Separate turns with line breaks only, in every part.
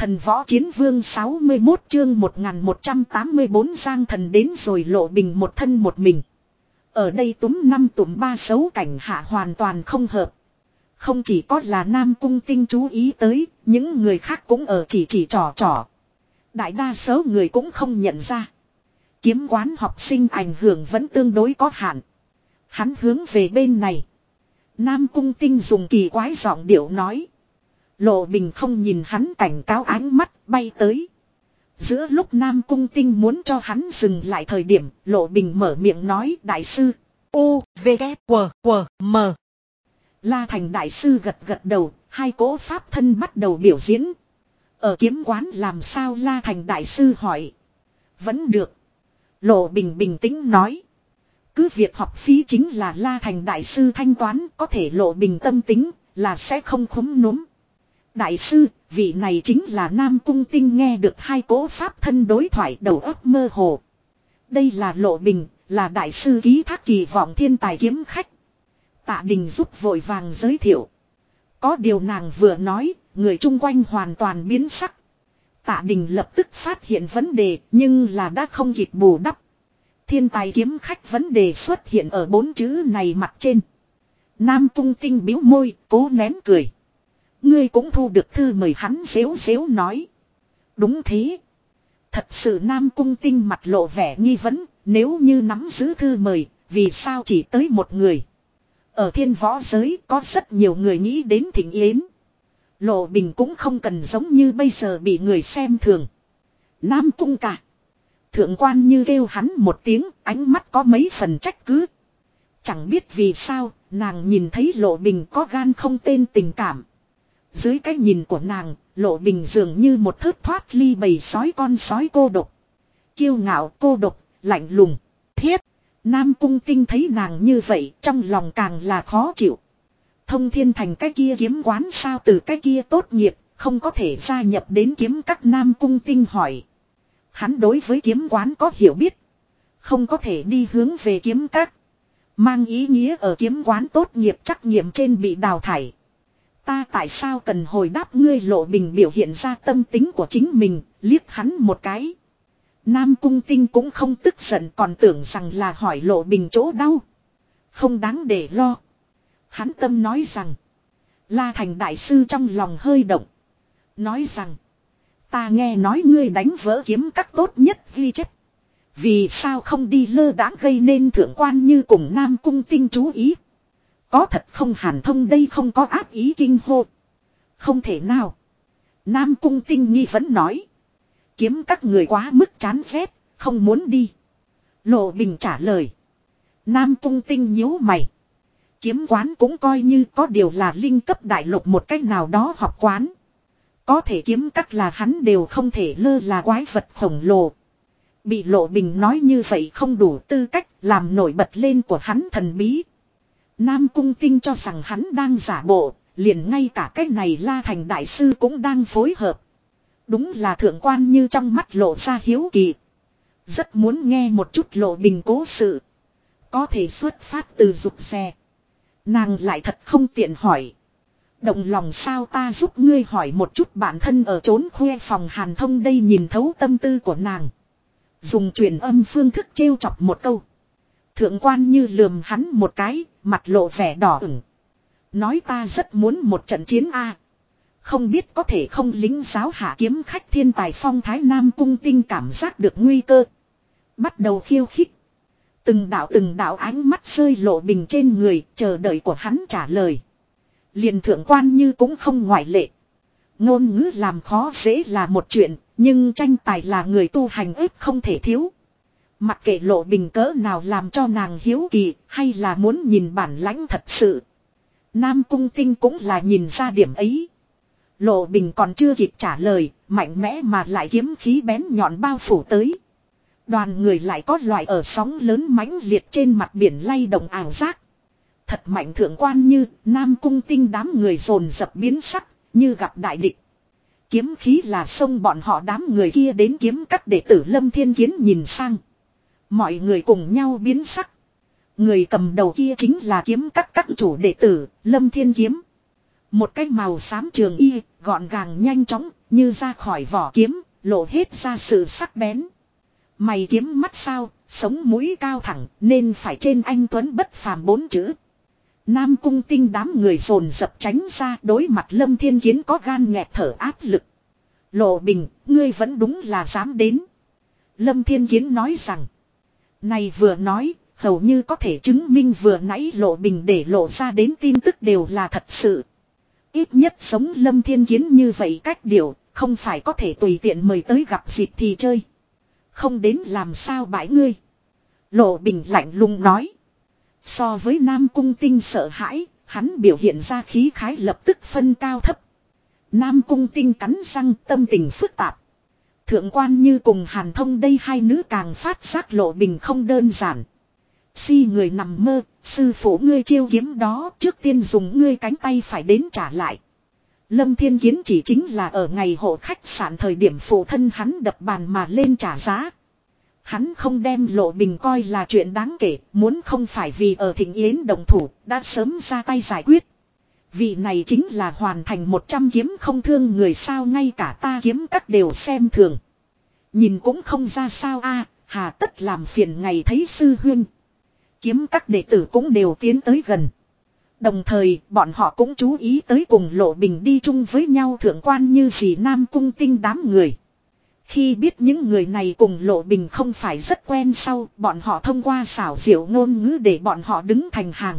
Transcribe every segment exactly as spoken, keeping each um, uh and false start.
Thần võ chiến vương sáu mươi mốt chương một nghìn một trăm tám mươi bốn Giang Thần đến rồi Lộ Bình một thân một mình. Ở đây túm năm túm ba xấu cảnh hạ hoàn toàn không hợp. Không chỉ có là Nam Cung Tinh chú ý tới, những người khác cũng ở chỉ chỉ trò trò. Đại đa số người cũng không nhận ra. Kiếm quán học sinh ảnh hưởng vẫn tương đối có hạn. Hắn hướng về bên này. Nam Cung Tinh dùng kỳ quái giọng điệu nói. Lộ Bình không nhìn hắn cảnh cáo ánh mắt bay tới. Giữa lúc Nam Cung Tinh muốn cho hắn dừng lại thời điểm, Lộ Bình mở miệng nói đại sư. U, V, K, W, W, M. La Thành đại sư gật gật đầu, hai cỗ pháp thân bắt đầu biểu diễn. Ở kiếm quán làm sao La Thành đại sư hỏi. Vẫn được. Lộ Bình bình tĩnh nói. Cứ việc học phí chính là La Thành đại sư thanh toán, có thể Lộ Bình tâm tính là sẽ không khúm núm. Đại sư, vị này chính là Nam Cung Tinh nghe được hai cỗ pháp thân đối thoại đầu óc mơ hồ. Đây là Lộ Bình, là đại sư ký thác kỳ vọng thiên tài kiếm khách. Tạ Đình giúp vội vàng giới thiệu. Có điều nàng vừa nói, người chung quanh hoàn toàn biến sắc. Tạ Đình lập tức phát hiện vấn đề, nhưng là đã không kịp bù đắp. Thiên tài kiếm khách vấn đề xuất hiện ở bốn chữ này mặt trên. Nam Cung Tinh bĩu môi, cố nén cười. Ngươi cũng thu được thư mời hắn xéo xéo nói. Đúng thế. Thật sự Nam Cung Tinh mặt lộ vẻ nghi vấn, nếu như nắm giữ thư mời, vì sao chỉ tới một người. Ở thiên võ giới có rất nhiều người nghĩ đến thỉnh yến. Lộ Bình cũng không cần giống như bây giờ bị người xem thường. Nam Cung cả. Thượng quan như kêu hắn một tiếng, ánh mắt có mấy phần trách cứ. Chẳng biết vì sao, nàng nhìn thấy Lộ Bình có gan không tên tình cảm. Dưới cái nhìn của nàng, Lộ Bình dường như một thớt thoát ly bầy sói con sói cô độc. Kiêu ngạo cô độc, lạnh lùng, thiết. Nam Cung Tinh thấy nàng như vậy, trong lòng càng là khó chịu. Thông Thiên Thành cái kia kiếm quán sao từ cái kia tốt nghiệp, không có thể gia nhập đến kiếm các. Nam Cung Tinh hỏi. Hắn đối với kiếm quán có hiểu biết. Không có thể đi hướng về kiếm các. Mang ý nghĩa ở kiếm quán tốt nghiệp trắc nghiệm trên bị đào thải. Ta tại sao cần hồi đáp ngươi? Lộ Bình biểu hiện ra tâm tính của chính mình, liếc hắn một cái. Nam Cung Tinh cũng không tức giận, còn tưởng rằng là hỏi Lộ Bình chỗ đau. Không đáng để lo. Hắn tâm nói rằng. La Thành đại sư trong lòng hơi động. Nói rằng. Ta nghe nói ngươi đánh vỡ kiếm các tốt nhất ghi chép. Vì sao không đi lơ đãng gây nên thượng quan như cùng Nam Cung Tinh chú ý. Có thật không? Hàn Thông đây không có ác ý kinh hô. Không thể nào. Nam Cung Tinh nghi vẫn nói. Kiếm các người quá mức chán ghét, không muốn đi. Lộ Bình trả lời. Nam Cung Tinh nhíu mày. Kiếm quán cũng coi như có điều là linh cấp đại lục một cách nào đó học quán. Có thể kiếm các là hắn đều không thể lơ là quái vật khổng lồ. Bị Lộ Bình nói như vậy không đủ tư cách làm nổi bật lên của hắn thần bí. Nam Cung Tinh cho rằng hắn đang giả bộ, liền ngay cả cái này La Thành đại sư cũng đang phối hợp. Đúng là thượng quan như trong mắt lộ ra hiếu kỳ. Rất muốn nghe một chút Lộ Bình cố sự. Có thể xuất phát từ rụt rè. Nàng lại thật không tiện hỏi. Động lòng sao ta giúp ngươi hỏi một chút bản thân ở trốn khuê phòng. Hàn Thông đây nhìn thấu tâm tư của nàng. Dùng truyền âm phương thức trêu chọc một câu. Thượng quan như lườm hắn một cái, mặt lộ vẻ đỏ ửng. Nói ta rất muốn một trận chiến a. Không biết có thể không lính giáo hạ kiếm khách thiên tài phong thái. Nam Cung Tinh cảm giác được nguy cơ. Bắt đầu khiêu khích. Từng đạo từng đạo ánh mắt rơi Lộ Bình trên người, chờ đợi của hắn trả lời. Liền thượng quan như cũng không ngoại lệ. Ngôn ngữ làm khó dễ là một chuyện, nhưng tranh tài là người tu hành ếp không thể thiếu. Mặc kệ Lộ Bình cỡ nào làm cho nàng hiếu kỳ, hay là muốn nhìn bản lãnh thật sự. Nam Cung Tinh cũng là nhìn ra điểm ấy. Lộ Bình còn chưa kịp trả lời, mạnh mẽ mà lại kiếm khí bén nhọn bao phủ tới. Đoàn người lại có loại ở sóng lớn mãnh liệt trên mặt biển lay động ảo giác. Thật mạnh thượng quan như, Nam Cung Tinh đám người dồn dập biến sắc, như gặp đại địch. Kiếm khí là xông bọn họ đám người kia đến kiếm các đệ tử Lâm Thiên Kiến nhìn sang. Mọi người cùng nhau biến sắc. Người cầm đầu kia chính là kiếm các các chủ đệ tử, Lâm Thiên Kiếm. Một cái màu xám trường y, gọn gàng nhanh chóng, Như ra khỏi vỏ kiếm, lộ hết ra sự sắc bén. Mày kiếm mắt sao, sống mũi cao thẳng, nên phải trên anh tuấn bất phàm bốn chữ. Nam Cung Tinh đám người dồn dập tránh ra, đối mặt Lâm Thiên Kiến có gan nghẹt thở áp lực. Lộ Bình, ngươi vẫn đúng là dám đến. Lâm Thiên Kiến nói rằng. Này vừa nói, hầu như có thể chứng minh vừa nãy Lộ Bình để lộ ra đến tin tức đều là thật sự. Ít nhất sống Lâm Thiên Kiến như vậy cách điều, không phải có thể tùy tiện mời tới gặp dịp thì chơi. Không đến làm sao bãi ngươi. Lộ Bình lạnh lùng nói. So với Nam Cung Tinh sợ hãi, hắn biểu hiện ra khí khái lập tức phân cao thấp. Nam Cung Tinh cắn răng, tâm tình phức tạp. Thượng quan Như cùng Hàn Thông đây hai nữ càng phát giác Lộ Bình không đơn giản. Si người nằm mơ, sư phụ ngươi chiêu kiếm đó trước tiên dùng ngươi cánh tay phải đến trả lại. Lâm Thiên Kiến chỉ chính là ở ngày hộ khách sạn thời điểm phụ thân hắn đập bàn mà lên trả giá. Hắn không đem Lộ Bình coi là chuyện đáng kể, muốn không phải vì ở Thịnh Yến đồng thủ, đã sớm ra tay giải quyết. Vị này chính là hoàn thành một trăm kiếm không thương người sao, ngay cả ta kiếm các đều xem thường. Nhìn cũng không ra sao a, hà tất làm phiền ngày thấy sư huynh. Kiếm các đệ tử cũng đều tiến tới gần. Đồng thời, bọn họ cũng chú ý tới cùng Lộ Bình đi chung với nhau thượng quan Như gì Nam Cung Tinh đám người. Khi biết những người này cùng Lộ Bình không phải rất quen sau, bọn họ thông qua xảo diệu ngôn ngữ để bọn họ đứng thành hàng.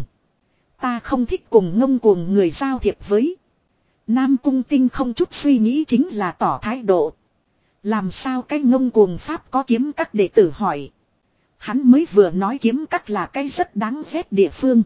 Ta không thích cùng ngông cuồng người giao thiệp với. Nam Cung Tinh không chút suy nghĩ chính là tỏ thái độ. Làm sao cái ngông cuồng pháp có kiếm các đệ tử hỏi. Hắn mới vừa nói kiếm các là cái rất đáng ghét địa phương.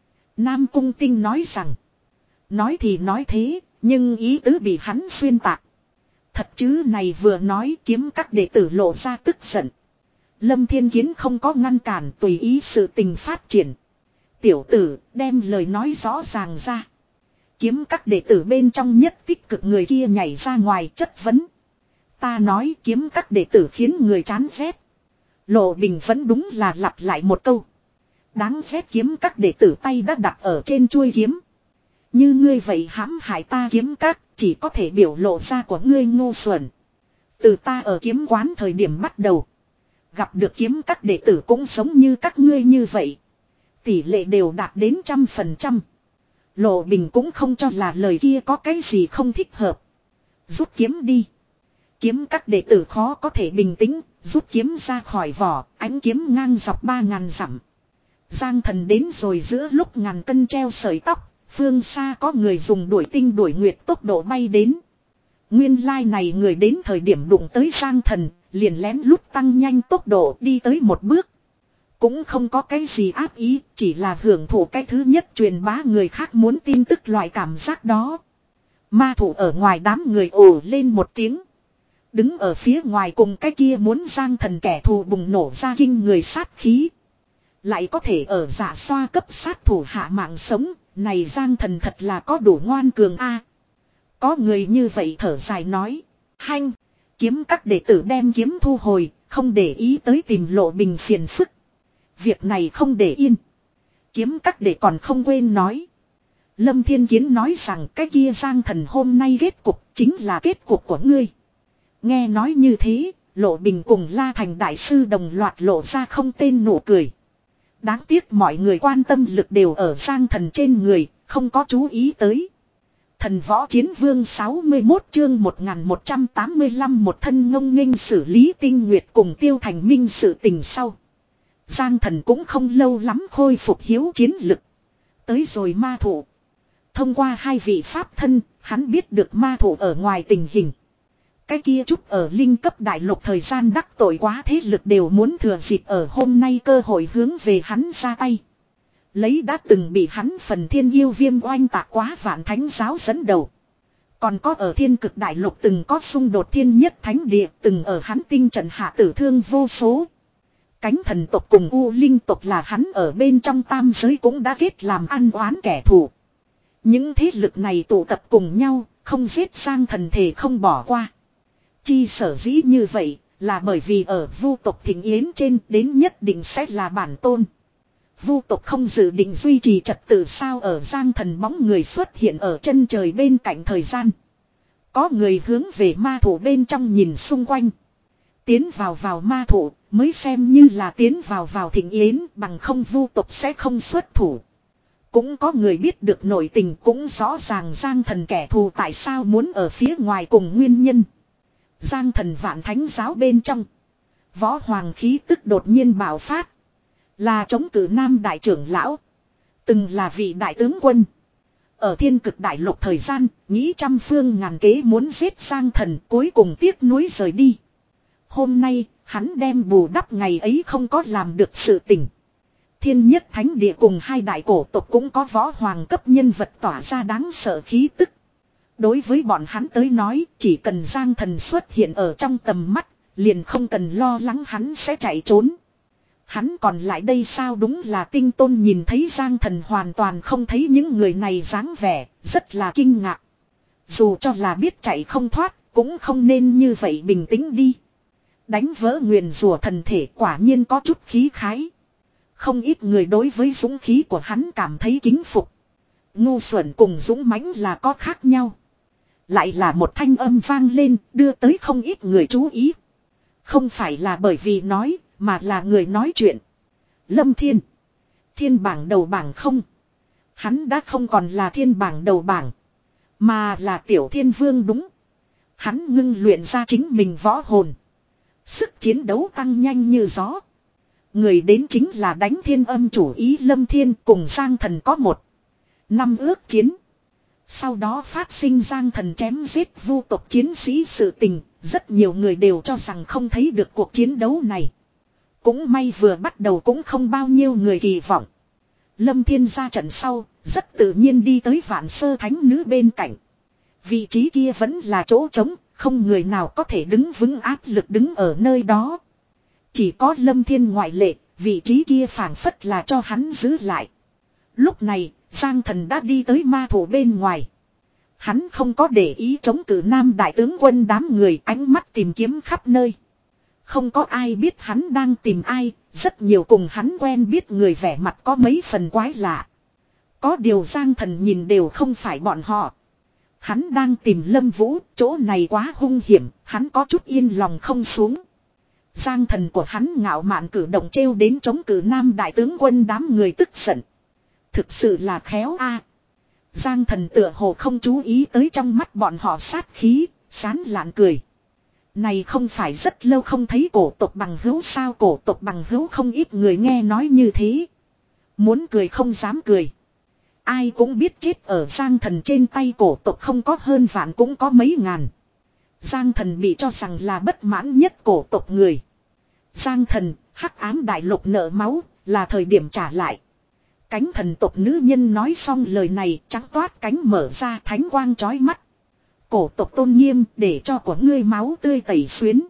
Nam Cung Tinh nói rằng. Nói thì nói thế, nhưng ý tứ bị hắn xuyên tạc. Thật chứ này vừa nói kiếm các đệ tử lộ ra tức giận. Lâm Thiên Kiến không có ngăn cản tùy ý sự tình phát triển. Tiểu tử đem lời nói rõ ràng ra. Kiếm các đệ tử bên trong nhất tích cực người kia nhảy ra ngoài chất vấn. Ta nói kiếm các đệ tử khiến người chán ghét. Lộ Bình vẫn đúng là lặp lại một câu. Đáng ghét kiếm các đệ tử tay đã đặt ở trên chuôi kiếm. Như ngươi vậy hãm hại ta kiếm các, chỉ có thể biểu lộ ra của ngươi ngu xuẩn. Từ ta ở kiếm quán thời điểm bắt đầu. Gặp được kiếm các đệ tử cũng giống như các ngươi như vậy. Tỷ lệ đều đạt đến trăm phần trăm. Lộ Bình cũng không cho là lời kia có cái gì không thích hợp. Rút kiếm đi. Kiếm các đệ tử khó có thể bình tĩnh, rút kiếm ra khỏi vỏ, ánh kiếm ngang dọc ba ngàn dặm. Giang Thần đến rồi giữa lúc ngàn cân treo sợi tóc, phương xa có người dùng đuổi tinh đuổi nguyệt tốc độ bay đến. Nguyên lai này người đến thời điểm đụng tới Giang Thần, liền lén lút tăng nhanh tốc độ đi tới một bước. Cũng không có cái gì ác ý, chỉ là hưởng thụ cái thứ nhất truyền bá người khác muốn tin tức loại cảm giác đó. Ma thủ ở ngoài đám người ồ lên một tiếng. Đứng ở phía ngoài cùng cái kia muốn Giang Thần kẻ thù bùng nổ ra kinh người sát khí. Lại có thể ở giả xoa cấp sát thủ hạ mạng sống, này Giang Thần thật là có đủ ngoan cường a. Có người như vậy thở dài nói. Hanh, kiếm các đệ tử đem kiếm thu hồi, không để ý tới tìm Lộ Bình phiền phức. Việc này không để yên. Kiếm các đệ còn không quên nói. Lâm Thiên Kiến nói rằng cái kia Giang Thần hôm nay kết cục chính là kết cục của ngươi. Nghe nói như thế, Lộ Bình cùng La Thành đại sư đồng loạt lộ ra không tên nụ cười. Đáng tiếc mọi người quan tâm lực đều ở Giang Thần trên người, không có chú ý tới. Thần Võ Chiến Vương sáu mươi mốt chương một nghìn một trăm tám mươi lăm một thân ngông nghênh xử lý Tinh Nguyệt cùng Tiêu Thành Minh sự tình sau. Giang Thần cũng không lâu lắm khôi phục hiếu chiến lực. Tới rồi ma thủ. Thông qua hai vị pháp thân, hắn biết được ma thủ ở ngoài tình hình. Cái kia chút ở linh cấp đại lục thời gian đắc tội quá thế lực đều muốn thừa dịp ở hôm nay cơ hội hướng về hắn ra tay. Lấy đã từng bị hắn phần thiên yêu viêm oanh tạc quá vạn thánh giáo dẫn đầu. Còn có ở thiên cực đại lục từng có xung đột thiên nhất thánh địa, từng ở hắn tinh trận hạ tử thương vô số. Cánh thần tộc cùng U linh tộc là hắn ở bên trong tam giới cũng đã kết làm ăn oán kẻ thù. Những thế lực này tụ tập cùng nhau, không giết Giang Thần thể không bỏ qua. Chi sở dĩ như vậy, là bởi vì ở vu tộc Thịnh Yến trên đến nhất định sẽ là bản tôn. Vu tộc không dự định duy trì trật tự sao ở Giang Thần bóng người xuất hiện ở chân trời bên cạnh thời gian. Có người hướng về ma thủ bên trong nhìn xung quanh. Tiến vào vào ma thủ mới xem như là tiến vào vào thịnh yến, bằng không vu tộc sẽ không xuất thủ. Cũng có người biết được nội tình, cũng rõ ràng Giang Thần kẻ thù tại sao muốn ở phía ngoài cùng nguyên nhân. Giang Thần vạn thánh giáo bên trong. Võ hoàng khí tức đột nhiên bạo phát. Là chống cự nam đại trưởng lão. Từng là vị đại tướng quân. Ở thiên cực đại lục thời gian, nghĩ trăm phương ngàn kế muốn giết Giang Thần, cuối cùng tiếc nuối rời đi. Hôm nay, hắn đem bù đắp ngày ấy không có làm được sự tình. Thiên nhất thánh địa cùng hai đại cổ tộc cũng có võ hoàng cấp nhân vật tỏa ra đáng sợ khí tức. Đối với bọn hắn tới nói, chỉ cần Giang Thần xuất hiện ở trong tầm mắt, liền không cần lo lắng hắn sẽ chạy trốn. Hắn còn lại đây sao? Đúng là Tinh Tôn nhìn thấy Giang Thần hoàn toàn không thấy những người này dáng vẻ, rất là kinh ngạc. Dù cho là biết chạy không thoát, cũng không nên như vậy bình tĩnh đi. Đánh vỡ nguyền rủa thần thể quả nhiên có chút khí khái. Không ít người đối với dũng khí của hắn cảm thấy kính phục. Ngu xuẩn cùng dũng mãnh là có khác nhau. Lại là một thanh âm vang lên, đưa tới không ít người chú ý. Không phải là bởi vì nói, mà là người nói chuyện. Lâm Thiên. Thiên bảng đầu bảng không. Hắn đã không còn là thiên bảng đầu bảng. Mà là tiểu thiên vương đúng. Hắn ngưng luyện ra chính mình võ hồn. Sức chiến đấu tăng nhanh như gió. Người đến chính là đánh thiên âm chủ ý Lâm Thiên cùng Giang Thần có một năm ước chiến. Sau đó phát sinh Giang Thần chém giết vu tộc chiến sĩ sự tình. Rất nhiều người đều cho rằng không thấy được cuộc chiến đấu này. Cũng may vừa bắt đầu cũng không bao nhiêu người kỳ vọng. Lâm Thiên ra trận sau, rất tự nhiên đi tới Vạn Sơ Thánh Nữ bên cạnh. Vị trí kia vẫn là chỗ trống, không người nào có thể đứng vững áp lực đứng ở nơi đó. Chỉ có Lâm Thiên ngoại lệ, vị trí kia phảng phất là cho hắn giữ lại. Lúc này, Giang Thần đã đi tới ma thủ bên ngoài. Hắn không có để ý chống cự nam đại tướng quân đám người, ánh mắt tìm kiếm khắp nơi. Không có ai biết hắn đang tìm ai, rất nhiều cùng hắn quen biết người vẻ mặt có mấy phần quái lạ. Có điều Giang Thần nhìn đều không phải bọn họ. Hắn đang tìm Lâm Vũ, chỗ này quá hung hiểm, hắn có chút yên lòng không xuống. Giang Thần của hắn ngạo mạn cử động trêu đến chống cự nam đại tướng quân đám người tức giận. Thực sự là khéo a. Giang Thần tựa hồ không chú ý tới trong mắt bọn họ sát khí, sán lạn cười. Này không phải rất lâu không thấy cổ tộc bằng hữu sao? Cổ tộc bằng hữu không ít người nghe nói như thế. Muốn cười không dám cười. Ai cũng biết chết ở Giang Thần trên tay cổ tộc không có hơn vạn cũng có mấy ngàn. Giang Thần bị cho rằng là bất mãn nhất cổ tộc người. Giang Thần, hắc ám đại lục nợ máu, là thời điểm trả lại. Cánh thần tộc nữ nhân nói xong lời này, trắng toát cánh mở ra, thánh quang chói mắt. Cổ tộc tôn nghiêm, để cho của ngươi máu tươi tẩy xuyến.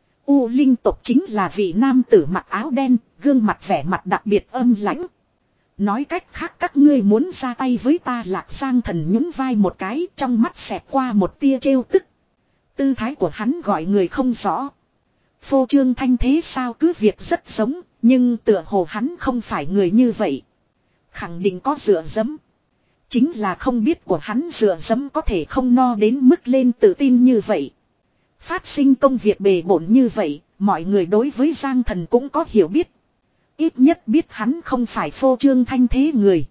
U linh tộc chính là vị nam tử mặc áo đen, gương mặt vẻ mặt đặc biệt âm lãnh. Nói cách khác các ngươi muốn ra tay với ta. Lạc Giang Thần nhún vai một cái, trong mắt xẹt qua một tia trêu tức. Tư thái của hắn gọi người không rõ. Phô trương thanh thế sao? Cứ việc rất giống, nhưng tựa hồ hắn không phải người như vậy. Khẳng định có dựa dẫm. Chính là không biết của hắn dựa dẫm có thể không no đến mức lên tự tin như vậy. Phát sinh công việc bề bộn như vậy, mọi người đối với Giang Thần cũng có hiểu biết. Ít nhất biết hắn không phải phô trương thanh thế người.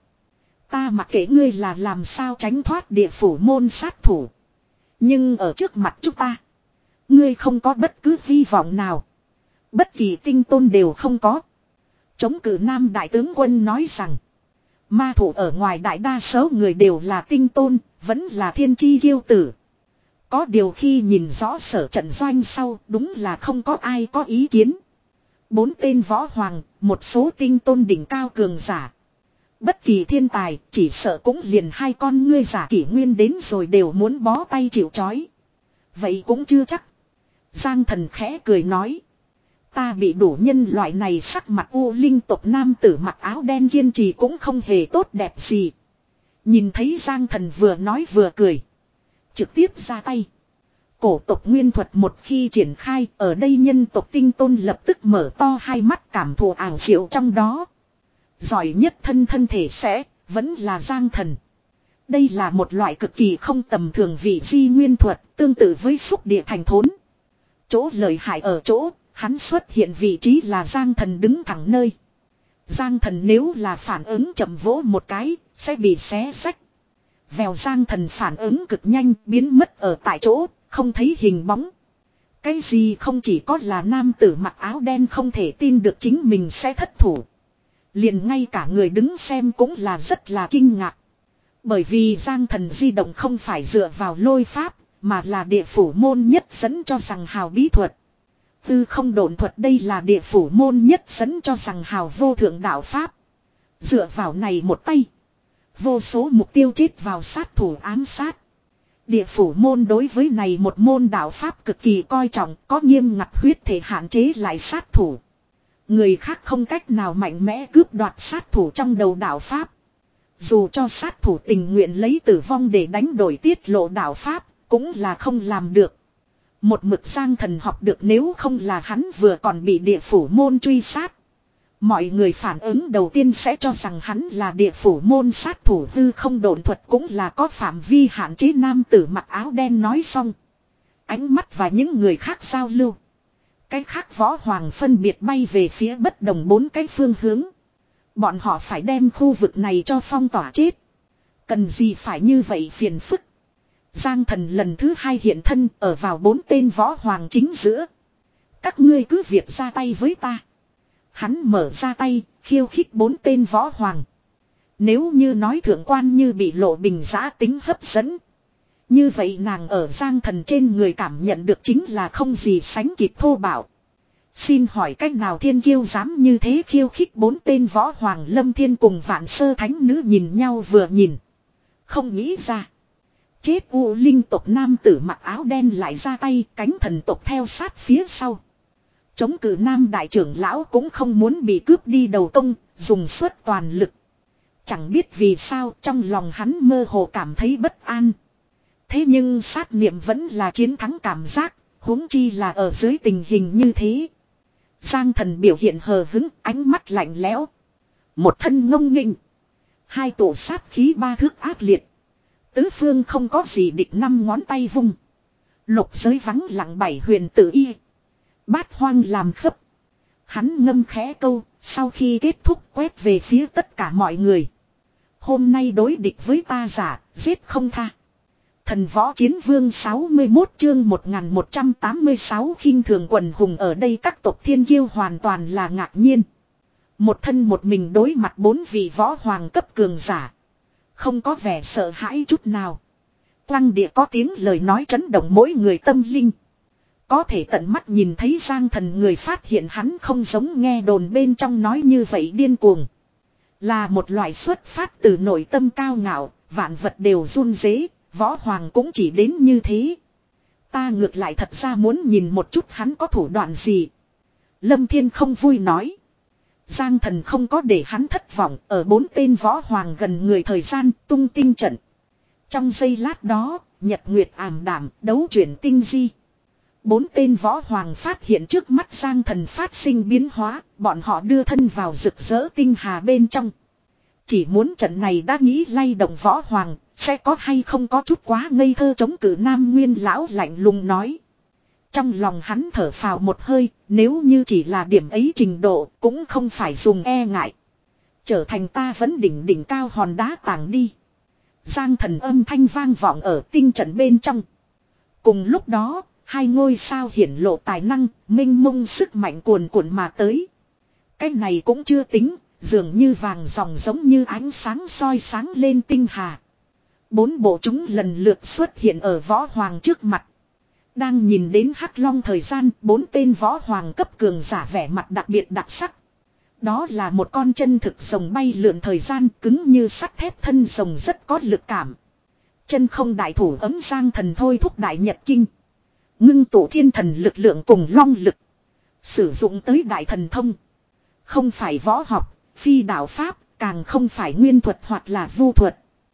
Ta mặc kệ ngươi là làm sao tránh thoát địa phủ môn sát thủ. Nhưng ở trước mặt chúng ta, ngươi không có bất cứ hy vọng nào. Bất kỳ tinh tôn đều không có. Chống cự nam đại tướng quân nói rằng, ma thủ ở ngoài đại đa số người đều là tinh tôn, vẫn là thiên chi kiêu tử. Có điều khi nhìn rõ sở trận doanh sau, đúng là không có ai có ý kiến. Bốn tên võ hoàng, một số tinh tôn đỉnh cao cường giả. Bất kỳ thiên tài, chỉ sợ cũng liền hai con ngươi giả kỷ nguyên đến rồi đều muốn bó tay chịu trói. Vậy cũng chưa chắc. Giang Thần khẽ cười nói. Ta bị đủ nhân loại này sắc mặt u linh tộc nam tử mặc áo đen kiên trì cũng không hề tốt đẹp gì. Nhìn thấy Giang Thần vừa nói vừa cười. Trực tiếp ra tay. Cổ tộc nguyên thuật một khi triển khai, ở đây nhân tộc tinh tôn lập tức mở to hai mắt cảm thụ ảo diệu trong đó. Giỏi nhất thân thân thể sẽ, vẫn là Giang Thần. Đây là một loại cực kỳ không tầm thường vị di nguyên thuật, tương tự với xúc địa thành thốn. Chỗ lợi hại ở chỗ, hắn xuất hiện vị trí là Giang Thần đứng thẳng nơi. Giang Thần nếu là phản ứng chậm vỗ một cái, sẽ bị xé rách. Vèo Giang Thần phản ứng cực nhanh, biến mất ở tại chỗ, không thấy hình bóng. Cái gì không chỉ có là nam tử mặc áo đen không thể tin được chính mình sẽ thất thủ. Liền ngay cả người đứng xem cũng là rất là kinh ngạc. Bởi vì Giang Thần di động không phải dựa vào lôi pháp, mà là địa phủ môn nhất dẫn cho rằng hào bí thuật. Tư không độn thuật đây là địa phủ môn nhất dẫn cho rằng hào vô thượng đạo pháp. Dựa vào này một tay. Vô số mục tiêu chết vào sát thủ ám sát. Địa phủ môn đối với này một môn đạo pháp cực kỳ coi trọng, có nghiêm ngặt huyết thể hạn chế lại sát thủ. Người khác không cách nào mạnh mẽ cướp đoạt sát thủ trong đầu đạo pháp. Dù cho sát thủ tình nguyện lấy tử vong để đánh đổi tiết lộ đạo pháp, cũng là không làm được. Một mực Giang Thần học được nếu không là hắn vừa còn bị địa phủ môn truy sát. Mọi người phản ứng đầu tiên sẽ cho rằng hắn là địa phủ môn sát thủ hư không độn thuật cũng là có phạm vi hạn chế nam tử mặc áo đen nói xong. Ánh mắt và những người khác giao lưu. Cái khác võ hoàng phân biệt bay về phía bất đồng bốn cái phương hướng. Bọn họ phải đem khu vực này cho phong tỏa chết. Cần gì phải như vậy phiền phức. Giang Thần lần thứ hai hiện thân ở vào bốn tên võ hoàng chính giữa. Các ngươi cứ việc ra tay với ta. Hắn mở ra tay, khiêu khích bốn tên võ hoàng. Nếu như nói thượng quan như bị lộ bình giã tính hấp dẫn. Như vậy nàng ở Giang Thần trên người cảm nhận được chính là không gì sánh kịp thô bạo. Xin hỏi cách nào thiên kiêu dám như thế khiêu khích bốn tên võ hoàng Lâm Thiên cùng Vạn Sơ Thánh Nữ nhìn nhau vừa nhìn. Không nghĩ ra. Chết U Linh tộc nam tử mặc áo đen lại ra tay, cánh thần tộc theo sát phía sau. Chống cự nam đại trưởng lão cũng không muốn bị cướp đi đầu công, dùng suốt toàn lực. Chẳng biết vì sao trong lòng hắn mơ hồ cảm thấy bất an. Thế nhưng sát niệm vẫn là chiến thắng cảm giác, huống chi là ở dưới tình hình như thế. Giang Thần biểu hiện hờ hứng, ánh mắt lạnh lẽo. Một thân ngông nghênh. Hai tổ sát khí ba thước ác liệt. Tứ phương không có gì địch năm ngón tay vung. Lục giới vắng lặng bảy huyền tự y. Bát hoang làm khấp. Hắn ngâm khẽ câu, sau khi kết thúc quét về phía tất cả mọi người. Hôm nay đối địch với ta giả, giết không tha. Thần võ chiến vương sáu mươi mốt chương một nghìn một trăm tám mươi sáu khinh thường quần hùng ở đây các tộc thiên kiêu hoàn toàn là ngạc nhiên. Một thân một mình đối mặt bốn vị võ hoàng cấp cường giả. Không có vẻ sợ hãi chút nào. Lăng địa có tiếng lời nói chấn động mỗi người tâm linh. Có thể tận mắt nhìn thấy Giang Thần người phát hiện hắn không giống nghe đồn bên trong nói như vậy điên cuồng. Là một loại xuất phát từ nội tâm cao ngạo, vạn vật đều run rế, võ hoàng cũng chỉ đến như thế. Ta ngược lại thật ra muốn nhìn một chút hắn có thủ đoạn gì. Lâm Thiên không vui nói. Giang Thần không có để hắn thất vọng, ở bốn tên võ hoàng gần người thời gian tung tinh trận. Trong giây lát đó, nhật nguyệt ảm đảm, đấu chuyển tinh di. Bốn tên võ hoàng phát hiện trước mắt Giang Thần phát sinh biến hóa, bọn họ đưa thân vào rực rỡ tinh hà bên trong. Chỉ muốn trận này đã nghĩ lay động võ hoàng, sẽ có hay không có chút quá ngây thơ chống cự Nam Nguyên lão lạnh lùng nói. Trong lòng hắn thở phào một hơi, nếu như chỉ là điểm ấy trình độ cũng không phải dùng e ngại. Trở thành ta vẫn đỉnh đỉnh cao hòn đá tàng đi. Giang Thần âm thanh vang vọng ở tinh trận bên trong. Cùng lúc đó, hai ngôi sao hiển lộ tài năng, minh mông sức mạnh cuồn cuộn mà tới. Cái này cũng chưa tính, dường như vàng dòng giống như ánh sáng soi sáng lên tinh hà. Bốn bộ chúng lần lượt xuất hiện ở võ hoàng trước mặt. Đang nhìn đến Hắc Long thời gian, bốn tên võ hoàng cấp cường giả vẻ mặt đặc biệt đặc sắc. Đó là một con chân thực rồng bay lượn thời gian cứng như sắt thép thân rồng rất có lực cảm. Chân không đại thủ ấm Giang Thần thôi thúc đại nhật kinh. Ngưng tụ thiên thần lực lượng cùng long lực. Sử dụng tới đại thần thông. Không phải võ học, phi đạo pháp, càng không phải nguyên thuật hoặc là vu thuật.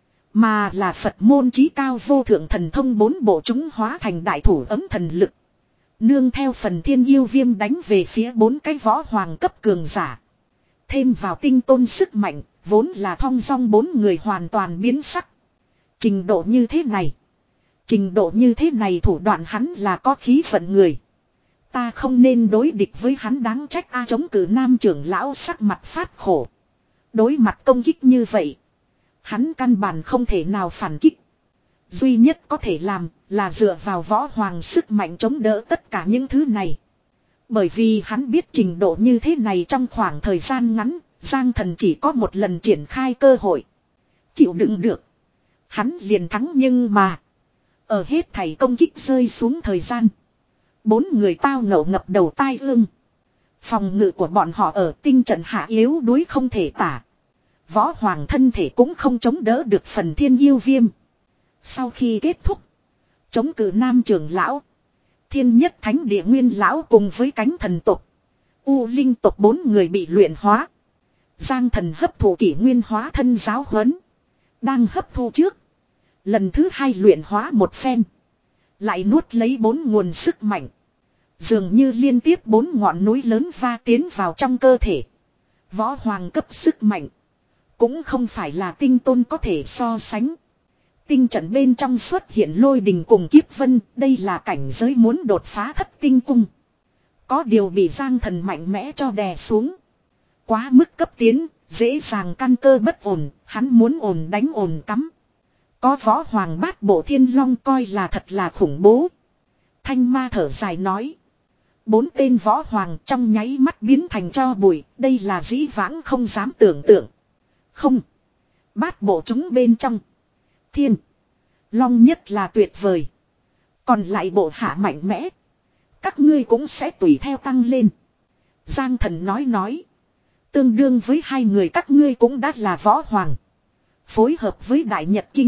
Mà là Phật môn chí cao vô thượng thần thông bốn bộ chúng hóa thành đại thủ ấm thần lực. Nương theo phần thiên yêu viêm đánh về phía bốn cái võ hoàng cấp cường giả. Thêm vào tinh tôn sức mạnh, vốn là thong dong bốn người hoàn toàn biến sắc. Trình độ như thế này. Trình độ như thế này thủ đoạn hắn là có khí phận người. Ta không nên đối địch với hắn đáng trách a chống cự nam trưởng lão sắc mặt phát khổ. Đối mặt công kích như vậy. Hắn căn bản không thể nào phản kích. Duy nhất có thể làm là dựa vào võ hoàng sức mạnh chống đỡ tất cả những thứ này. Bởi vì hắn biết trình độ như thế này trong khoảng thời gian ngắn, Giang Thần chỉ có một lần triển khai cơ hội. Chịu đựng được. Hắn liền thắng nhưng mà. Ở hết thảy công kích rơi xuống thời gian. Bốn người tao ngậu ngập đầu tai ương. Phòng ngự của bọn họ ở tinh trận hạ yếu đuối không thể tả. Võ hoàng thân thể cũng không chống đỡ được phần thiên yêu viêm. Sau khi kết thúc. Chống cự nam trưởng lão. Thiên nhất thánh địa nguyên lão cùng với cánh thần tộc. U linh tộc bốn người bị luyện hóa. Giang Thần hấp thụ kỷ nguyên hóa thân giáo huấn. Đang hấp thu trước. Lần thứ hai luyện hóa một phen. Lại nuốt lấy bốn nguồn sức mạnh. Dường như liên tiếp bốn ngọn núi lớn va tiến vào trong cơ thể. Võ hoàng cấp sức mạnh. Cũng không phải là tinh tôn có thể so sánh. Tinh trận bên trong xuất hiện lôi đình cùng kiếp vân. Đây là cảnh giới muốn đột phá thất tinh cung. Có điều bị Giang Thần mạnh mẽ cho đè xuống. Quá mức cấp tiến, dễ dàng căn cơ bất ổn. Hắn muốn ổn đánh ổn cắm. Có võ hoàng bát bộ thiên long coi là thật là khủng bố. Thanh ma thở dài nói. Bốn tên võ hoàng trong nháy mắt biến thành tro bụi. Đây là dĩ vãng không dám tưởng tượng. Không. Bát bộ chúng bên trong. Thiên. Long nhất là tuyệt vời. Còn lại bộ hạ mạnh mẽ. Các ngươi cũng sẽ tùy theo tăng lên. Giang Thần nói nói. Tương đương với hai người các ngươi cũng đã là võ hoàng. Phối hợp với Đại Nhật Kinh.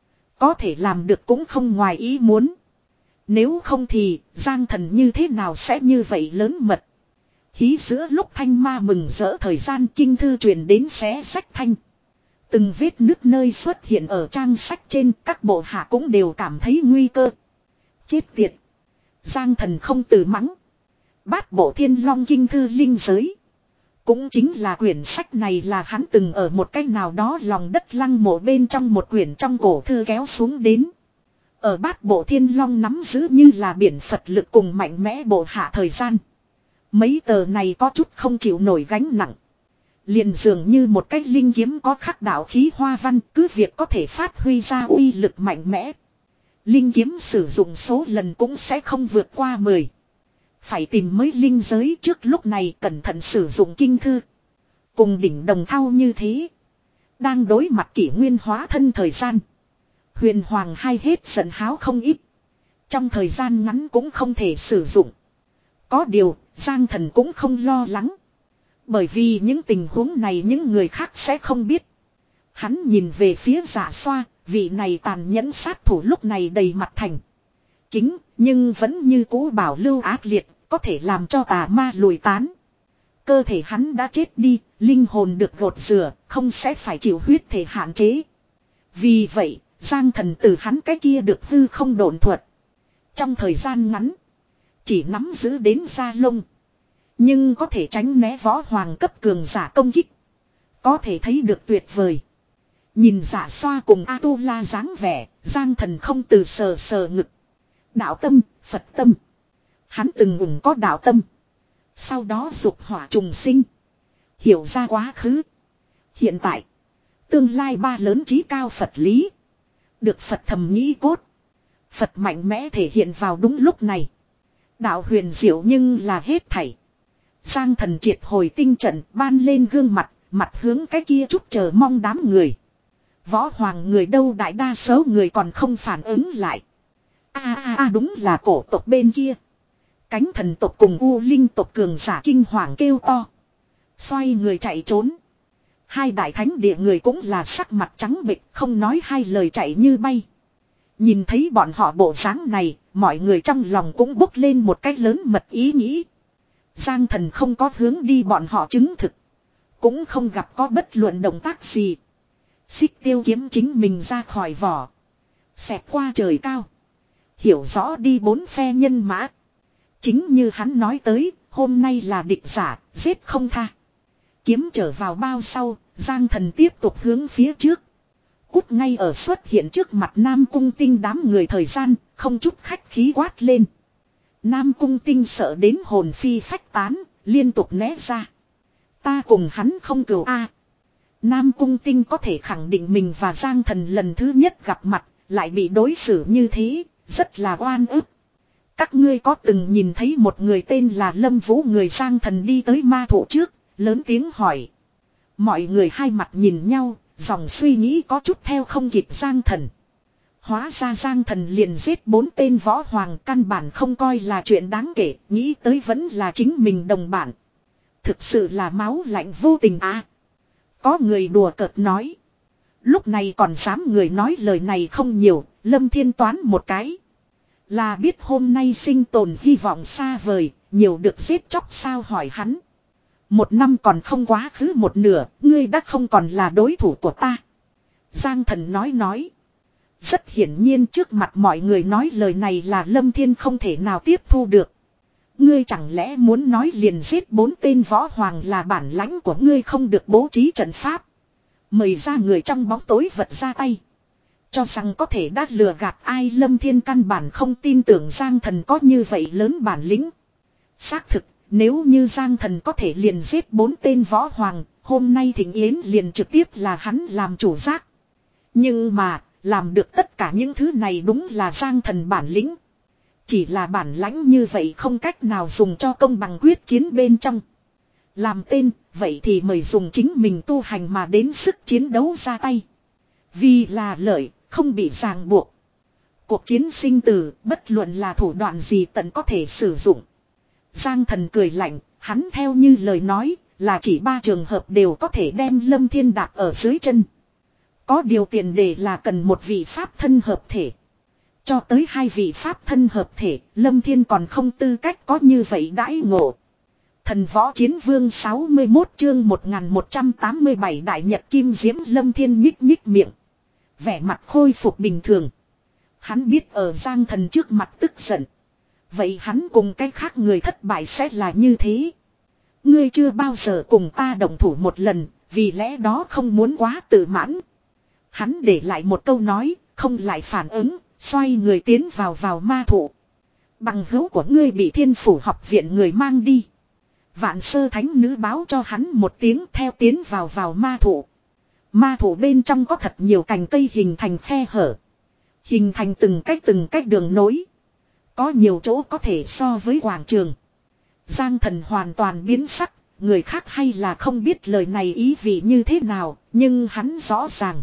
Có thể làm được cũng không ngoài ý muốn. Nếu không thì Giang Thần như thế nào sẽ như vậy lớn mật. Hí giữa lúc thanh ma mừng rỡ thời gian kinh thư truyền đến xé sách thanh. Từng vết nứt nơi xuất hiện ở trang sách trên các bộ hạ cũng đều cảm thấy nguy cơ. Chết tiệt. Giang Thần không từ mắng. Bát bộ thiên long kinh thư linh giới. Cũng chính là quyển sách này là hắn từng ở một cái nào đó lòng đất lăng mộ bên trong một quyển trong cổ thư kéo xuống đến. Ở bát bộ thiên long nắm giữ như là biển Phật lực cùng mạnh mẽ bộ hạ thời gian. Mấy tờ này có chút không chịu nổi gánh nặng. Liền dường như một cái linh kiếm có khắc đạo khí hoa văn cứ việc có thể phát huy ra uy lực mạnh mẽ. Linh kiếm sử dụng số lần cũng sẽ không vượt qua mười. Phải tìm mới linh giới trước lúc này cẩn thận sử dụng kinh thư. Cùng đỉnh đồng thau như thế. Đang đối mặt kỷ nguyên hóa thân thời gian. Huyền Hoàng hai hết giận háo không ít. Trong thời gian ngắn cũng không thể sử dụng. Có điều, Giang Thần cũng không lo lắng. Bởi vì những tình huống này những người khác sẽ không biết. Hắn nhìn về phía Dạ Xoa, vị này tàn nhẫn sát thủ lúc này đầy mặt thành kính, nhưng vẫn như cũ bảo lưu ác liệt, có thể làm cho tà ma lùi tán. Cơ thể hắn đã chết đi, linh hồn được gột rửa, không sẽ phải chịu huyết thể hạn chế. Vì vậy, Giang Thần từ hắn cái kia được hư không độn thuật. Trong thời gian ngắn, chỉ nắm giữ đến da lông. Nhưng có thể tránh né võ hoàng cấp cường giả công kích. Có thể thấy được tuyệt vời. Nhìn Dạ Xoa cùng A-tu-la dáng vẻ, Giang Thần không từ sờ sờ ngực. Đạo tâm, Phật tâm. Hắn từng ủng có đạo tâm. Sau đó dục hỏa trùng sinh. Hiểu ra quá khứ. Hiện tại. Tương lai ba lớn trí cao Phật lý. Được Phật thầm nghĩ cốt. Phật mạnh mẽ thể hiện vào đúng lúc này. Đạo huyền diệu nhưng là hết thảy. Giang Thần triệt hồi tinh trận ban lên gương mặt. Mặt hướng cái kia chút chờ mong đám người. Võ hoàng người đâu đại đa số người còn không phản ứng lại. A a a đúng là cổ tộc bên kia. Cánh thần tộc cùng U linh tộc cường giả kinh hoàng kêu to. Xoay người chạy trốn. Hai đại thánh địa người cũng là sắc mặt trắng bệch không nói hai lời chạy như bay. Nhìn thấy bọn họ bộ dáng này, mọi người trong lòng cũng bốc lên một cái lớn mật ý nghĩ. Giang Thần không có hướng đi bọn họ chứng thực. Cũng không gặp có bất luận động tác gì. Xích tiêu kiếm chính mình ra khỏi vỏ. Xẹt qua trời cao. Hiểu rõ đi bốn phe nhân mã. Chính như hắn nói tới, hôm nay là địch giả, giết không tha. Kiếm trở vào bao sau, Giang Thần tiếp tục hướng phía trước. cút ngay ở xuất hiện trước mặt Nam Cung Tinh đám người thời gian, không chút khách khí quát lên. Nam Cung Tinh sợ đến hồn phi phách tán, liên tục né ra. Ta cùng hắn không cừu a. Nam Cung Tinh có thể khẳng định mình và Giang Thần lần thứ nhất gặp mặt, lại bị đối xử như thế, rất là oan ức. Các ngươi có từng nhìn thấy một người tên là Lâm Vũ người Giang Thần đi tới ma thụ trước, lớn tiếng hỏi. Mọi người hai mặt nhìn nhau, dòng suy nghĩ có chút theo không kịp Giang Thần. Hóa ra Giang Thần liền giết bốn tên võ hoàng, căn bản không coi là chuyện đáng kể, nghĩ tới vẫn là chính mình đồng bản. Thực sự là máu lạnh vô tình à. Có người đùa cợt nói. Lúc này còn dám người nói lời này không nhiều, Lâm Thiên toán một cái. Là biết hôm nay sinh tồn hy vọng xa vời, nhiều được giết chóc sao hỏi hắn. Một năm còn không quá khứ một nửa, ngươi đã không còn là đối thủ của ta. Giang Thần nói nói. Rất hiển nhiên trước mặt mọi người nói lời này là Lâm Thiên không thể nào tiếp thu được. Ngươi chẳng lẽ muốn nói liền giết bốn tên võ hoàng là bản lãnh của ngươi không được bố trí trận pháp. Mời ra người trong bóng tối vật ra tay. Cho rằng có thể đã lừa gạt ai. Lâm Thiên căn bản không tin tưởng Giang Thần có như vậy lớn bản lĩnh. Xác thực, nếu như Giang Thần có thể liền giết bốn tên võ hoàng, hôm nay Thịnh Yến liền trực tiếp là hắn làm chủ giác. Nhưng mà, làm được tất cả những thứ này đúng là Giang Thần bản lĩnh. Chỉ là bản lãnh như vậy không cách nào dùng cho công bằng quyết chiến bên trong. Làm tên, vậy thì mời dùng chính mình tu hành mà đến sức chiến đấu ra tay. Vì là lợi, không bị ràng buộc. Cuộc chiến sinh tử, bất luận là thủ đoạn gì tận có thể sử dụng. Giang Thần cười lạnh, hắn theo như lời nói, là chỉ ba trường hợp đều có thể đem Lâm Thiên đạp ở dưới chân. Có điều tiền đề là cần một vị pháp thân hợp thể. Cho tới hai vị pháp thân hợp thể, Lâm Thiên còn không tư cách có như vậy đãi ngộ. Thần võ chiến vương sáu mươi mốt chương một nghìn một trăm tám mươi bảy đại nhật kim diễm. Lâm Thiên nhích nhích miệng. Vẻ mặt khôi phục bình thường. Hắn biết ở Giang Thần trước mặt tức giận. Vậy hắn cùng cái khác người thất bại sẽ là như thế. Ngươi chưa bao giờ cùng ta đồng thủ một lần, vì lẽ đó không muốn quá tự mãn. Hắn để lại một câu nói, không lại phản ứng, xoay người tiến vào vào ma thụ. Bằng hữu của ngươi bị Thiên Phủ học viện người mang đi. Vạn Sơ Thánh Nữ báo cho hắn một tiếng theo tiến vào vào ma thụ. Ma thụ bên trong có thật nhiều cành cây hình thành khe hở. Hình thành từng cách từng cách đường nối. Có nhiều chỗ có thể so với quảng trường. Giang Thần hoàn toàn biến sắc, người khác hay là không biết lời này ý vị như thế nào, nhưng hắn rõ ràng.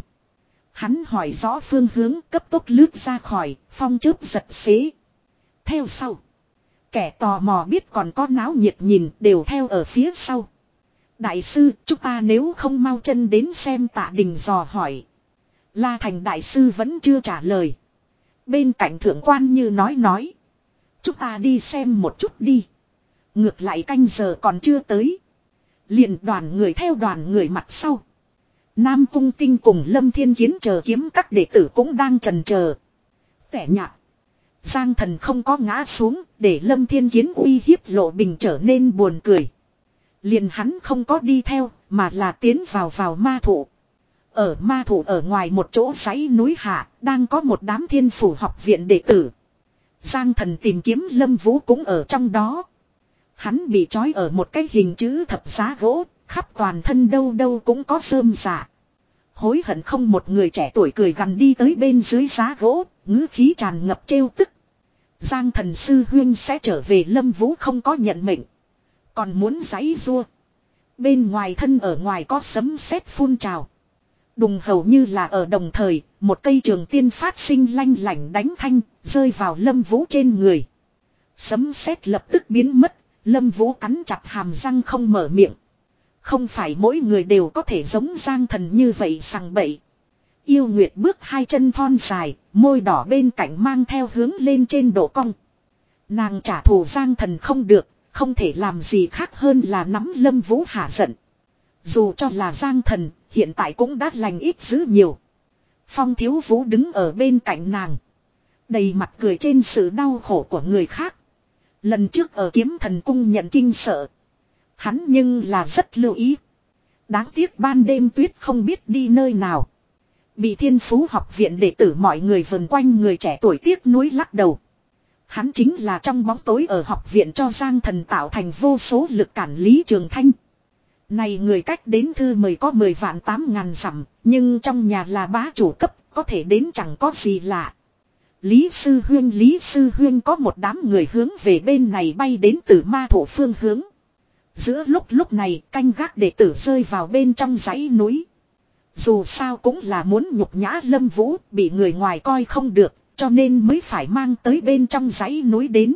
Hắn hỏi rõ phương hướng cấp tốc lướt ra khỏi, phong chớp giật xế. Theo sau. Kẻ tò mò biết còn có náo nhiệt nhìn đều theo ở phía sau. Đại sư, chúng ta nếu không mau chân đến xem Tạ Đình dò hỏi. La Thành đại sư vẫn chưa trả lời. Bên cạnh thượng quan như nói nói. Chúng ta đi xem một chút đi. Ngược lại canh giờ còn chưa tới. Liền đoàn người theo đoàn người mặt sau. Nam Cung Tinh cùng Lâm Thiên Kiến chờ kiếm các đệ tử cũng đang trần chờ. Tẻ nhạt. Giang Thần không có ngã xuống để Lâm Thiên Kiến uy hiếp Lộ Bình trở nên buồn cười. Liền hắn không có đi theo mà là tiến vào vào ma thụ. Ở ma thụ ở ngoài một chỗ dãy núi hạ đang có một đám Thiên Phủ học viện đệ tử. Giang Thần tìm kiếm Lâm Vũ cũng ở trong đó. Hắn bị trói ở một cái hình chữ thập giá gỗ, khắp toàn thân đâu đâu cũng có rơm rạ. Hối hận không một người trẻ tuổi cười gằn đi tới bên dưới giá gỗ, ngữ khí tràn ngập trêu tức. Giang Thần sư huyên sẽ trở về. Lâm Vũ không có nhận mệnh. Còn muốn giãy giụa. Bên ngoài thân ở ngoài có sấm sét phun trào. Đùng hầu như là ở đồng thời, một cây trường tiên phát sinh lanh lảnh đánh thanh, rơi vào Lâm Vũ trên người. Sấm sét lập tức biến mất, Lâm Vũ cắn chặt hàm răng không mở miệng. Không phải mỗi người đều có thể giống Giang Thần như vậy sằng bậy. Yêu Nguyệt bước hai chân thon dài, môi đỏ bên cạnh mang theo hướng lên trên độ cong. Nàng trả thù Giang Thần không được, không thể làm gì khác hơn là nắm Lâm Vũ hạ giận. Dù cho là Giang Thần, hiện tại cũng đã lành ít dữ nhiều. Phong Thiếu Vũ đứng ở bên cạnh nàng. Đầy mặt cười trên sự đau khổ của người khác. Lần trước ở Kiếm Thần Cung nhận kinh sợ. Hắn nhưng là rất lưu ý. Đáng tiếc ban đêm tuyết không biết đi nơi nào. Bị Thiên Phú học viện đệ tử mọi người vần quanh người trẻ tuổi tiếc nuối lắc đầu. Hắn chính là trong bóng tối ở học viện cho Giang Thần tạo thành vô số lực cản Lý Trường Thanh. Này người cách đến thư mời có mười vạn tám ngàn dặm, nhưng trong nhà là bá chủ cấp, có thể đến chẳng có gì lạ. Lý Sư Huyên Lý Sư Huyên có một đám người hướng về bên này bay đến từ ma thổ phương hướng. Giữa lúc lúc này canh gác đệ tử rơi vào bên trong dãy núi. Dù sao cũng là muốn nhục nhã Lâm Vũ, bị người ngoài coi không được, cho nên mới phải mang tới bên trong dãy núi đến.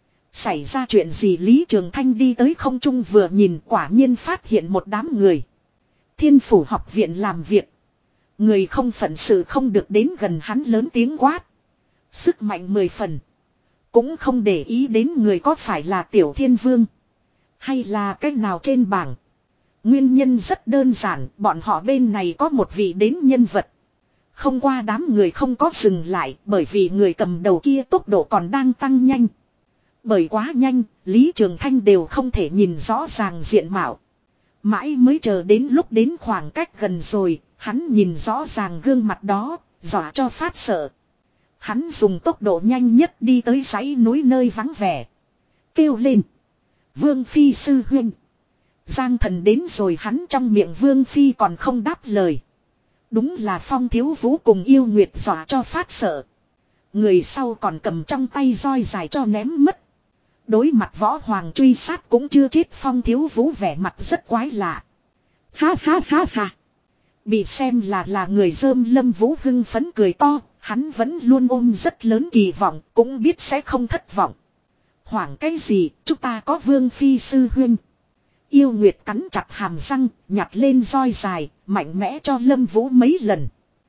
Xảy ra chuyện gì Lý Trường Thanh đi tới không trung vừa nhìn quả nhiên phát hiện một đám người. Thiên Phủ học viện làm việc. Người không phận sự không được đến gần hắn lớn tiếng quát. Sức mạnh mười phần. Cũng không để ý đến người có phải là Tiểu Thiên Vương. Hay là cách nào trên bảng. Nguyên nhân rất đơn giản, bọn họ bên này có một vị đến nhân vật. Không qua đám người không có dừng lại bởi vì người cầm đầu kia tốc độ còn đang tăng nhanh. Bởi quá nhanh, Lý Trường Thanh đều không thể nhìn rõ ràng diện mạo. Mãi mới chờ đến lúc đến khoảng cách gần rồi, hắn nhìn rõ ràng gương mặt đó, dọa cho phát sợ. Hắn dùng tốc độ nhanh nhất đi tới dãy núi nơi vắng vẻ. Kêu lên. Vương Phi Sư Huynh. Giang Thần đến rồi hắn trong miệng Vương Phi còn không đáp lời. Đúng là Phong Thiếu Vũ cùng Yêu Nguyệt dọa cho phát sợ. Người sau còn cầm trong tay roi dài cho ném mất. Đối mặt võ hoàng truy sát cũng chưa chết Phong Thiếu Vũ vẻ mặt rất quái lạ. Ha ha ha ha. Bị xem là là người rơm Lâm Vũ hưng phấn cười to. Hắn vẫn luôn ôm rất lớn kỳ vọng cũng biết sẽ không thất vọng. Hoảng cái gì chúng ta có Vương Phi Sư Huynh. Yêu Nguyệt cắn chặt hàm răng nhặt lên roi dài mạnh mẽ cho Lâm Vũ mấy lần.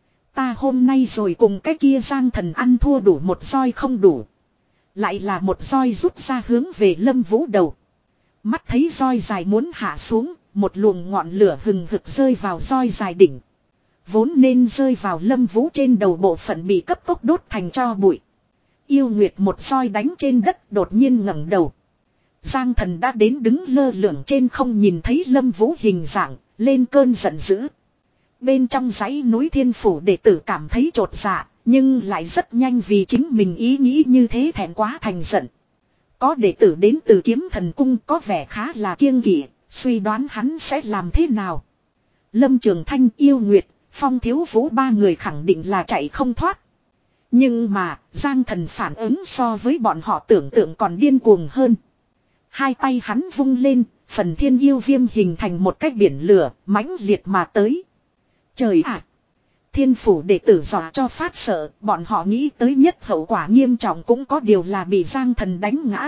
Ta hôm nay rồi cùng cái kia Giang Thần ăn thua đủ một roi không đủ. Lại là một roi rút ra hướng về Lâm Vũ đầu. Mắt thấy roi dài muốn hạ xuống, một luồng ngọn lửa hừng hực rơi vào roi dài đỉnh. Vốn nên rơi vào Lâm Vũ trên đầu bộ phận bị cấp tốc đốt thành tro bụi. Yêu Nguyệt một roi đánh trên đất đột nhiên ngẩng đầu. Giang Thần đã đến đứng lơ lửng trên không nhìn thấy Lâm Vũ hình dạng, lên cơn giận dữ. Bên trong dãy núi Thiên Phủ đệ tử cảm thấy chột dạ, nhưng lại rất nhanh vì chính mình ý nghĩ như thế thẹn quá thành giận. Có đệ tử đến từ Kiếm Thần Cung có vẻ khá là kiêng kỵ, suy đoán hắn sẽ làm thế nào. Lâm Trường Thanh, Yêu Nguyệt, Phong Thiếu Vũ ba người khẳng định là chạy không thoát. Nhưng mà, Giang Thần phản ứng so với bọn họ tưởng tượng còn điên cuồng hơn. Hai tay hắn vung lên, phần thiên yêu viêm hình thành một cái biển lửa, mãnh liệt mà tới. Trời ạ! Thiên Phủ đệ tử dọa cho phát sợ, bọn họ nghĩ tới nhất hậu quả nghiêm trọng cũng có điều là bị Giang Thần đánh ngã.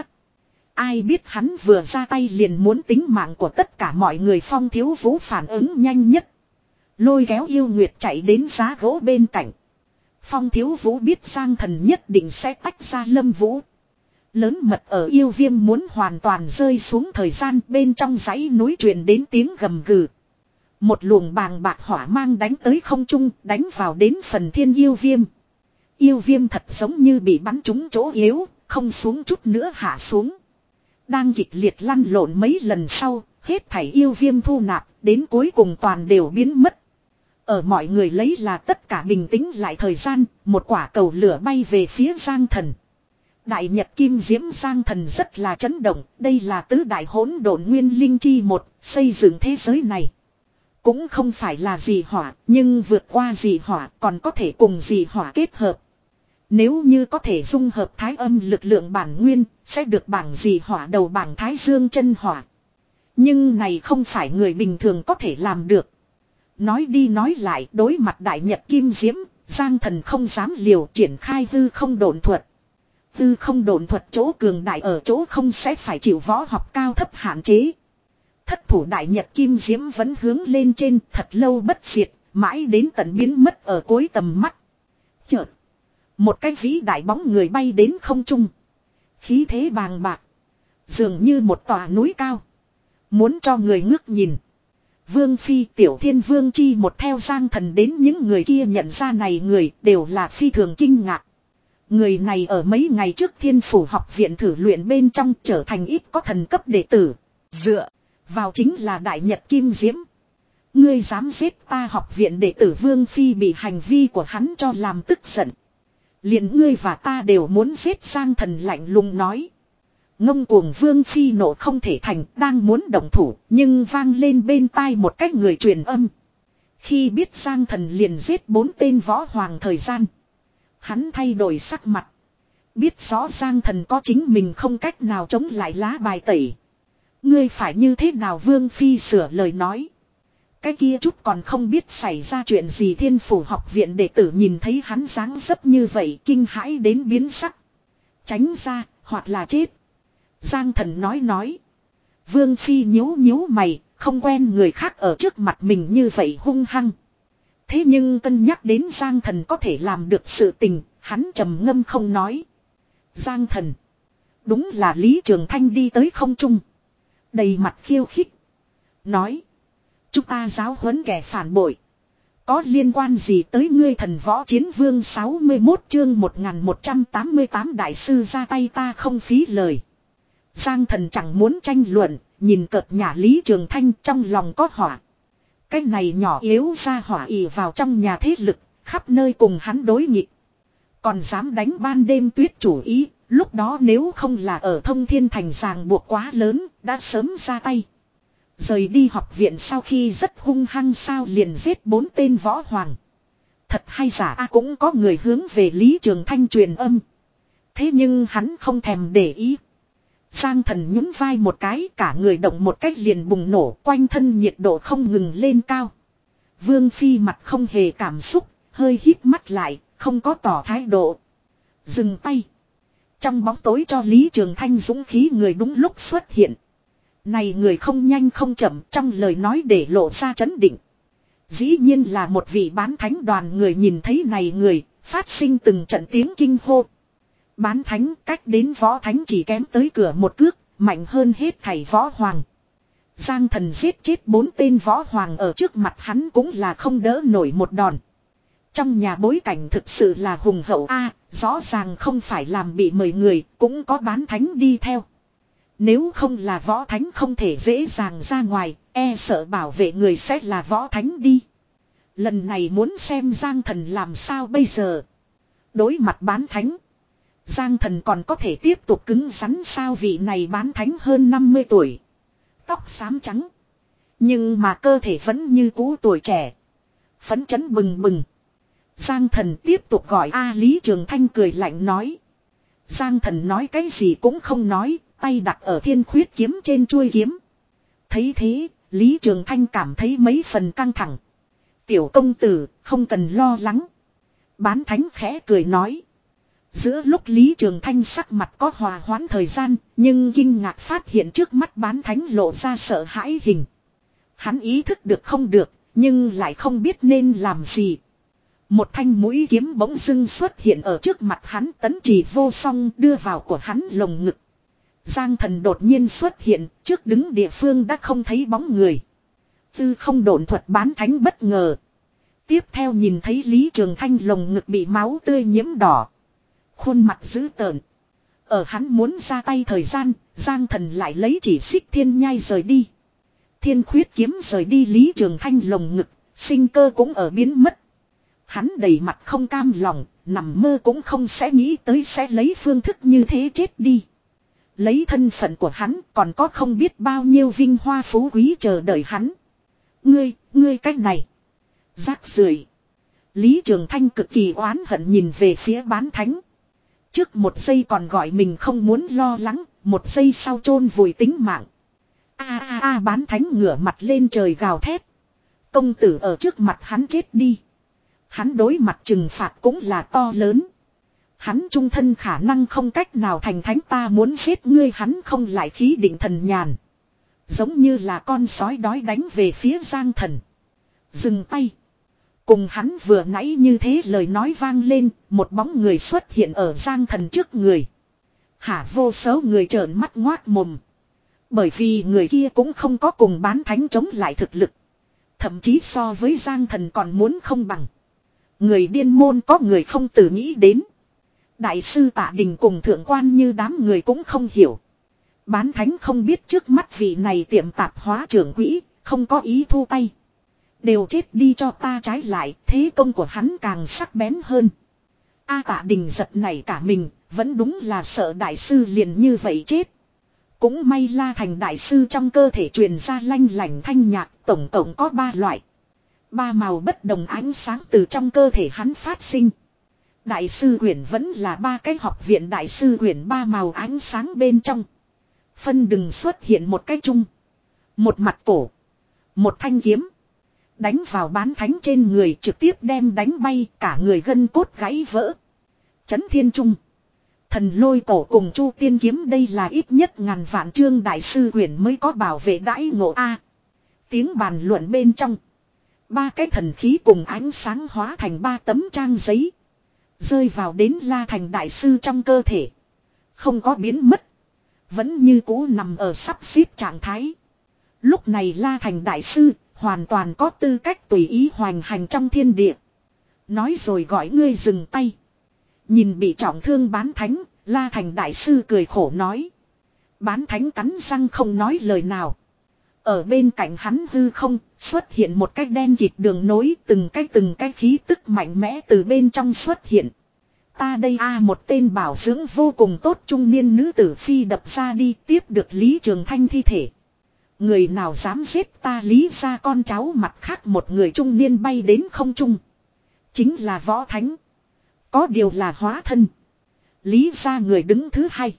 Ai biết hắn vừa ra tay liền muốn tính mạng của tất cả mọi người. Phong Thiếu Vũ phản ứng nhanh nhất. Lôi kéo Yêu Nguyệt chạy đến giá gỗ bên cạnh. Phong Thiếu Vũ biết Giang Thần nhất định sẽ tách ra Lâm Vũ. Lớn mật ở yêu viêm muốn hoàn toàn rơi xuống thời gian bên trong dãy núi truyền đến tiếng gầm gừ. Một luồng bàng bạc hỏa mang đánh tới không trung, đánh vào đến phần thiên yêu viêm. Yêu viêm thật giống như bị bắn trúng chỗ yếu, không xuống chút nữa hạ xuống. Đang kịch liệt lăn lộn mấy lần sau, hết thảy yêu viêm thu nạp, đến cuối cùng toàn đều biến mất. Ở mọi người lấy là tất cả bình tĩnh lại thời gian, một quả cầu lửa bay về phía Giang Thần. Đại Nhật Kim Diễm Giang Thần rất là chấn động, đây là tứ đại hỗn độn nguyên linh chi một, xây dựng thế giới này. Cũng không phải là dị hỏa, nhưng vượt qua dị hỏa còn có thể cùng dị hỏa kết hợp. Nếu như có thể dung hợp thái âm lực lượng bản nguyên, sẽ được bảng dị hỏa đầu bảng thái dương chân hỏa. Nhưng này không phải người bình thường có thể làm được. Nói đi nói lại đối mặt Đại Nhật Kim Diễm, Giang Thần không dám liều triển khai hư không độn thuật. Hư không độn thuật chỗ cường đại ở chỗ không sẽ phải chịu võ học cao thấp hạn chế. Thất thủ Đại Nhật Kim Diễm vẫn hướng lên trên thật lâu bất diệt, mãi đến tận biến mất ở cuối tầm mắt. Chợt, một cái vĩ đại bóng người bay đến không trung. Khí thế bàng bạc, dường như một tòa núi cao. Muốn cho người ngước nhìn. Vương Phi Tiểu Thiên Vương chi một theo Giang Thần đến những người kia nhận ra này người đều là phi thường kinh ngạc. Người này ở mấy ngày trước Thiên Phủ học viện thử luyện bên trong trở thành ít có thần cấp đệ tử. Dựa vào chính là Đại Nhật Kim Diễm. Ngươi dám giết ta học viện đệ tử Vương Phi bị hành vi của hắn cho làm tức giận. Liền ngươi và ta đều muốn giết Giang Thần lạnh lùng nói. Ngông cuồng Vương Phi nộ không thể thành, đang muốn động thủ, nhưng vang lên bên tai một cách người truyền âm. Khi biết Giang Thần liền giết bốn tên võ hoàng thời gian, hắn thay đổi sắc mặt. Biết rõ Giang Thần có chính mình không cách nào chống lại lá bài tẩy. Ngươi phải như thế nào? Vương Phi sửa lời nói. Cái kia chút còn không biết xảy ra chuyện gì. Thiên Phủ học viện đệ tử nhìn thấy hắn dáng dấp như vậy kinh hãi đến biến sắc. Tránh ra, hoặc là chết. Giang Thần nói nói. Vương Phi nhíu nhíu mày, không quen người khác ở trước mặt mình như vậy hung hăng. Thế nhưng cân nhắc đến Giang Thần có thể làm được sự tình, hắn trầm ngâm không nói. Giang Thần. Đúng là Lý Trường Thanh đi tới không trung. Đầy mặt khiêu khích. Nói. Chúng ta giáo huấn kẻ phản bội. Có liên quan gì tới ngươi? Thần Võ Chiến Vương sáu mươi mốt chương một nghìn một trăm tám mươi tám đại sư ra tay ta không phí lời. Giang Thần chẳng muốn tranh luận, nhìn cợt nhả Lý Trường Thanh trong lòng có hỏa. Cái này nhỏ yếu ra hỏa ỉ vào trong nhà thế lực, khắp nơi cùng hắn đối nghịch. Còn dám đánh ban đêm tuyết chủ ý, lúc đó nếu không là ở Thông Thiên Thành ràng buộc quá lớn, đã sớm ra tay. Rời đi học viện sau khi rất hung hăng sao liền giết bốn tên võ hoàng. Thật hay giả a cũng có người hướng về Lý Trường Thanh truyền âm. Thế nhưng hắn không thèm để ý. Giang Thần nhún vai một cái, cả người động một cách liền bùng nổ, quanh thân nhiệt độ không ngừng lên cao. Vương Phi mặt không hề cảm xúc, hơi híp mắt lại, không có tỏ thái độ. Dừng tay. Trong bóng tối cho Lý Trường Thanh dũng khí người đúng lúc xuất hiện. Này người không nhanh không chậm, trong lời nói để lộ ra trấn định. Dĩ nhiên là một vị bán thánh đoàn. Người nhìn thấy này người, phát sinh từng trận tiếng kinh hô. Bán thánh cách đến võ thánh chỉ kém tới cửa một cước, mạnh hơn hết thảy võ hoàng. Giang Thần giết chết bốn tên võ hoàng ở trước mặt hắn cũng là không đỡ nổi một đòn. Trong nhà bối cảnh thực sự là hùng hậu a, rõ ràng không phải làm bị mời người, cũng có bán thánh đi theo. Nếu không là võ thánh không thể dễ dàng ra ngoài, e sợ bảo vệ người sẽ là võ thánh đi. Lần này muốn xem Giang Thần làm sao bây giờ. Đối mặt bán thánh, Giang Thần còn có thể tiếp tục cứng rắn sao? Vị này bán thánh hơn năm mươi tuổi. Tóc xám trắng. Nhưng mà cơ thể vẫn như cũ tuổi trẻ. Phấn chấn bừng bừng. Giang Thần tiếp tục gọi A. Lý Trường Thanh cười lạnh nói. Giang Thần nói cái gì cũng không nói, tay đặt ở thiên khuyết kiếm trên chuôi kiếm. Thấy thế, Lý Trường Thanh cảm thấy mấy phần căng thẳng. Tiểu công tử, không cần lo lắng. Bán thánh khẽ cười nói. Giữa lúc Lý Trường Thanh sắc mặt có hòa hoãn thời gian, nhưng kinh ngạc phát hiện trước mắt bán thánh lộ ra sợ hãi hình. Hắn ý thức được không được, nhưng lại không biết nên làm gì. Một thanh mũi kiếm bỗng dưng xuất hiện ở trước mặt hắn, tấn trì vô song đưa vào của hắn lồng ngực. Giang Thần đột nhiên xuất hiện, trước đứng địa phương đã không thấy bóng người. Tư không độn thuật bán thánh bất ngờ. Tiếp theo nhìn thấy Lý Trường Thanh lồng ngực bị máu tươi nhiễm đỏ. Khuôn mặt dữ tợn. Ở hắn muốn ra tay thời gian, Giang Thần lại lấy chỉ xích thiên nhai rời đi. Thiên khuyết kiếm rời đi Lý Trường Thanh lồng ngực, sinh cơ cũng ở biến mất. Hắn đầy mặt không cam lòng, nằm mơ cũng không sẽ nghĩ tới sẽ lấy phương thức như thế chết đi. Lấy thân phận của hắn còn có không biết bao nhiêu vinh hoa phú quý chờ đợi hắn. Ngươi, ngươi cách này. Rác rưởi. Lý Trường Thanh cực kỳ oán hận nhìn về phía bán thánh. Trước một giây còn gọi mình không muốn lo lắng, một giây sau chôn vùi tính mạng. A a a bán thánh ngửa mặt lên trời gào thét. Công tử ở trước mặt hắn chết đi. Hắn đối mặt trừng phạt cũng là to lớn. Hắn trung thân khả năng không cách nào thành thánh, ta muốn giết ngươi. Hắn không lại khí định thần nhàn. Giống như là con sói đói đánh về phía Giang Thần. Dừng tay. Cùng hắn vừa nãy như thế lời nói vang lên, một bóng người xuất hiện ở Giang Thần trước người. Hả, vô số người trợn mắt ngoác mồm. Bởi vì người kia cũng không có cùng bán thánh chống lại thực lực. Thậm chí so với Giang Thần còn muốn không bằng. Người điên môn có người không tự nghĩ đến. Đại sư Tạ Đình cùng thượng quan như đám người cũng không hiểu. Bán thánh không biết trước mắt vị này tiệm tạp hóa trưởng quỹ, không có ý thu tay. Đều chết đi cho ta, trái lại, thế công của hắn càng sắc bén hơn. A Tạ Đình giật nảy cả mình, vẫn đúng là sợ đại sư liền như vậy chết. Cũng may La Thành đại sư trong cơ thể truyền ra lanh lảnh thanh nhạc, tổng cộng có ba loại. Ba màu bất đồng ánh sáng từ trong cơ thể hắn phát sinh. Đại sư quyển vẫn là ba cái học viện đại sư quyển ba màu ánh sáng bên trong. Phân đừng xuất hiện một cái chung. Một mặt cổ. Một thanh kiếm. Đánh vào bán thánh trên người trực tiếp đem đánh bay cả người gân cốt gãy vỡ. Chấn thiên trung. Thần lôi cổ cùng chu tiên kiếm đây là ít nhất ngàn vạn chương đại sư quyển mới có bảo vệ đãi ngộ A. Tiếng bàn luận bên trong. Ba cái thần khí cùng ánh sáng hóa thành ba tấm trang giấy. Rơi vào đến La Thành đại sư trong cơ thể. Không có biến mất. Vẫn như cũ nằm ở sắp xếp trạng thái. Lúc này La Thành đại sư hoàn toàn có tư cách tùy ý hoành hành trong thiên địa. Nói rồi gọi ngươi dừng tay. Nhìn bị trọng thương bán thánh, La Thành đại sư cười khổ nói. Bán thánh cắn răng không nói lời nào. Ở bên cạnh hắn hư không, xuất hiện một cái đen kịt đường nối, từng cái từng cái khí tức mạnh mẽ từ bên trong xuất hiện. Ta đây a một tên bảo dưỡng vô cùng tốt trung niên nữ tử phi đập ra đi tiếp được Lý Trường Thanh thi thể. Người nào dám giết ta Lý ra con cháu, mặt khác một người trung niên bay đến không trung. Chính là võ thánh. Có điều là hóa thân. Lý ra người đứng thứ hai.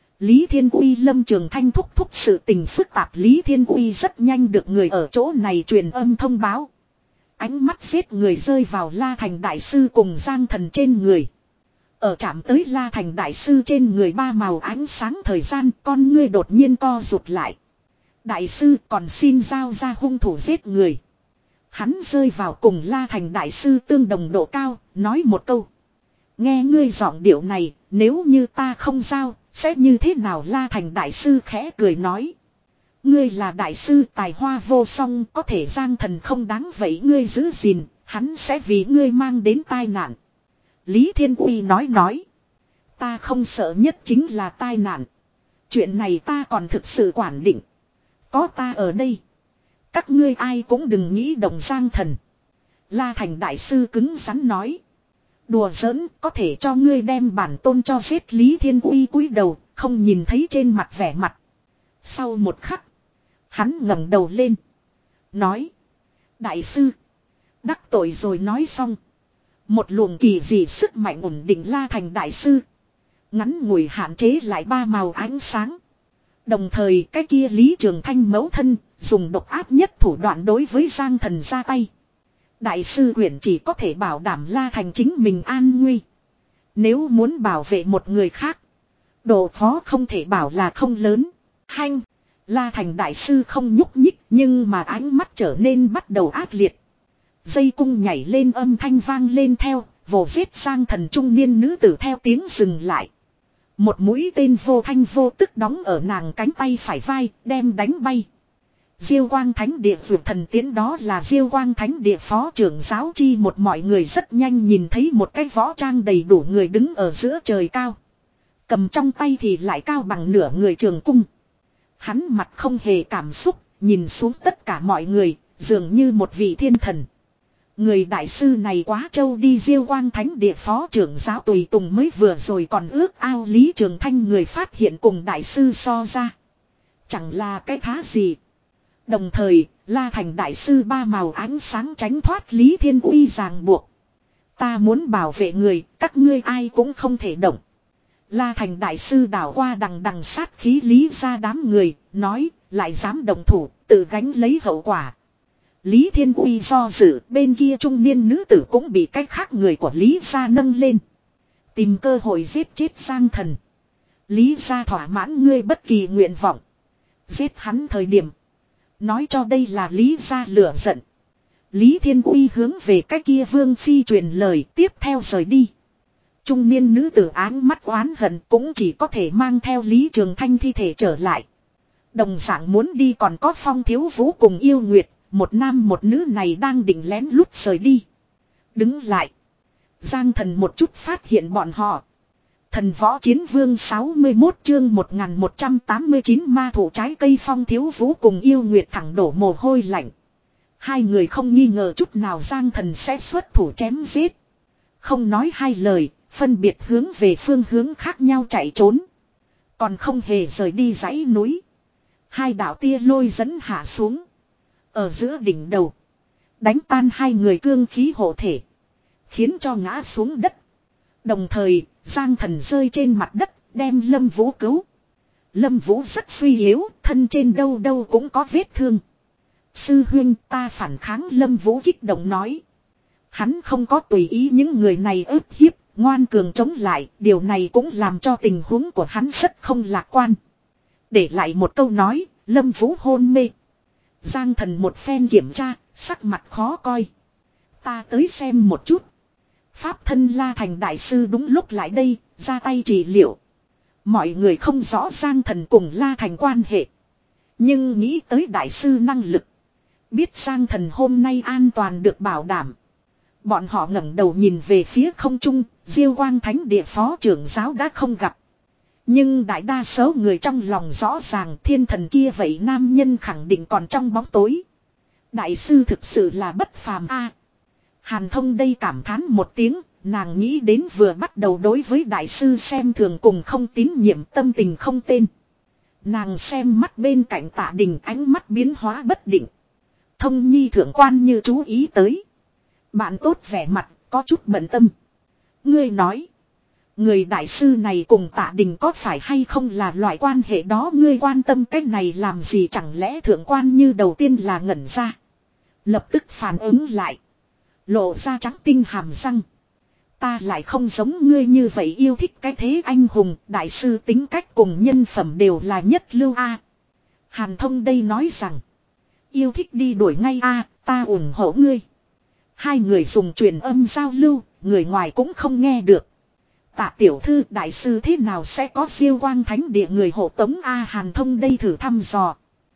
Lý Thiên Uy Lâm Trường Thanh thúc thúc sự tình phức tạp. Lý Thiên Uy rất nhanh được người ở chỗ này truyền âm thông báo. Ánh mắt giết người rơi vào La Thành đại sư cùng Giang Thần trên người. Ở chạm tới La Thành đại sư trên người ba màu ánh sáng thời gian, con ngươi đột nhiên co rụt lại. Đại sư còn xin giao ra hung thủ giết người. Hắn rơi vào cùng La Thành đại sư tương đồng độ cao, nói một câu. Nghe ngươi giọng điệu này, nếu như ta không giao, sẽ như thế nào? La Thành đại sư khẽ cười nói. Ngươi là đại sư tài hoa vô song, có thể Giang Thần không đáng vậy ngươi giữ gìn, hắn sẽ vì ngươi mang đến tai nạn. Lý Thiên Uy nói nói. Ta không sợ nhất chính là tai nạn. Chuyện này ta còn thực sự quản định. Có ta ở đây. Các ngươi ai cũng đừng nghĩ động Giang Thần. La Thành đại sư cứng rắn nói. Đùa giỡn, có thể cho ngươi đem bản tôn cho giết. Lý Thiên Uy cúi đầu, không nhìn thấy trên mặt vẻ mặt. Sau một khắc, hắn ngẩng đầu lên. Nói. Đại sư. Đắc tội rồi. Nói xong. Một luồng kỳ dị sức mạnh ổn định La Thành đại sư. Ngắn ngủi hạn chế lại ba màu ánh sáng. Đồng thời cái kia Lý Trường Thanh mẫu thân dùng độc ác nhất thủ đoạn đối với Giang Thần ra tay. Đại sư quyển chỉ có thể bảo đảm La Thành chính mình an nguy. Nếu muốn bảo vệ một người khác, độ khó không thể bảo là không lớn. Hanh, La Thành đại sư không nhúc nhích, nhưng mà ánh mắt trở nên bắt đầu ác liệt. Dây cung nhảy lên, âm thanh vang lên theo, vồ giết Giang Thần trung niên nữ tử theo tiếng dừng lại. Một mũi tên vô thanh vô tức đóng ở nàng cánh tay phải vai, đem đánh bay. Diêu Quang Thánh Địa vượt thần tiến, đó là Diêu Quang Thánh Địa phó trưởng giáo chi một. Mọi người rất nhanh nhìn thấy một cái võ trang đầy đủ người đứng ở giữa trời cao. Cầm trong tay thì lại cao bằng nửa người trường cung. Hắn mặt không hề cảm xúc, nhìn xuống tất cả mọi người, dường như một vị thiên thần. Người đại sư này quá trâu đi. Diêu Quang Thánh Địa phó trưởng giáo tùy tùng mới vừa rồi còn ước ao Lý Trường Thanh người phát hiện cùng đại sư so ra. Chẳng là cái thá gì. Đồng thời, La Thành đại sư ba màu ánh sáng tránh thoát Lý Thiên Uy ràng buộc. Ta muốn bảo vệ người, các ngươi ai cũng không thể động. La Thành đại sư đảo qua đằng đằng sát khí Lý ra đám người, nói, lại dám động thủ, tự gánh lấy hậu quả. Lý Thiên Uy do dự, bên kia trung niên nữ tử cũng bị cách khác người của Lý gia nâng lên. Tìm cơ hội giết chết Giang Thần. Lý gia thỏa mãn ngươi bất kỳ nguyện vọng. Giết hắn thời điểm. Nói cho đây là Lý gia lửa giận. Lý Thiên Uy hướng về cái kia Vương Phi truyền lời, tiếp theo rời đi. Trung niên nữ tử áng mắt oán hận cũng chỉ có thể mang theo Lý Trường Thanh thi thể trở lại. Đồng dạng muốn đi còn có Phong Thiếu Vũ cùng Yêu Nguyệt. Một nam một nữ này đang định lén lút rời đi. Đứng lại. Giang Thần một chút phát hiện bọn họ. Thần Võ Chiến Vương sáu mươi mốt chương một nghìn một trăm tám mươi chín ma thủ trái cây. Phong Thiếu Vũ cùng Yêu Nguyệt thẳng đổ mồ hôi lạnh. Hai người không nghi ngờ chút nào Giang Thần sẽ xuất thủ chém giết. Không nói hai lời, phân biệt hướng về phương hướng khác nhau chạy trốn. Còn không hề rời đi dãy núi. Hai đạo tia lôi dẫn hạ xuống. Ở giữa đỉnh đầu. Đánh tan hai người cương khí hộ thể. Khiến cho ngã xuống đất. Đồng thời, Giang Thần rơi trên mặt đất, đem Lâm Vũ cứu. Lâm Vũ rất suy yếu, thân trên đâu đâu cũng có vết thương. Sư huynh, ta phản kháng. Lâm Vũ kích động nói. Hắn không có tùy ý những người này ức hiếp, ngoan cường chống lại, điều này cũng làm cho tình huống của hắn rất không lạc quan. Để lại một câu nói, Lâm Vũ hôn mê. Giang Thần một phen kiểm tra, sắc mặt khó coi. Ta tới xem một chút. Pháp thân La Thành đại sư đúng lúc lại đây, ra tay trị liệu. Mọi người không rõ Giang Thần cùng La Thành quan hệ. Nhưng nghĩ tới đại sư năng lực. Biết Giang Thần hôm nay an toàn được bảo đảm. Bọn họ ngẩng đầu nhìn về phía không trung, Diêu Quang Thánh Địa phó trưởng giáo đã không gặp. Nhưng đại đa số người trong lòng rõ ràng thiên thần kia vậy nam nhân khẳng định còn trong bóng tối. Đại sư thực sự là bất phàm a. Hàn Thông đây cảm thán một tiếng, nàng nghĩ đến vừa bắt đầu đối với đại sư xem thường cùng không tín nhiệm, tâm tình không tên. Nàng xem mắt bên cạnh Tạ Đình, ánh mắt biến hóa bất định. Thông Nhi thượng quan như chú ý tới. Bạn tốt vẻ mặt, có chút bận tâm. Ngươi nói. Người đại sư này cùng Tạ Đình có phải hay không là loại quan hệ đó, ngươi quan tâm cái này làm gì, chẳng lẽ thượng quan như đầu tiên là ngẩn ra. Lập tức phản ứng lại. Lộ ra trắng tinh hàm răng. Ta lại không giống ngươi như vậy yêu thích cái thế anh hùng, đại sư tính cách cùng nhân phẩm đều là nhất lưu a. Hàn Thông đây nói rằng. Yêu thích đi đuổi ngay a, ta ủng hộ ngươi. Hai người dùng truyền âm giao lưu, người ngoài cũng không nghe được. Tạ tiểu thư, đại sư thế nào sẽ có Diêu Quang Thánh Địa người hộ tống a? Hàn Thông đây thử thăm dò.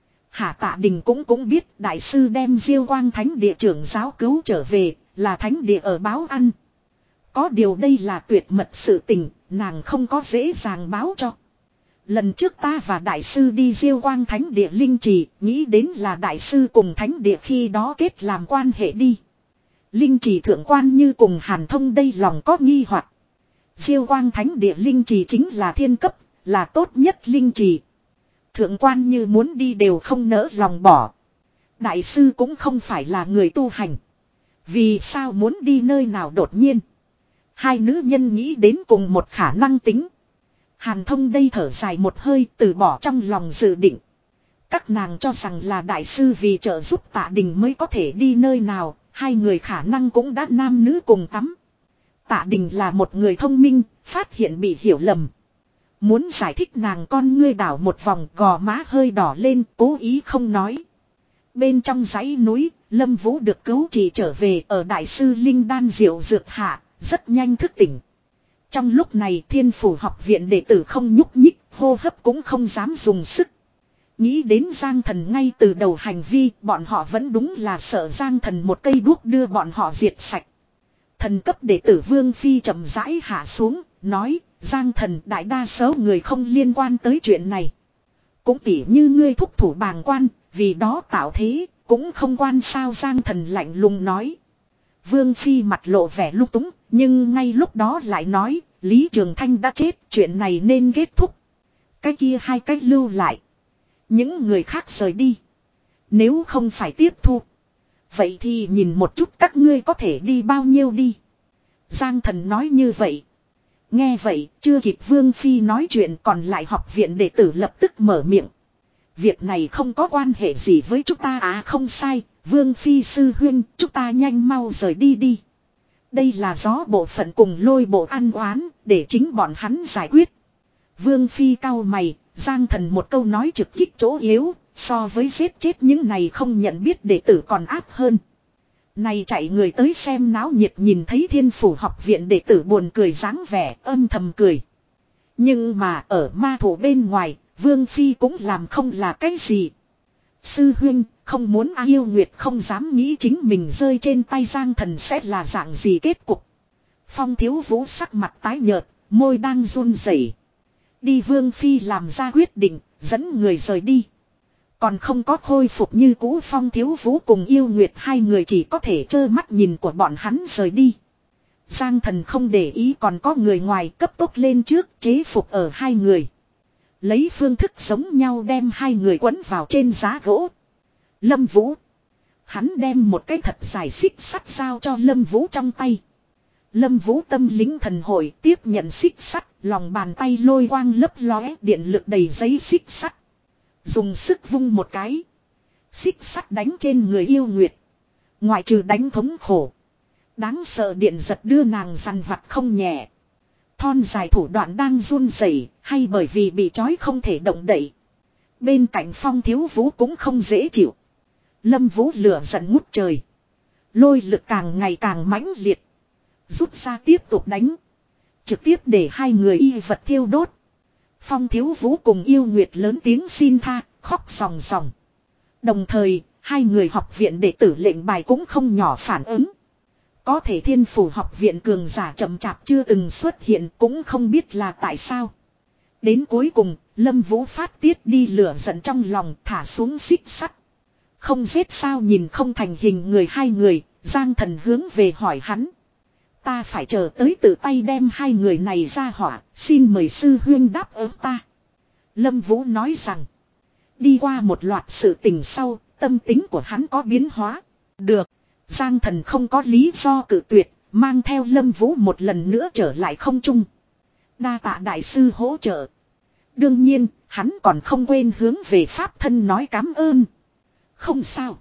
Hạ Tạ Đình cũng cũng biết đại sư đem Diêu Quang Thánh Địa trưởng giáo cứu trở về, là Thánh Địa ở báo ăn. Có điều đây là tuyệt mật sự tình, nàng không có dễ dàng báo cho. Lần trước ta và đại sư đi Diêu Quang Thánh Địa linh trì, nghĩ đến là đại sư cùng Thánh Địa khi đó kết làm quan hệ đi. Linh trì thượng quan như cùng Hàn Thông đây lòng có nghi hoặc. Diêu Quang Thánh Địa linh trì chính là thiên cấp, là tốt nhất linh trì. Thượng quan như muốn đi đều không nỡ lòng bỏ. Đại sư cũng không phải là người tu hành. Vì sao muốn đi nơi nào đột nhiên. Hai nữ nhân nghĩ đến cùng một khả năng tính. Hàn Thông đây thở dài một hơi, từ bỏ trong lòng dự định. Các nàng cho rằng là đại sư vì trợ giúp Tạ Đình mới có thể đi nơi nào. Hai người khả năng cũng đã nam nữ cùng tắm. Tạ Đình là một người thông minh, phát hiện bị hiểu lầm. Muốn giải thích nàng con ngươi đảo một vòng, gò má hơi đỏ lên, cố ý không nói. Bên trong dãy núi, Lâm Vũ được cứu trị trở về ở đại sư Linh Đan diệu dược hạ, rất nhanh thức tỉnh. Trong lúc này Thiên Phủ học viện đệ tử không nhúc nhích, hô hấp cũng không dám dùng sức. Nghĩ đến Giang Thần ngay từ đầu hành vi, bọn họ vẫn đúng là sợ Giang Thần một cây đuốc đưa bọn họ diệt sạch. Thần cấp đệ tử Vương Phi chậm rãi hạ xuống, nói, Giang Thần, đại đa số người không liên quan tới chuyện này. Cũng tỉ như ngươi thúc thủ bàng quan, vì đó tạo thế, cũng không quan sao. Giang Thần lạnh lùng nói. Vương Phi mặt lộ vẻ lung túng, nhưng ngay lúc đó lại nói, Lý Trường Thanh đã chết, chuyện này nên kết thúc. Cái kia hai cách lưu lại. Những người khác rời đi. Nếu không phải tiếp thu. Vậy thì nhìn một chút các ngươi có thể đi bao nhiêu đi. Giang Thần nói như vậy. Nghe vậy, chưa kịp Vương Phi nói chuyện, còn lại học viện đệ tử lập tức mở miệng. Việc này không có quan hệ gì với chúng ta à? Không sai, Vương Phi sư huynh, chúng ta nhanh mau rời đi đi. Đây là gió bộ phận cùng lôi bộ ăn oán, để chính bọn hắn giải quyết. Vương Phi cau mày, Giang Thần một câu nói trực kích chỗ yếu, so với giết chết những này không nhận biết đệ tử còn áp hơn. Này chạy người tới xem náo nhiệt nhìn thấy Thiên Phủ học viện đệ tử buồn cười dáng vẻ, âm thầm cười. Nhưng mà ở ma thủ bên ngoài, Vương Phi cũng làm không là cái gì. Sư huynh, không muốn A Yêu Nguyệt không dám nghĩ chính mình rơi trên tay Giang Thần sẽ là dạng gì kết cục. Phong Thiếu Vũ sắc mặt tái nhợt, môi đang run rẩy. Đi. Vương Phi làm ra quyết định, dẫn người rời đi. Còn không có khôi phục như cũ Phong Thiếu Vũ cùng Yêu Nguyệt hai người chỉ có thể trơ mắt nhìn của bọn hắn rời đi. Giang Thần không để ý còn có người ngoài cấp tốc lên trước chế phục ở hai người. Lấy phương thức giống nhau đem hai người quấn vào trên giá gỗ. Lâm Vũ. Hắn đem một cái thật dài xích sắt giao cho Lâm Vũ trong tay. Lâm Vũ tâm lính thần hội tiếp nhận xích sắt, lòng bàn tay lôi quang lấp lóe, điện lực đầy giấy xích sắt. Dùng sức vung một cái. Xích sắt đánh trên người Yêu Nguyệt. Ngoại trừ đánh thống khổ. Đáng sợ điện giật đưa nàng dằn vặt không nhẹ. Thon dài thủ đoạn đang run rẩy, hay bởi vì bị trói không thể động đậy. Bên cạnh Phong Thiếu Vũ cũng không dễ chịu. Lâm Vũ lửa giận ngút trời. Lôi lực càng ngày càng mãnh liệt. Rút ra tiếp tục đánh. Trực tiếp để hai người y vật thiêu đốt. Phong Thiếu Vũ cùng Yêu Nguyệt lớn tiếng xin tha, khóc ròng ròng. Đồng thời, hai người học viện đệ tử lệnh bài cũng không nhỏ phản ứng. Có thể Thiên Phủ học viện cường giả chậm chạp chưa từng xuất hiện cũng không biết là tại sao. Đến cuối cùng, Lâm Vũ phát tiết đi lửa giận trong lòng thả xuống xích sắt. Không giết sao nhìn không thành hình người hai người, Giang Thần hướng về hỏi hắn. Ta phải chờ tới tự tay đem hai người này ra hỏa, xin mời sư huynh đáp ứng ta. Lâm Vũ nói rằng, đi qua một loạt sự tình sau, tâm tính của hắn có biến hóa. Được, Giang Thần không có lý do cự tuyệt, mang theo Lâm Vũ một lần nữa trở lại không trung. Đa tạ đại sư hỗ trợ. Đương nhiên, hắn còn không quên hướng về pháp thân nói cảm ơn. Không sao.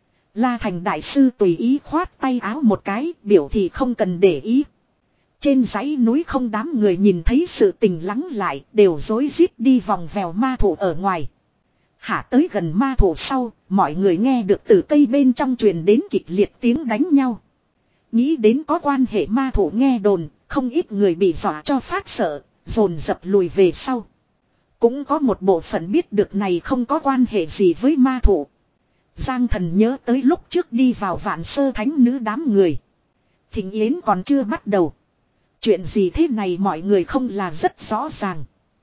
La Thành đại sư tùy ý khoát tay áo một cái, biểu thị không cần để ý. Trên dãy núi không đám người nhìn thấy sự tình lắng lại, đều rối rít đi vòng vèo ma thủ ở ngoài. Hạ tới gần ma thủ sau, mọi người nghe được từ cây bên trong truyền đến kịch liệt tiếng đánh nhau. Nghĩ đến có quan hệ ma thủ nghe đồn, không ít người bị dọa cho phát sợ, dồn dập lùi về sau. Cũng có một bộ phận biết được này không có quan hệ gì với ma thủ. Giang Thần nhớ tới lúc trước đi vào Vạn Sơ Thánh nữ đám người. Thịnh yến còn chưa bắt đầu. Chuyện gì thế này mọi người không là rất rõ ràng.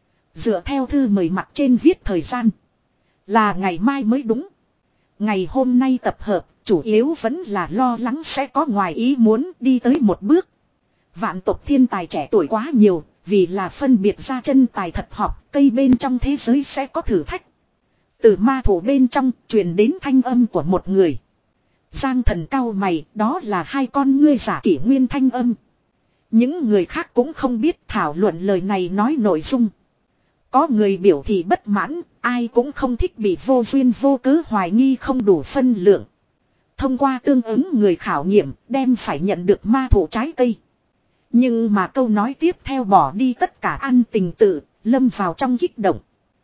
Dựa theo thư mời mặt trên viết thời gian. Là ngày mai mới đúng. Ngày hôm nay tập hợp, chủ yếu vẫn là lo lắng sẽ có ngoài ý muốn đi tới một bước. Vạn tộc thiên tài trẻ tuổi quá nhiều, vì là phân biệt ra chân tài thật học, cây bên trong thế giới sẽ có thử thách. Từ ma thủ bên trong truyền đến thanh âm của một người. Giang Thần cau mày, đó là hai con ngươi giả kỷ nguyên thanh âm. Những người khác cũng không biết thảo luận lời này nói nội dung. Có người biểu thị bất mãn, ai cũng không thích bị vô duyên vô cớ hoài nghi không đủ phân lượng. Thông qua tương ứng người khảo nghiệm, đem phải nhận được ma thủ trái cây. Nhưng mà câu nói tiếp theo bỏ đi tất cả ăn tình tự, lâm vào trong kích động.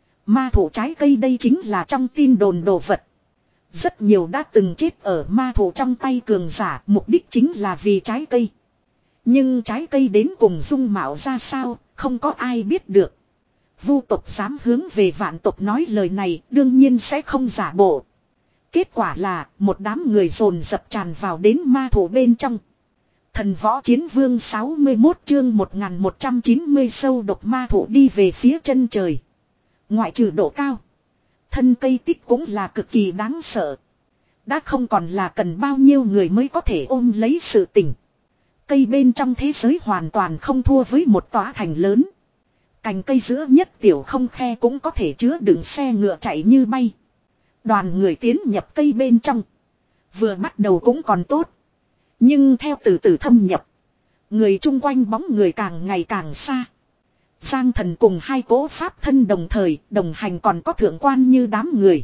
Ma thủ trái cây đây chính là trong tin đồn đồ vật. Rất nhiều đã từng chết ở ma thủ trong tay cường giả, mục đích chính là vì trái cây. Nhưng trái cây đến cùng dung mạo ra sao, không có ai biết được. Vu tộc dám hướng về vạn tộc nói lời này, đương nhiên sẽ không giả bộ. Kết quả là, một đám người dồn dập tràn vào đến ma thủ bên trong. Thần võ chiến vương sáu mươi mốt chương một nghìn một trăm chín mươi sâu độc ma thủ đi về phía chân trời. Ngoại trừ độ cao, thân cây tích cũng là cực kỳ đáng sợ. Đã không còn là cần bao nhiêu người mới có thể ôm lấy sự tình. Cây bên trong thế giới hoàn toàn không thua với một tòa thành lớn. Cành cây giữa nhất tiểu không khe cũng có thể chứa đựng xe ngựa chạy như bay. Đoàn người tiến nhập cây bên trong. Vừa bắt đầu cũng còn tốt. Nhưng theo từ từ thâm nhập, người chung quanh bóng người càng ngày càng xa. Giang Thần cùng hai cỗ pháp thân đồng thời, đồng hành còn có thượng quan như đám người.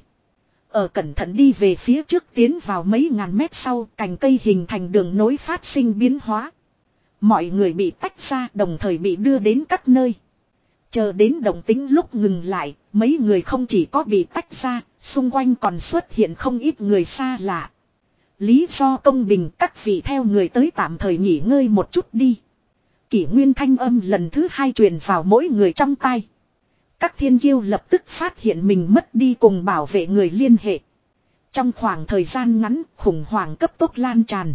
Ở cẩn thận đi về phía trước tiến vào mấy ngàn mét sau, cành cây hình thành đường nối phát sinh biến hóa. Mọi người bị tách ra đồng thời bị đưa đến các nơi. Chờ đến động tính lúc ngừng lại, mấy người không chỉ có bị tách ra, xung quanh còn xuất hiện không ít người xa lạ. Lý do công bình, các vị theo người tới tạm thời nghỉ ngơi một chút đi. Kỷ nguyên thanh âm lần thứ hai truyền vào mỗi người trong tai. Các thiên kiêu lập tức phát hiện mình mất đi cùng bảo vệ người liên hệ. Trong khoảng thời gian ngắn, khủng hoảng cấp tốc lan tràn.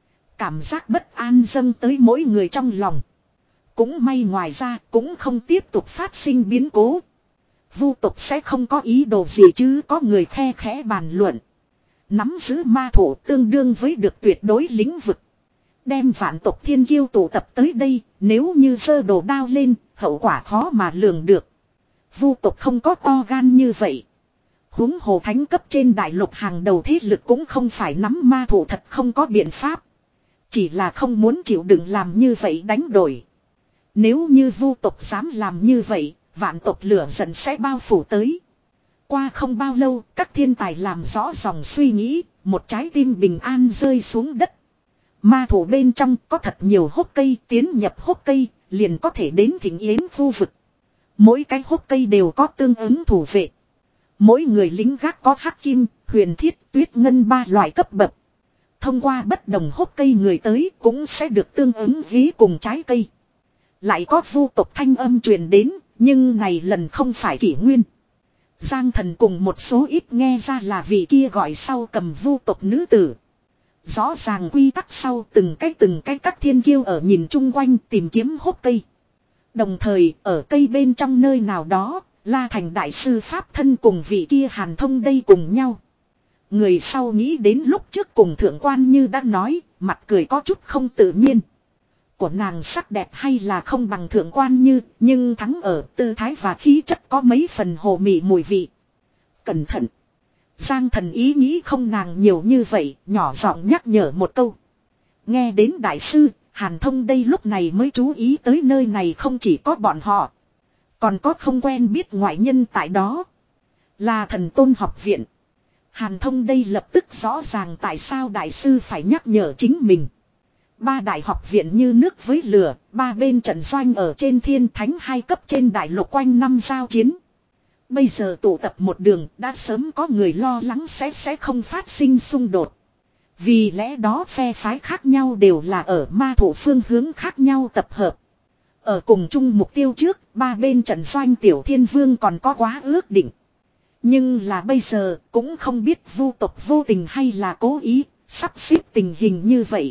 Cảm giác bất an dâng tới mỗi người trong lòng. Cũng may ngoài ra cũng không tiếp tục phát sinh biến cố. Vu tộc sẽ không có ý đồ gì chứ, có người khe khẽ bàn luận. Nắm giữ ma thủ tương đương với được tuyệt đối lĩnh vực. Đem vạn tộc thiên kiêu tụ tập tới đây, nếu như giơ đồ đao lên, hậu quả khó mà lường được. Vu tộc không có to gan như vậy. Huống hồ thánh cấp trên đại lục hàng đầu thế lực cũng không phải nắm ma thủ thật không có biện pháp. Chỉ là không muốn chịu đựng làm như vậy đánh đổi. Nếu như vu tộc dám làm như vậy, vạn tộc lửa giận sẽ bao phủ tới. Qua không bao lâu, các thiên tài làm rõ dòng suy nghĩ, một trái tim bình an rơi xuống đất. Ma thủ bên trong có thật nhiều hốc cây, tiến nhập hốc cây, liền có thể đến thỉnh yến khu vực. Mỗi cái hốc cây đều có tương ứng thủ vệ. Mỗi người lính gác có hắc kim, huyền thiết, tuyết ngân ba loại cấp bậc. Thông qua bất đồng hốc cây người tới cũng sẽ được tương ứng ví cùng trái cây. Lại có vu tộc thanh âm truyền đến, nhưng này lần không phải kỷ nguyên. Giang thần cùng một số ít nghe ra là vị kia gọi sau cầm vu tộc nữ tử. Rõ ràng quy tắc sau từng cái từng cái các thiên kiêu ở nhìn chung quanh tìm kiếm hốc cây. Đồng thời ở cây bên trong nơi nào đó, La Thành đại sư pháp thân cùng vị kia Hàn Thông đây cùng nhau. Người sau nghĩ đến lúc trước cùng thượng quan như đã nói, mặt cười có chút không tự nhiên. Của nàng sắc đẹp hay là không bằng thượng quan như, nhưng thắng ở tư thái và khí chất có mấy phần hồ mị mùi vị. Cẩn thận. Giang thần ý nghĩ không nàng nhiều như vậy, nhỏ giọng nhắc nhở một câu. Nghe đến đại sư, Hàn Thông đây lúc này mới chú ý tới nơi này không chỉ có bọn họ. Còn có không quen biết ngoại nhân tại đó. Là Thần Tôn học viện. Hàn Thông đây lập tức rõ ràng tại sao đại sư phải nhắc nhở chính mình. Ba đại học viện như nước với lửa, ba bên trận doanh ở trên thiên thánh hai cấp trên đại lục quanh năm giao chiến. Bây giờ tụ tập một đường đã sớm có người lo lắng sẽ sẽ không phát sinh xung đột. Vì lẽ đó phe phái khác nhau đều là ở ma thủ phương hướng khác nhau tập hợp. Ở cùng chung mục tiêu trước, ba bên trận doanh tiểu thiên vương còn có quá ước định. Nhưng là bây giờ cũng không biết vu tộc vô tình hay là cố ý, sắp xếp tình hình như vậy.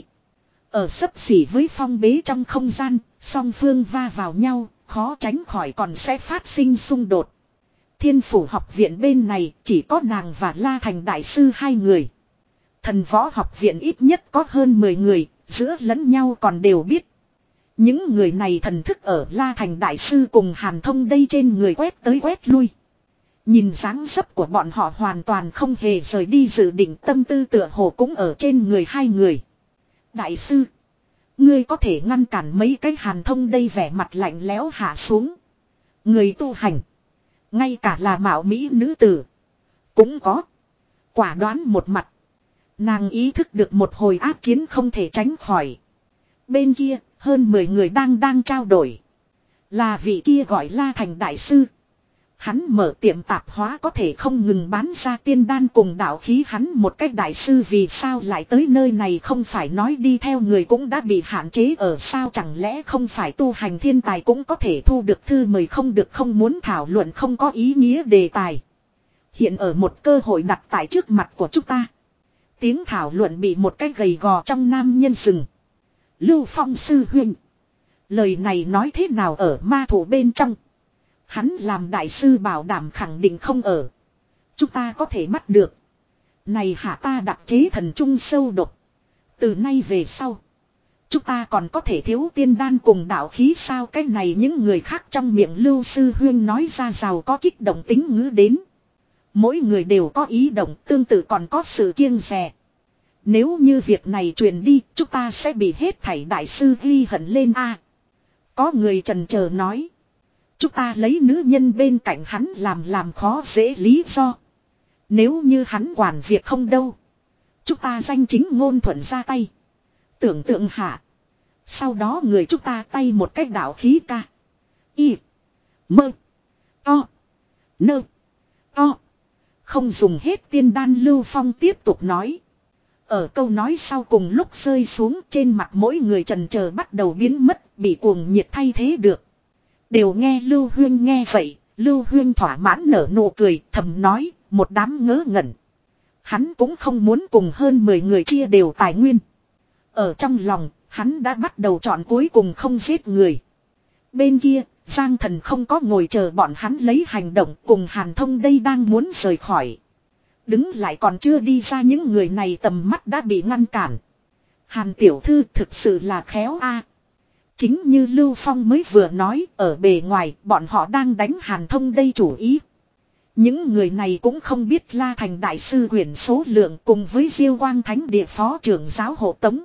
Ở xấp xỉ với phong bế trong không gian, song phương va vào nhau, khó tránh khỏi còn sẽ phát sinh xung đột. Thiên phủ học viện bên này chỉ có nàng và La Thành đại sư hai người. Thần võ học viện ít nhất có hơn mười người, giữa lẫn nhau còn đều biết. Những người này thần thức ở La Thành đại sư cùng Hàn Thông đây trên người quét tới quét lui. Nhìn dáng dấp của bọn họ hoàn toàn không hề rời đi dự định, tâm tư tựa hồ cũng ở trên người hai người. Đại sư, ngươi có thể ngăn cản mấy cái Hàn Thông đây vẻ mặt lạnh lẽo hạ xuống. Người tu hành, ngay cả là mạo mỹ nữ tử, cũng có. Quả đoán một mặt. Nàng ý thức được một hồi áp chiến không thể tránh khỏi. Bên kia, hơn mười người đang đang trao đổi. Là vị kia gọi La Thành đại sư. Hắn mở tiệm tạp hóa có thể không ngừng bán ra tiên đan cùng đạo khí, hắn một cách đại sư vì sao lại tới nơi này, không phải nói đi theo người cũng đã bị hạn chế ở sao, chẳng lẽ không phải tu hành thiên tài cũng có thể thu được thư mời không được, không muốn thảo luận không có ý nghĩa đề tài. Hiện ở một cơ hội đặt tại trước mặt của chúng ta. Tiếng thảo luận bị một cái gầy gò trong nam nhân dừng. Lưu Phong sư huynh, lời này nói thế nào ở ma thủ bên trong? Hắn làm đại sư bảo đảm khẳng định không ở. Chúng ta có thể bắt được. Này hạ ta đặc chế thần trung sâu độc. Từ nay về sau, chúng ta còn có thể thiếu tiên đan cùng đạo khí sao? Cái này những người khác trong miệng Lưu sư huyên nói ra giàu có kích động tính ngữ đến. Mỗi người đều có ý động, tương tự còn có sự kiêng dè. Nếu như việc này truyền đi, chúng ta sẽ bị hết thảy đại sư ghi hận lên a. Có người chần chờ nói. Chúng ta lấy nữ nhân bên cạnh hắn làm làm khó dễ lý do. Nếu như hắn quản việc không đâu, chúng ta danh chính ngôn thuận ra tay. Tưởng tượng hạ. Sau đó người chúng ta tay một cách đạo khí ca. Y. Mơ. To. Nơ. To. Không dùng hết tiên đan, Lưu Phong tiếp tục nói. Ở câu nói sau cùng lúc rơi xuống, trên mặt mỗi người chần chờ bắt đầu biến mất, bị cuồng nhiệt thay thế được. Đều nghe Lưu Huyên nghe vậy, Lưu Huyên thỏa mãn nở nụ cười, thầm nói, một đám ngớ ngẩn. Hắn cũng không muốn cùng hơn mười người chia đều tài nguyên. Ở trong lòng, hắn đã bắt đầu chọn cuối cùng không giết người. Bên kia, Giang Thần không có ngồi chờ bọn hắn lấy hành động, cùng Hàn Thông đây đang muốn rời khỏi. Đứng lại còn chưa đi ra, những người này tầm mắt đã bị ngăn cản. Hàn tiểu thư thực sự là khéo a. Chính như Lưu Phong mới vừa nói, ở bề ngoài bọn họ đang đánh Hàn Thông đây chủ ý. Những người này cũng không biết La Thành đại sư quyển số lượng cùng với Diêu Quang Thánh địa phó trưởng giáo hộ tống.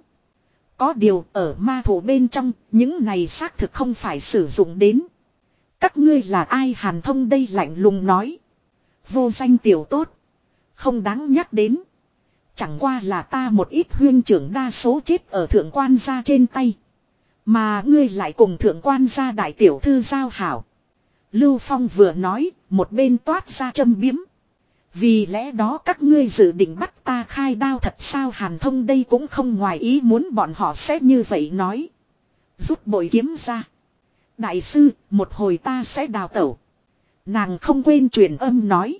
Có điều ở ma thủ bên trong, những này xác thực không phải sử dụng đến. Các ngươi là ai? Hàn Thông đây lạnh lùng nói. Vô danh tiểu tốt. Không đáng nhắc đến. Chẳng qua là ta một ít huyên trưởng đa số chết ở thượng quan gia trên tay. Mà ngươi lại cùng thượng quan gia đại tiểu thư giao hảo. Lưu Phong vừa nói, một bên toát ra châm biếm. Vì lẽ đó các ngươi dự định bắt ta khai đao thật sao? Hàn Thông đây cũng không ngoài ý muốn bọn họ sẽ như vậy nói. Rút bội kiếm ra. Đại sư, một hồi ta sẽ đào tẩu. Nàng không quên truyền âm nói.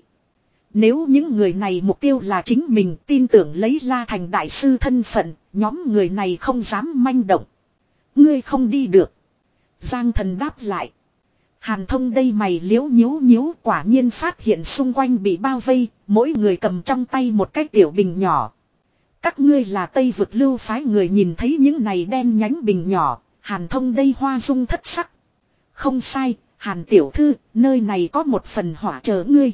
Nếu những người này mục tiêu là chính mình, tin tưởng lấy La Thành đại sư thân phận, nhóm người này không dám manh động. Ngươi không đi được. Giang Thần đáp lại. Hàn Thông đây mày liếu nhíu nhíu, quả nhiên phát hiện xung quanh bị bao vây, mỗi người cầm trong tay một cái tiểu bình nhỏ. Các ngươi là Tây Vực Lưu phái người, nhìn thấy những này đen nhánh bình nhỏ, Hàn Thông đây hoa dung thất sắc. Không sai, Hàn tiểu thư, nơi này có một phần hỏa chờ ngươi.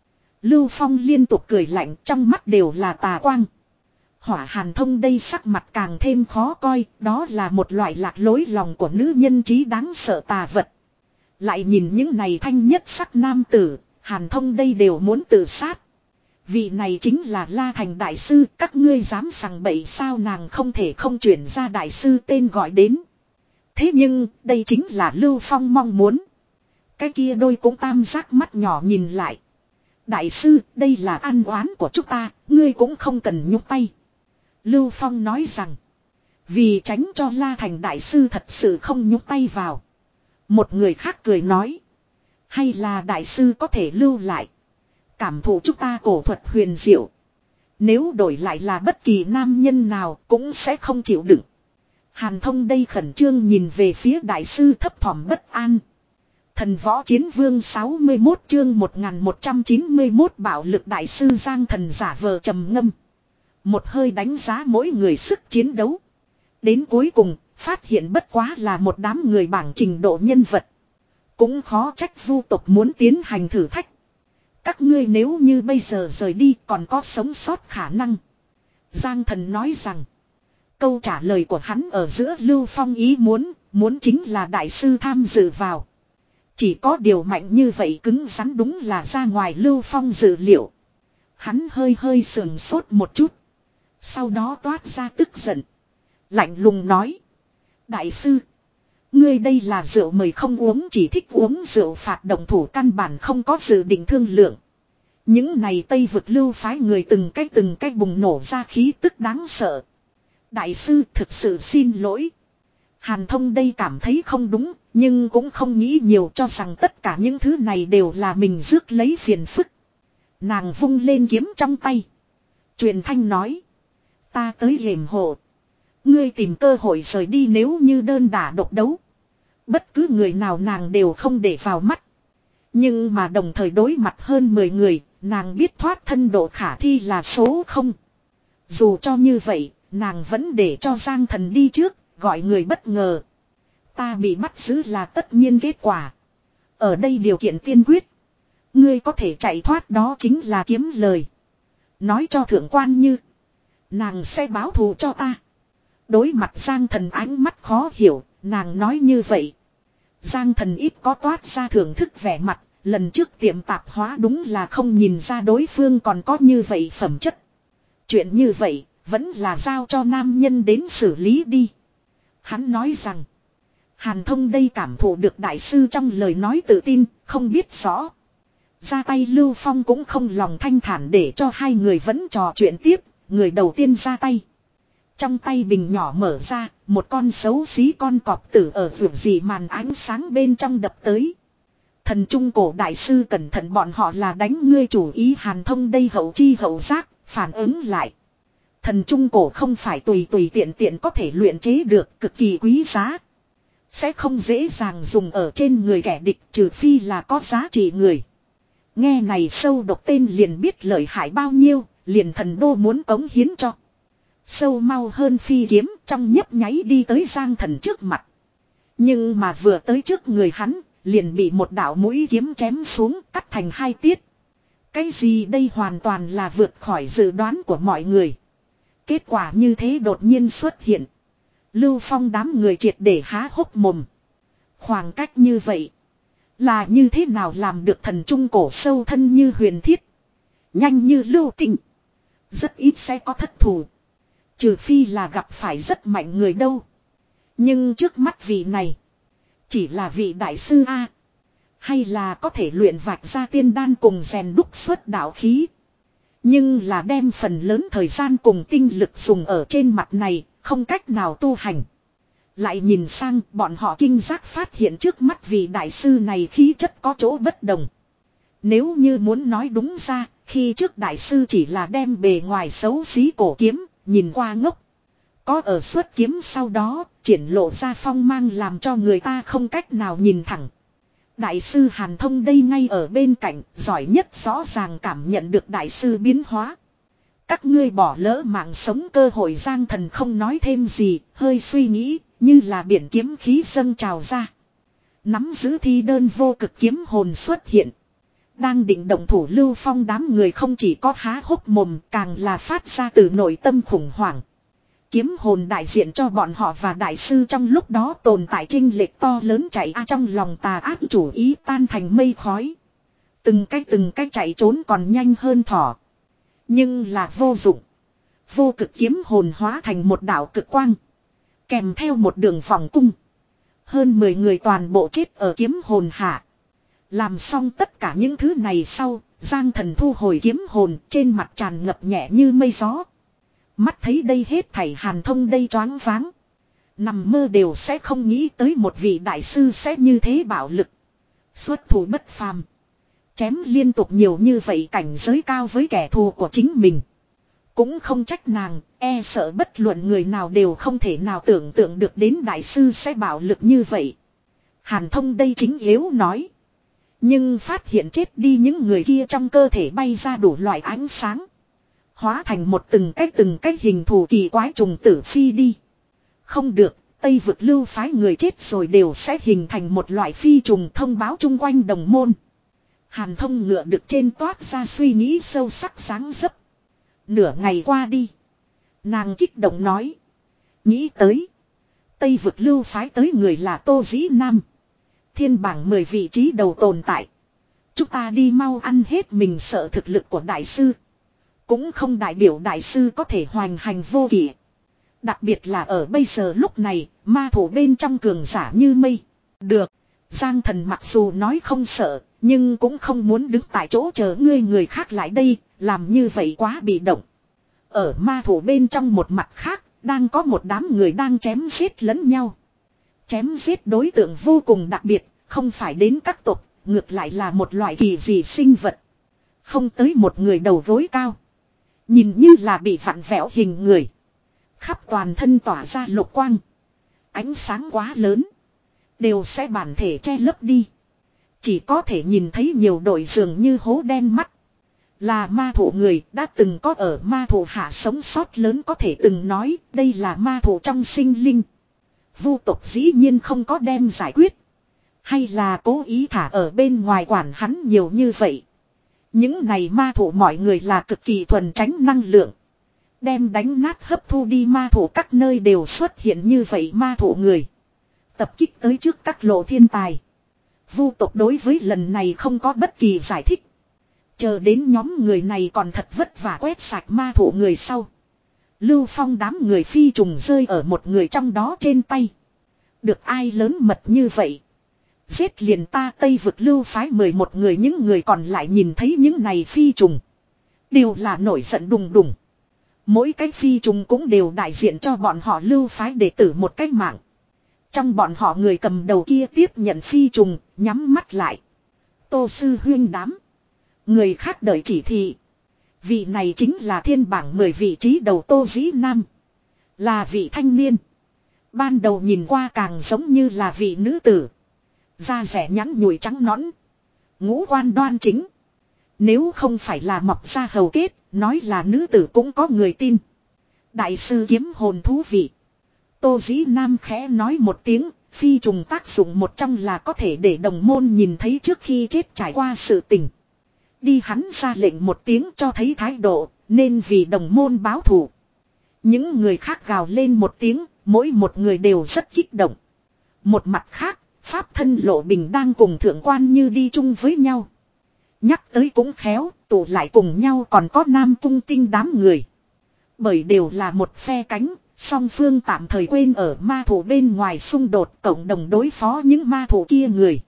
Lưu Phong liên tục cười lạnh, trong mắt đều là tà quang. Hỏa Hàn Thông đây sắc mặt càng thêm khó coi, đó là một loại lạc lối lòng của nữ nhân trí đáng sợ tà vật. Lại nhìn những này thanh nhất sắc nam tử, Hàn Thông đây đều muốn tự sát. Vị này chính là La Thành đại sư, các ngươi dám sằng bậy sao? Nàng không thể không chuyển ra đại sư tên gọi đến. Thế nhưng, đây chính là Lưu Phong mong muốn. Cái kia đôi cũng tam giác mắt nhỏ nhìn lại. Đại sư, đây là ăn oán của chúng ta, ngươi cũng không cần nhúc tay. Lưu Phong nói rằng, vì tránh cho La Thành đại sư thật sự không nhúc tay vào. Một người khác cười nói, hay là đại sư có thể lưu lại. Cảm thụ chúng ta cổ thuật huyền diệu. Nếu đổi lại là bất kỳ nam nhân nào cũng sẽ không chịu đựng. Hàn Thông đây khẩn trương nhìn về phía đại sư, thấp thỏm bất an. Thần võ chiến vương sáu mươi mốt chương một nghìn một trăm chín mươi mốt bạo lực đại sư Giang Thần giả vờ trầm ngâm. Một hơi đánh giá mỗi người sức chiến đấu. Đến cuối cùng, phát hiện bất quá là một đám người bảng trình độ nhân vật. Cũng khó trách vu tộc muốn tiến hành thử thách. Các ngươi nếu như bây giờ rời đi còn có sống sót khả năng. Giang Thần nói rằng. Câu trả lời của hắn ở giữa Lưu Phong ý muốn, muốn chính là đại sư tham dự vào. Chỉ có điều mạnh như vậy cứng rắn đúng là ra ngoài Lưu Phong dự liệu. Hắn hơi hơi sườn sốt một chút. Sau đó toát ra tức giận. Lạnh lùng nói. Đại sư. Ngươi đây là rượu mời không uống, chỉ thích uống rượu phạt động thủ, căn bản không có dự định thương lượng. Những này Tây Vực Lưu phái người từng cách từng cách bùng nổ ra khí tức đáng sợ. Đại sư thực sự xin lỗi. Hàn Thông đây cảm thấy không đúng, nhưng cũng không nghĩ nhiều, cho rằng tất cả những thứ này đều là mình rước lấy phiền phức. Nàng vung lên kiếm trong tay. Truyền thanh nói. Ta tới yểm hộ. Ngươi tìm cơ hội rời đi, nếu như đơn đả độc đấu. Bất cứ người nào nàng đều không để vào mắt. Nhưng mà đồng thời đối mặt hơn mười người, nàng biết thoát thân độ khả thi là số không. Dù cho như vậy, nàng vẫn để cho Giang Thần đi trước, gọi người bất ngờ. Ta bị bắt giữ là tất nhiên kết quả. Ở đây điều kiện tiên quyết. Ngươi có thể chạy thoát đó chính là kiếm lời. Nói cho thượng quan Như. Nàng sẽ báo thù cho ta. Đối mặt Giang Thần ánh mắt khó hiểu, nàng nói như vậy. Giang Thần ít có toát ra thưởng thức vẻ mặt, lần trước tiệm tạp hóa đúng là không nhìn ra đối phương còn có như vậy phẩm chất. Chuyện như vậy, vẫn là giao cho nam nhân đến xử lý đi. Hắn nói rằng, Hàn Thông đây cảm thụ được đại sư trong lời nói tự tin, không biết rõ. Ra tay Lưu Phong cũng không lòng thanh thản để cho hai người vẫn trò chuyện tiếp, người đầu tiên ra tay. Trong tay bình nhỏ mở ra, một con xấu xí con cọp tử ở vượt dị màn ánh sáng bên trong đập tới. Thần Trung Cổ đại sư cẩn thận, bọn họ là đánh ngươi chủ ý. Hàn Thông đây hậu chi hậu giác, phản ứng lại. Thần Trung Cổ không phải tùy tùy tiện tiện có thể luyện chế được, cực kỳ quý giá. Sẽ không dễ dàng dùng ở trên người kẻ địch trừ phi là có giá trị người. Nghe này sâu độc tên liền biết lợi hại bao nhiêu, liền thần đô muốn cống hiến cho. Sâu mau hơn phi kiếm trong nhấp nháy đi tới Giang Thần trước mặt. Nhưng mà vừa tới trước người hắn, liền bị một đạo mũi kiếm chém xuống cắt thành hai tiết. Cái gì đây hoàn toàn là vượt khỏi dự đoán của mọi người. Kết quả như thế đột nhiên xuất hiện. Lưu Phong đám người triệt để há hốc mồm. Khoảng cách như vậy. Là như thế nào làm được thần trung cổ sâu thân như huyền thiết. Nhanh như lưu tình. Rất ít sẽ có thất thủ. Trừ phi là gặp phải rất mạnh người đâu. Nhưng trước mắt vị này. Chỉ là vị đại sư A. Hay là có thể luyện vạch ra tiên đan cùng rèn đúc xuất đạo khí. Nhưng là đem phần lớn thời gian cùng tinh lực dùng ở trên mặt này. Không cách nào tu hành. Lại nhìn sang bọn họ kinh giác phát hiện trước mắt vị đại sư này khí chất có chỗ bất đồng. Nếu như muốn nói đúng ra, khi trước đại sư chỉ là đem bề ngoài xấu xí cổ kiếm, nhìn qua ngốc. Có ở xuất kiếm sau đó, triển lộ ra phong mang làm cho người ta không cách nào nhìn thẳng. Đại sư Hàn Thông đây ngay ở bên cạnh, giỏi nhất rõ ràng cảm nhận được đại sư biến hóa. Các ngươi bỏ lỡ mạng sống cơ hội Giang Thần không nói thêm gì, hơi suy nghĩ, như là biển kiếm khí dâng trào ra. Nắm giữ thi đơn vô cực kiếm hồn xuất hiện. Đang định động thủ Lưu Phong đám người không chỉ có há hốc mồm càng là phát ra từ nội tâm khủng hoảng. Kiếm hồn đại diện cho bọn họ và đại sư trong lúc đó tồn tại chênh lệch to lớn chạy a trong lòng tà ác chủ ý tan thành mây khói. Từng cách từng cách chạy trốn còn nhanh hơn thỏ. Nhưng là vô dụng. Vô cực kiếm hồn hóa thành một đạo cực quang. Kèm theo một đường vòng cung. Hơn mười người toàn bộ chết ở kiếm hồn hạ. Làm xong tất cả những thứ này sau, Giang Thần thu hồi kiếm hồn trên mặt tràn ngập nhẹ như mây gió. Mắt thấy đây hết thảy Hàn Thông đây choáng váng. Nằm mơ đều sẽ không nghĩ tới một vị đại sư sẽ như thế bạo lực. Xuất thủ bất phàm. Chém liên tục nhiều như vậy cảnh giới cao với kẻ thù của chính mình. Cũng không trách nàng, e sợ bất luận người nào đều không thể nào tưởng tượng được đến đại sư sẽ bạo lực như vậy. Hàn Thông đây chính yếu nói. Nhưng phát hiện chết đi những người kia trong cơ thể bay ra đủ loại ánh sáng. Hóa thành một từng cách từng cách hình thù kỳ quái trùng tử phi đi. Không được, Tây vực lưu phái người chết rồi đều sẽ hình thành một loại phi trùng thông báo chung quanh đồng môn. Hàn Thông ngựa được trên toát ra suy nghĩ sâu sắc sáng dấp. Nửa ngày qua đi. Nàng kích động nói. Nghĩ tới. Tây vực lưu phái tới người là Tô Dĩ Nam. Thiên bảng mười vị trí đầu tồn tại. Chúng ta đi mau ăn hết mình sợ thực lực của đại sư. Cũng không đại biểu đại sư có thể hoành hành vô kỷ. Đặc biệt là ở bây giờ lúc này, ma thủ bên trong cường giả như mây. Được, Giang Thần mặc dù nói không sợ, nhưng cũng không muốn đứng tại chỗ chờ ngươi người khác lại đây, làm như vậy quá bị động. Ở ma thủ bên trong một mặt khác, đang có một đám người đang chém giết lẫn nhau. Chém giết đối tượng vô cùng đặc biệt, không phải đến các tộc, ngược lại là một loại kỳ dị sinh vật. Không tới một người đầu gối cao. Nhìn như là bị vặn vẹo hình người. Khắp toàn thân tỏa ra lục quang. Ánh sáng quá lớn. Đều sẽ bản thể che lấp đi. Chỉ có thể nhìn thấy nhiều đội dường như hố đen mắt. Là ma thủ người đã từng có ở ma thủ hạ sống sót lớn có thể từng nói đây là ma thủ trong sinh linh. Vu tộc dĩ nhiên không có đem giải quyết. Hay là cố ý thả ở bên ngoài quản hắn nhiều như vậy. Những này ma thủ mọi người là cực kỳ thuần tránh năng lượng. Đem đánh nát hấp thu đi ma thủ các nơi đều xuất hiện như vậy ma thủ người. Tập kích tới trước các lộ thiên tài. Vu tộc đối với lần này không có bất kỳ giải thích. Chờ đến nhóm người này còn thật vất vả quét sạch ma thủ người sau. Lưu Phong đám người phi trùng rơi ở một người trong đó trên tay. Được ai lớn mật như vậy. Giết liền ta Tây vực lưu phái mười một người những người còn lại nhìn thấy những này phi trùng. Đều là nổi giận đùng đùng. Mỗi cái phi trùng cũng đều đại diện cho bọn họ lưu phái đệ tử một cách mạng. Trong bọn họ người cầm đầu kia tiếp nhận phi trùng, nhắm mắt lại. Tô sư huyên đám. Người khác đợi chỉ thị. Vị này chính là thiên bảng mười vị trí đầu Tô Dĩ Nam. Là vị thanh niên. Ban đầu nhìn qua càng giống như là vị nữ tử. Da rẻ nhẵn nhụi trắng nõn. Ngũ quan đoan chính. Nếu không phải là mọc ra hầu kết, nói là nữ tử cũng có người tin. Đại sư kiếm hồn thú vị. Tô Dĩ Nam khẽ nói một tiếng, phi trùng tác dụng một trong là có thể để đồng môn nhìn thấy trước khi chết trải qua sự tình. Đi hắn ra lệnh một tiếng cho thấy thái độ, nên vì đồng môn báo thù. Những người khác gào lên một tiếng, mỗi một người đều rất kích động. Một mặt khác, pháp thân Lộ Bình đang cùng thượng quan như đi chung với nhau. Nhắc tới cũng khéo, tụ lại cùng nhau còn có Nam Cung Tinh đám người. Bởi đều là một phe cánh, song phương tạm thời quên ở ma thủ bên ngoài xung đột cộng đồng đối phó những ma thủ kia người.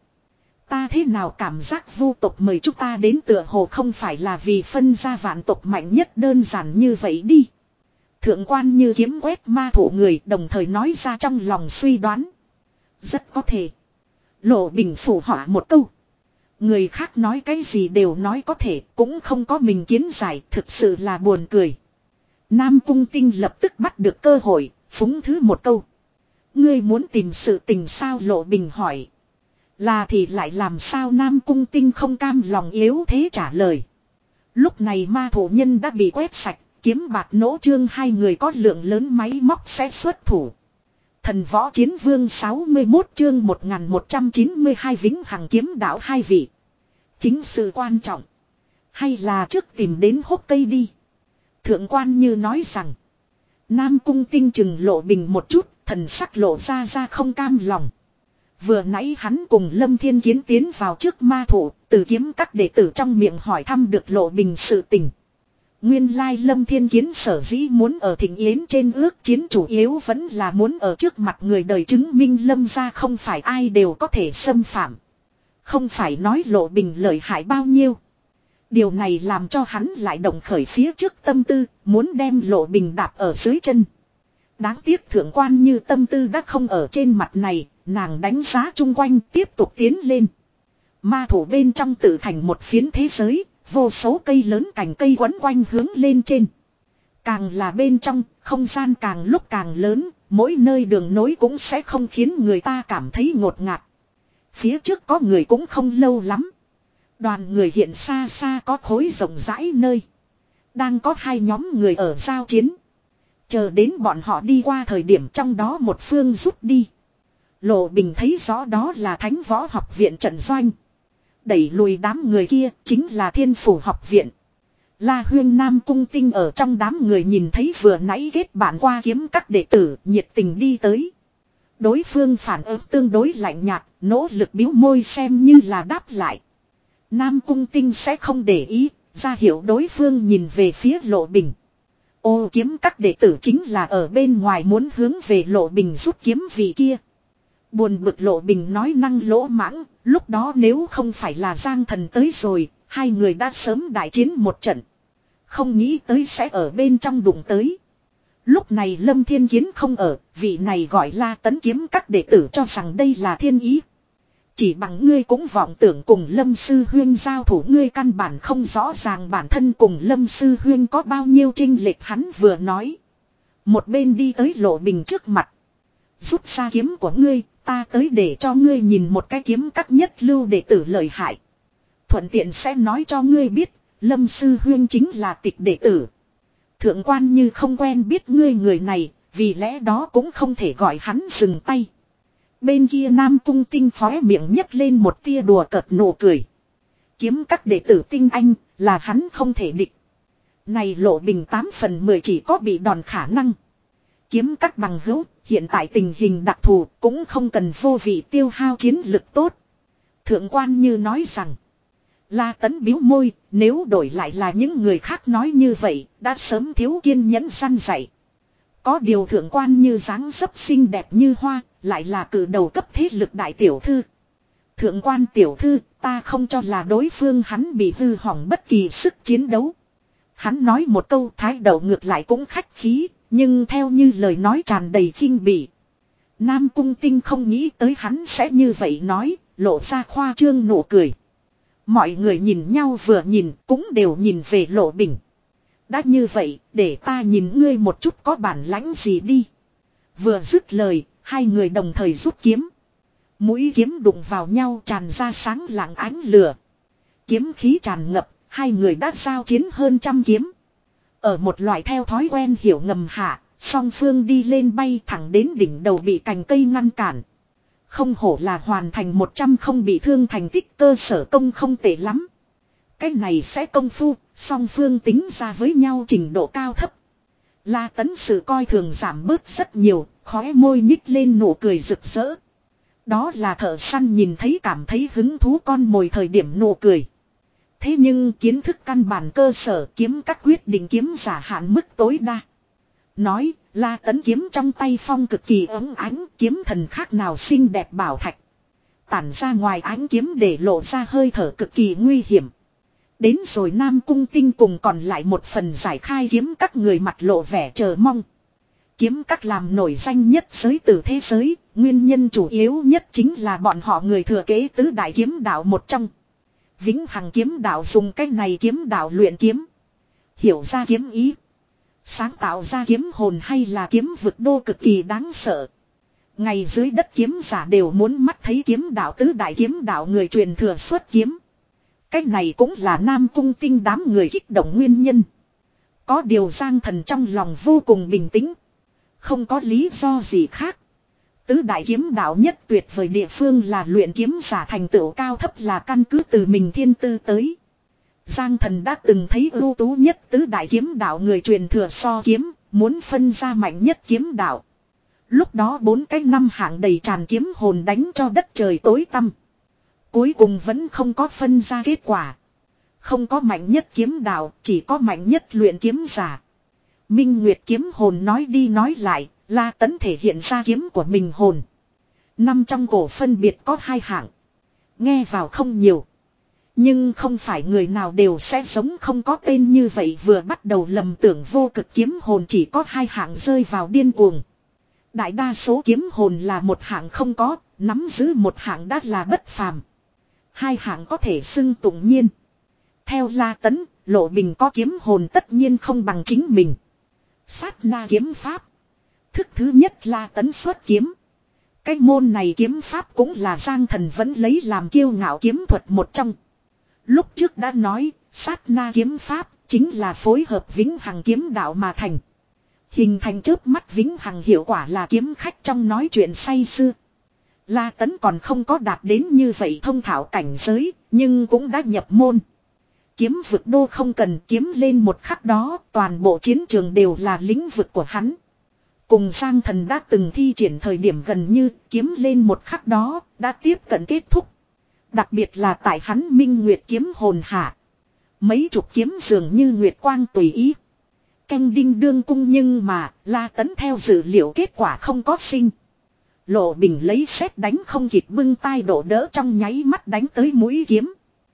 Ta thế nào cảm giác vu tộc mời chúng ta đến tựa hồ không phải là vì phân ra vạn tộc mạnh nhất đơn giản như vậy đi. Thượng quan như kiếm quét ma thủ người đồng thời nói ra trong lòng suy đoán. Rất có thể. Lộ Bình phủ họa một câu. Người khác nói cái gì đều nói có thể, cũng không có mình kiến giải, thực sự là buồn cười. Nam Cung Tinh lập tức bắt được cơ hội, phúng thứ một câu. Ngươi muốn tìm sự tình sao? Lộ Bình hỏi. Là thì lại làm sao? Nam Cung Tinh không cam lòng yếu thế trả lời. Lúc này ma thủ nhân đã bị quét sạch, kiếm bạc nỗ trương hai người có lượng lớn máy móc sẽ xuất thủ. Thần võ chiến vương sáu mươi mốt chương một nghìn một trăm chín mươi hai vĩnh hằng kiếm đạo hai vị. Chính sự quan trọng. Hay là trước tìm đến hốc cây đi. Thượng quan như nói rằng. Nam Cung Tinh chừng Lộ Bình một chút, thần sắc lộ ra ra không cam lòng. Vừa nãy hắn cùng Lâm Thiên Kiến tiến vào trước ma thủ, từ kiếm các đệ tử trong miệng hỏi thăm được Lộ Bình sự tình. Nguyên lai Lâm Thiên Kiến sở dĩ muốn ở Thịnh Yến trên ước chiến chủ yếu vẫn là muốn ở trước mặt người đời chứng minh Lâm gia không phải ai đều có thể xâm phạm. Không phải nói Lộ Bình lợi hại bao nhiêu. Điều này làm cho hắn lại động khởi phía trước tâm tư, muốn đem Lộ Bình đạp ở dưới chân. Đáng tiếc thượng quan như tâm tư đã không ở trên mặt này, nàng đánh giá chung quanh tiếp tục tiến lên. Ma thủ bên trong tự thành một phiến thế giới, vô số cây lớn cành cây quấn quanh hướng lên trên. Càng là bên trong, không gian càng lúc càng lớn, mỗi nơi đường nối cũng sẽ không khiến người ta cảm thấy ngột ngạt. Phía trước có người cũng không lâu lắm. Đoàn người hiện xa xa có khối rộng rãi nơi. Đang có hai nhóm người ở giao chiến. Chờ đến bọn họ đi qua thời điểm trong đó một phương rút đi. Lộ Bình thấy rõ đó là Thánh Võ Học Viện trận doanh. Đẩy lùi đám người kia chính là Thiên Phủ Học Viện. La Huyên Nam Cung Tinh ở trong đám người nhìn thấy vừa nãy kết bạn qua kiếm các đệ tử nhiệt tình đi tới. Đối phương phản ứng tương đối lạnh nhạt, nỗ lực biếu môi xem như là đáp lại. Nam Cung Tinh sẽ không để ý, ra hiệu đối phương nhìn về phía Lộ Bình. Ô kiếm các đệ tử chính là ở bên ngoài muốn hướng về Lộ Bình rút kiếm vị kia. Buồn bực Lộ Bình nói năng lỗ mãng, lúc đó nếu không phải là Giang Thần tới rồi, hai người đã sớm đại chiến một trận. Không nghĩ tới sẽ ở bên trong đụng tới. Lúc này Lâm Thiên Kiến không ở, vị này gọi là tấn kiếm các đệ tử cho rằng đây là thiên ý. Chỉ bằng ngươi cũng vọng tưởng cùng Lâm Sư Huyên giao thủ, ngươi căn bản không rõ ràng bản thân cùng Lâm Sư Huyên có bao nhiêu chênh lệch. Hắn vừa nói. Một bên đi tới Lộ Bình trước mặt. Rút ra kiếm của ngươi, ta tới để cho ngươi nhìn một cái kiếm các nhất lưu đệ tử lợi hại. Thuận tiện sẽ nói cho ngươi biết, Lâm Sư Huyên chính là tịch đệ tử. Thượng quan như không quen biết ngươi người này, vì lẽ đó cũng không thể gọi hắn dừng tay. Bên kia Nam Cung Tinh khóe miệng nhấc lên một tia đùa cợt nụ cười. Kiếm các đệ tử tinh anh, là hắn không thể địch. Này Lộ Bình tám phần mười chỉ có bị đòn khả năng. Kiếm các bằng hữu, hiện tại tình hình đặc thù cũng không cần vô vị tiêu hao chiến lực tốt. Thượng quan như nói rằng. La Tấn biếu môi, nếu đổi lại là những người khác nói như vậy, đã sớm thiếu kiên nhẫn săn dạy. Có điều thượng quan như dáng dấp xinh đẹp như hoa, lại là cử đầu cấp thế lực đại tiểu thư. Thượng quan tiểu thư, ta không cho là đối phương hắn bị hư hỏng bất kỳ sức chiến đấu. Hắn nói một câu thái độ ngược lại cũng khách khí, nhưng theo như lời nói tràn đầy khinh bỉ. Nam Cung Tinh không nghĩ tới hắn sẽ như vậy nói, lộ ra khoa trương nụ cười. Mọi người nhìn nhau vừa nhìn cũng đều nhìn về Lộ Bình. Đã như vậy, để ta nhìn ngươi một chút có bản lãnh gì đi. Vừa dứt lời, Hai người đồng thời rút kiếm. Mũi kiếm đụng vào nhau tràn ra sáng lạng ánh lửa. Kiếm khí tràn ngập, hai người đã giao chiến hơn trăm kiếm. Ở một loại theo thói quen hiểu ngầm hạ, song phương đi lên bay thẳng đến đỉnh đầu bị cành cây ngăn cản. Không hổ là hoàn thành một trăm không bị thương thành tích, cơ sở công không tệ lắm. Cái này sẽ công phu, song phương tính ra với nhau trình độ cao thấp. La Tấn sự coi thường giảm bớt rất nhiều, khóe môi nhích lên nụ cười rực rỡ. Đó là thợ săn nhìn thấy cảm thấy hứng thú con mồi thời điểm nụ cười. Thế nhưng kiến thức căn bản cơ sở kiếm các quyết định kiếm giả hạn mức tối đa. Nói, La Tấn kiếm trong tay phong cực kỳ ấm ánh, kiếm thần khác nào xinh đẹp bảo thạch. Tản ra ngoài ánh kiếm để lộ ra hơi thở cực kỳ nguy hiểm. Đến rồi Nam Cung Tinh cùng còn lại một phần giải khai kiếm các người mặt lộ vẻ chờ mong. Kiếm các làm nổi danh nhất giới từ thế giới, nguyên nhân chủ yếu nhất chính là bọn họ người thừa kế tứ đại kiếm đạo một trong. Vĩnh Hằng kiếm đạo dùng cách này kiếm đạo luyện kiếm. Hiểu ra kiếm ý. Sáng tạo ra kiếm hồn hay là kiếm vực đô cực kỳ đáng sợ. Ngày dưới đất kiếm giả đều muốn mắt thấy kiếm đạo tứ đại kiếm đạo người truyền thừa xuất kiếm. Cách này cũng là Nam Cung Tinh đám người kích động nguyên nhân. Có điều Giang Thần trong lòng vô cùng bình tĩnh. Không có lý do gì khác. Tứ đại kiếm đạo nhất tuyệt vời địa phương là luyện kiếm giả thành tựu cao thấp là căn cứ từ mình thiên tư tới. Giang Thần đã từng thấy ưu tú nhất tứ đại kiếm đạo người truyền thừa so kiếm, muốn phân ra mạnh nhất kiếm đạo. Lúc đó bốn cái năm hạng đầy tràn kiếm hồn đánh cho đất trời tối tăm. Cuối cùng vẫn không có phân ra kết quả. Không có mạnh nhất kiếm đạo, chỉ có mạnh nhất luyện kiếm giả. Minh Nguyệt kiếm hồn nói đi nói lại, La Tấn thể hiện ra kiếm của mình hồn. Năm trong cổ phân biệt có hai hạng. Nghe vào không nhiều. Nhưng không phải người nào đều sẽ giống không có tên như vậy, vừa bắt đầu lầm tưởng vô cực kiếm hồn chỉ có hai hạng rơi vào điên cuồng. Đại đa số kiếm hồn là một hạng không có, nắm giữ một hạng đã là bất phàm. Hai hạng có thể xưng tụng nhiên. Theo La Tấn, Lộ Bình có kiếm hồn tất nhiên không bằng chính mình. Sát na kiếm pháp. Thức thứ nhất La Tấn xuất kiếm. Cái môn này kiếm pháp cũng là Giang Thần vẫn lấy làm kiêu ngạo kiếm thuật một trong. Lúc trước đã nói, sát na kiếm pháp chính là phối hợp Vĩnh Hằng kiếm đạo mà thành. Hình thành chớp mắt Vĩnh Hằng hiệu quả là kiếm khách trong nói chuyện say sưa. La Tấn còn không có đạt đến như vậy thông thạo cảnh giới, nhưng cũng đã nhập môn. Kiếm vực đô không cần kiếm lên một khắc đó, toàn bộ chiến trường đều là lĩnh vực của hắn. Cùng Giang Thần đã từng thi triển thời điểm gần như kiếm lên một khắc đó, đã tiếp cận kết thúc. Đặc biệt là tại hắn Minh Nguyệt kiếm hồn hạ. Mấy chục kiếm dường như Nguyệt Quang tùy ý. Canh đinh đương cung nhưng mà, La Tấn theo dự liệu kết quả không có sinh. Lộ Bình lấy sét đánh không kịp bưng tay đổ đỡ trong nháy mắt đánh tới mũi kiếm.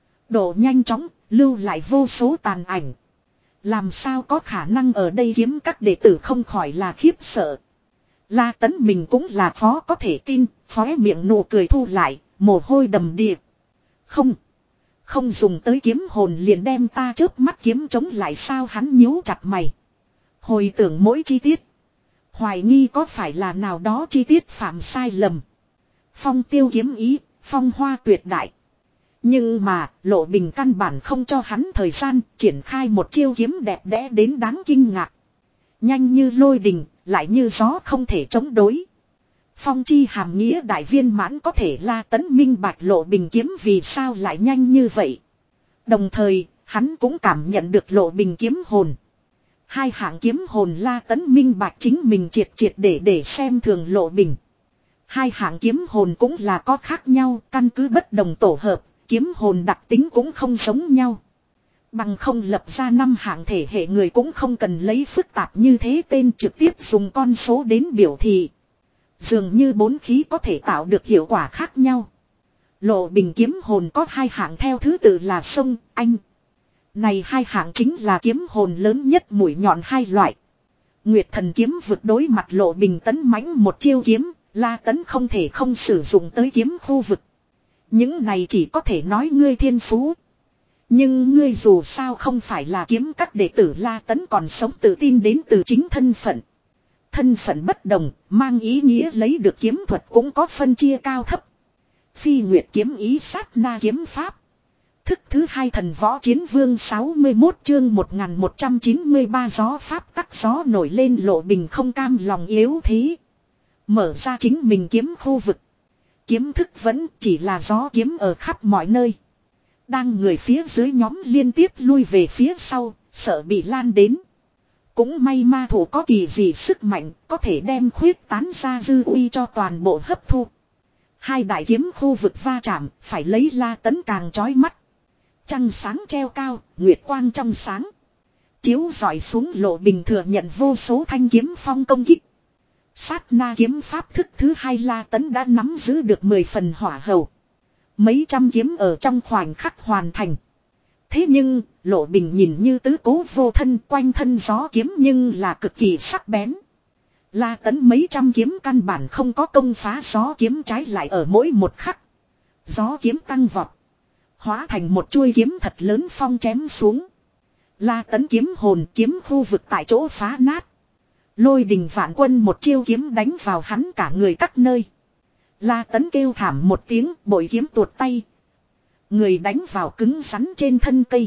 Độ nhanh chóng, lưu lại vô số tàn ảnh. Làm sao có khả năng ở đây kiếm các đệ tử không khỏi là khiếp sợ. La Tấn mình cũng là khó có thể tin, khóe miệng nụ cười thu lại, mồ hôi đầm đìa. Không, không dùng tới kiếm hồn liền đem ta chớp mắt kiếm chống lại sao, hắn nhíu chặt mày. Hồi tưởng mỗi chi tiết. Hoài nghi có phải là nào đó chi tiết phạm sai lầm. Phong tiêu kiếm ý, phong hoa tuyệt đại. Nhưng mà, Lộ Bình căn bản không cho hắn thời gian, triển khai một chiêu kiếm đẹp đẽ đến đáng kinh ngạc. Nhanh như lôi đình, lại như gió không thể chống đối. Phong chi hàm nghĩa đại viên mãn có thể La Tấn minh bạch Lộ Bình kiếm vì sao lại nhanh như vậy. Đồng thời, hắn cũng cảm nhận được Lộ Bình kiếm hồn. Hai hạng kiếm hồn La Tấn minh bạch chính mình triệt triệt để để xem thường Lộ Bình. Hai hạng kiếm hồn cũng là có khác nhau, căn cứ bất đồng tổ hợp, kiếm hồn đặc tính cũng không giống nhau. Bằng không lập ra năm hạng thể hệ người cũng không cần lấy phức tạp như thế tên, trực tiếp dùng con số đến biểu thị. Dường như bốn khí có thể tạo được hiệu quả khác nhau. Lộ Bình kiếm hồn có hai hạng theo thứ tự là sông, anh. Này hai hạng chính là kiếm hồn lớn nhất mũi nhọn hai loại. Nguyệt thần kiếm vượt đối mặt Lộ Bình tấn mãnh một chiêu kiếm, La Tấn không thể không sử dụng tới kiếm khu vực. Những này chỉ có thể nói ngươi thiên phú. Nhưng ngươi dù sao không phải là kiếm các đệ tử, La Tấn còn sống tự tin đến từ chính thân phận. thân phận bất đồng, mang ý nghĩa lấy được kiếm thuật cũng có phân chia cao thấp. Phi Nguyệt kiếm ý sát na kiếm pháp. Thức thứ hai thần võ chiến vương sáu mươi mốt chương một nghìn một trăm chín mươi ba gió pháp tắc gió nổi lên Lộ Bình không cam lòng yếu thế. Mở ra chính mình kiếm khu vực. Kiếm thức vẫn chỉ là gió kiếm ở khắp mọi nơi. Đang người phía dưới nhóm liên tiếp lui về phía sau, sợ bị lan đến. Cũng may ma thủ có kỳ gì sức mạnh, có thể đem khuyết tán ra dư uy cho toàn bộ hấp thu. Hai đại kiếm khu vực va chạm, phải lấy La Tấn càng chói mắt. Trăng sáng treo cao, nguyệt quang trong sáng. Chiếu rọi xuống Lộ Bình thừa nhận vô số thanh kiếm phong công kích. Sát na kiếm pháp thức thứ hai La Tấn đã nắm giữ được mười phần hỏa hầu. Mấy trăm kiếm ở trong khoảnh khắc hoàn thành. Thế nhưng, Lộ Bình nhìn như tứ cố vô thân quanh thân gió kiếm nhưng là cực kỳ sắc bén. La Tấn mấy trăm kiếm căn bản không có công phá gió kiếm, trái lại ở mỗi một khắc. Gió kiếm tăng vọt. Hóa thành một chuôi kiếm thật lớn phong chém xuống. La Tấn kiếm hồn kiếm khu vực tại chỗ phá nát. Lôi đình vạn quân một chiêu kiếm đánh vào hắn cả người các nơi. La Tấn kêu thảm một tiếng, bội kiếm tuột tay. Người đánh vào cứng rắn trên thân cây.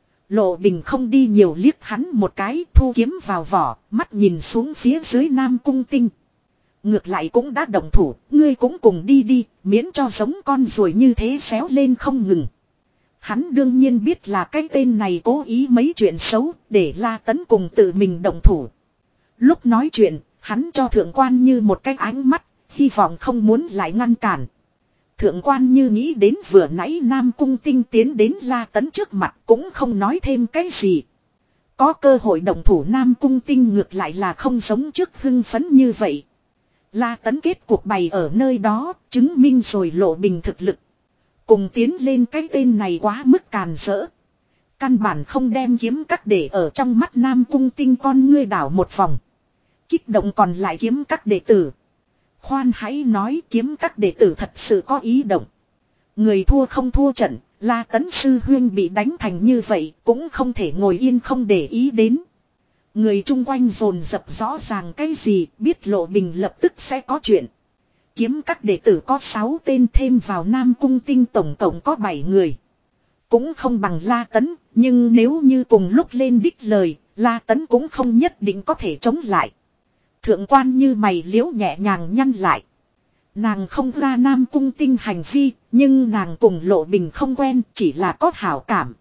Lộ Bình không đi nhiều liếc hắn một cái, thu kiếm vào vỏ, mắt nhìn xuống phía dưới Nam Cung Tinh. Ngược lại cũng đã động thủ, ngươi cũng cùng đi đi, miễn cho giống con ruồi như thế xéo lên không ngừng. Hắn đương nhiên biết là cái tên này cố ý mấy chuyện xấu, để La Tấn cùng tự mình động thủ. Lúc nói chuyện, hắn cho Thượng Quan Như một cái ánh mắt, hy vọng không muốn lại ngăn cản. Thượng Quan Như nghĩ đến vừa nãy Nam Cung Tinh tiến đến La Tấn trước mặt cũng không nói thêm cái gì. Có cơ hội động thủ Nam Cung Tinh ngược lại là không giống trước hưng phấn như vậy. La Tấn kết cuộc bày ở nơi đó, chứng minh rồi Lộ Bình thực lực. Cùng tiến lên cái tên này quá mức càn rỡ. Căn bản không đem kiếm cắt để ở trong mắt Nam Cung Tinh con ngươi đảo một vòng. Kích động còn lại kiếm các đệ tử. Khoan hãy nói kiếm các đệ tử thật sự có ý động. Người thua không thua trận, La Tấn sư huyên bị đánh thành như vậy cũng không thể ngồi yên không để ý đến. Người chung quanh dồn dập rõ ràng cái gì, biết Lộ Bình lập tức sẽ có chuyện. Kiếm các đệ tử có sáu tên, thêm vào Nam Cung Tinh tổng tổng có bảy người. Cũng không bằng La Tấn, nhưng nếu như cùng lúc lên đích lời, La Tấn cũng không nhất định có thể chống lại. Thượng Quan Như mày liễu nhẹ nhàng nhăn lại. Nàng không ra Nam Cung Tinh hành vi, nhưng nàng cùng Lộ Bình không quen, chỉ là có hảo cảm.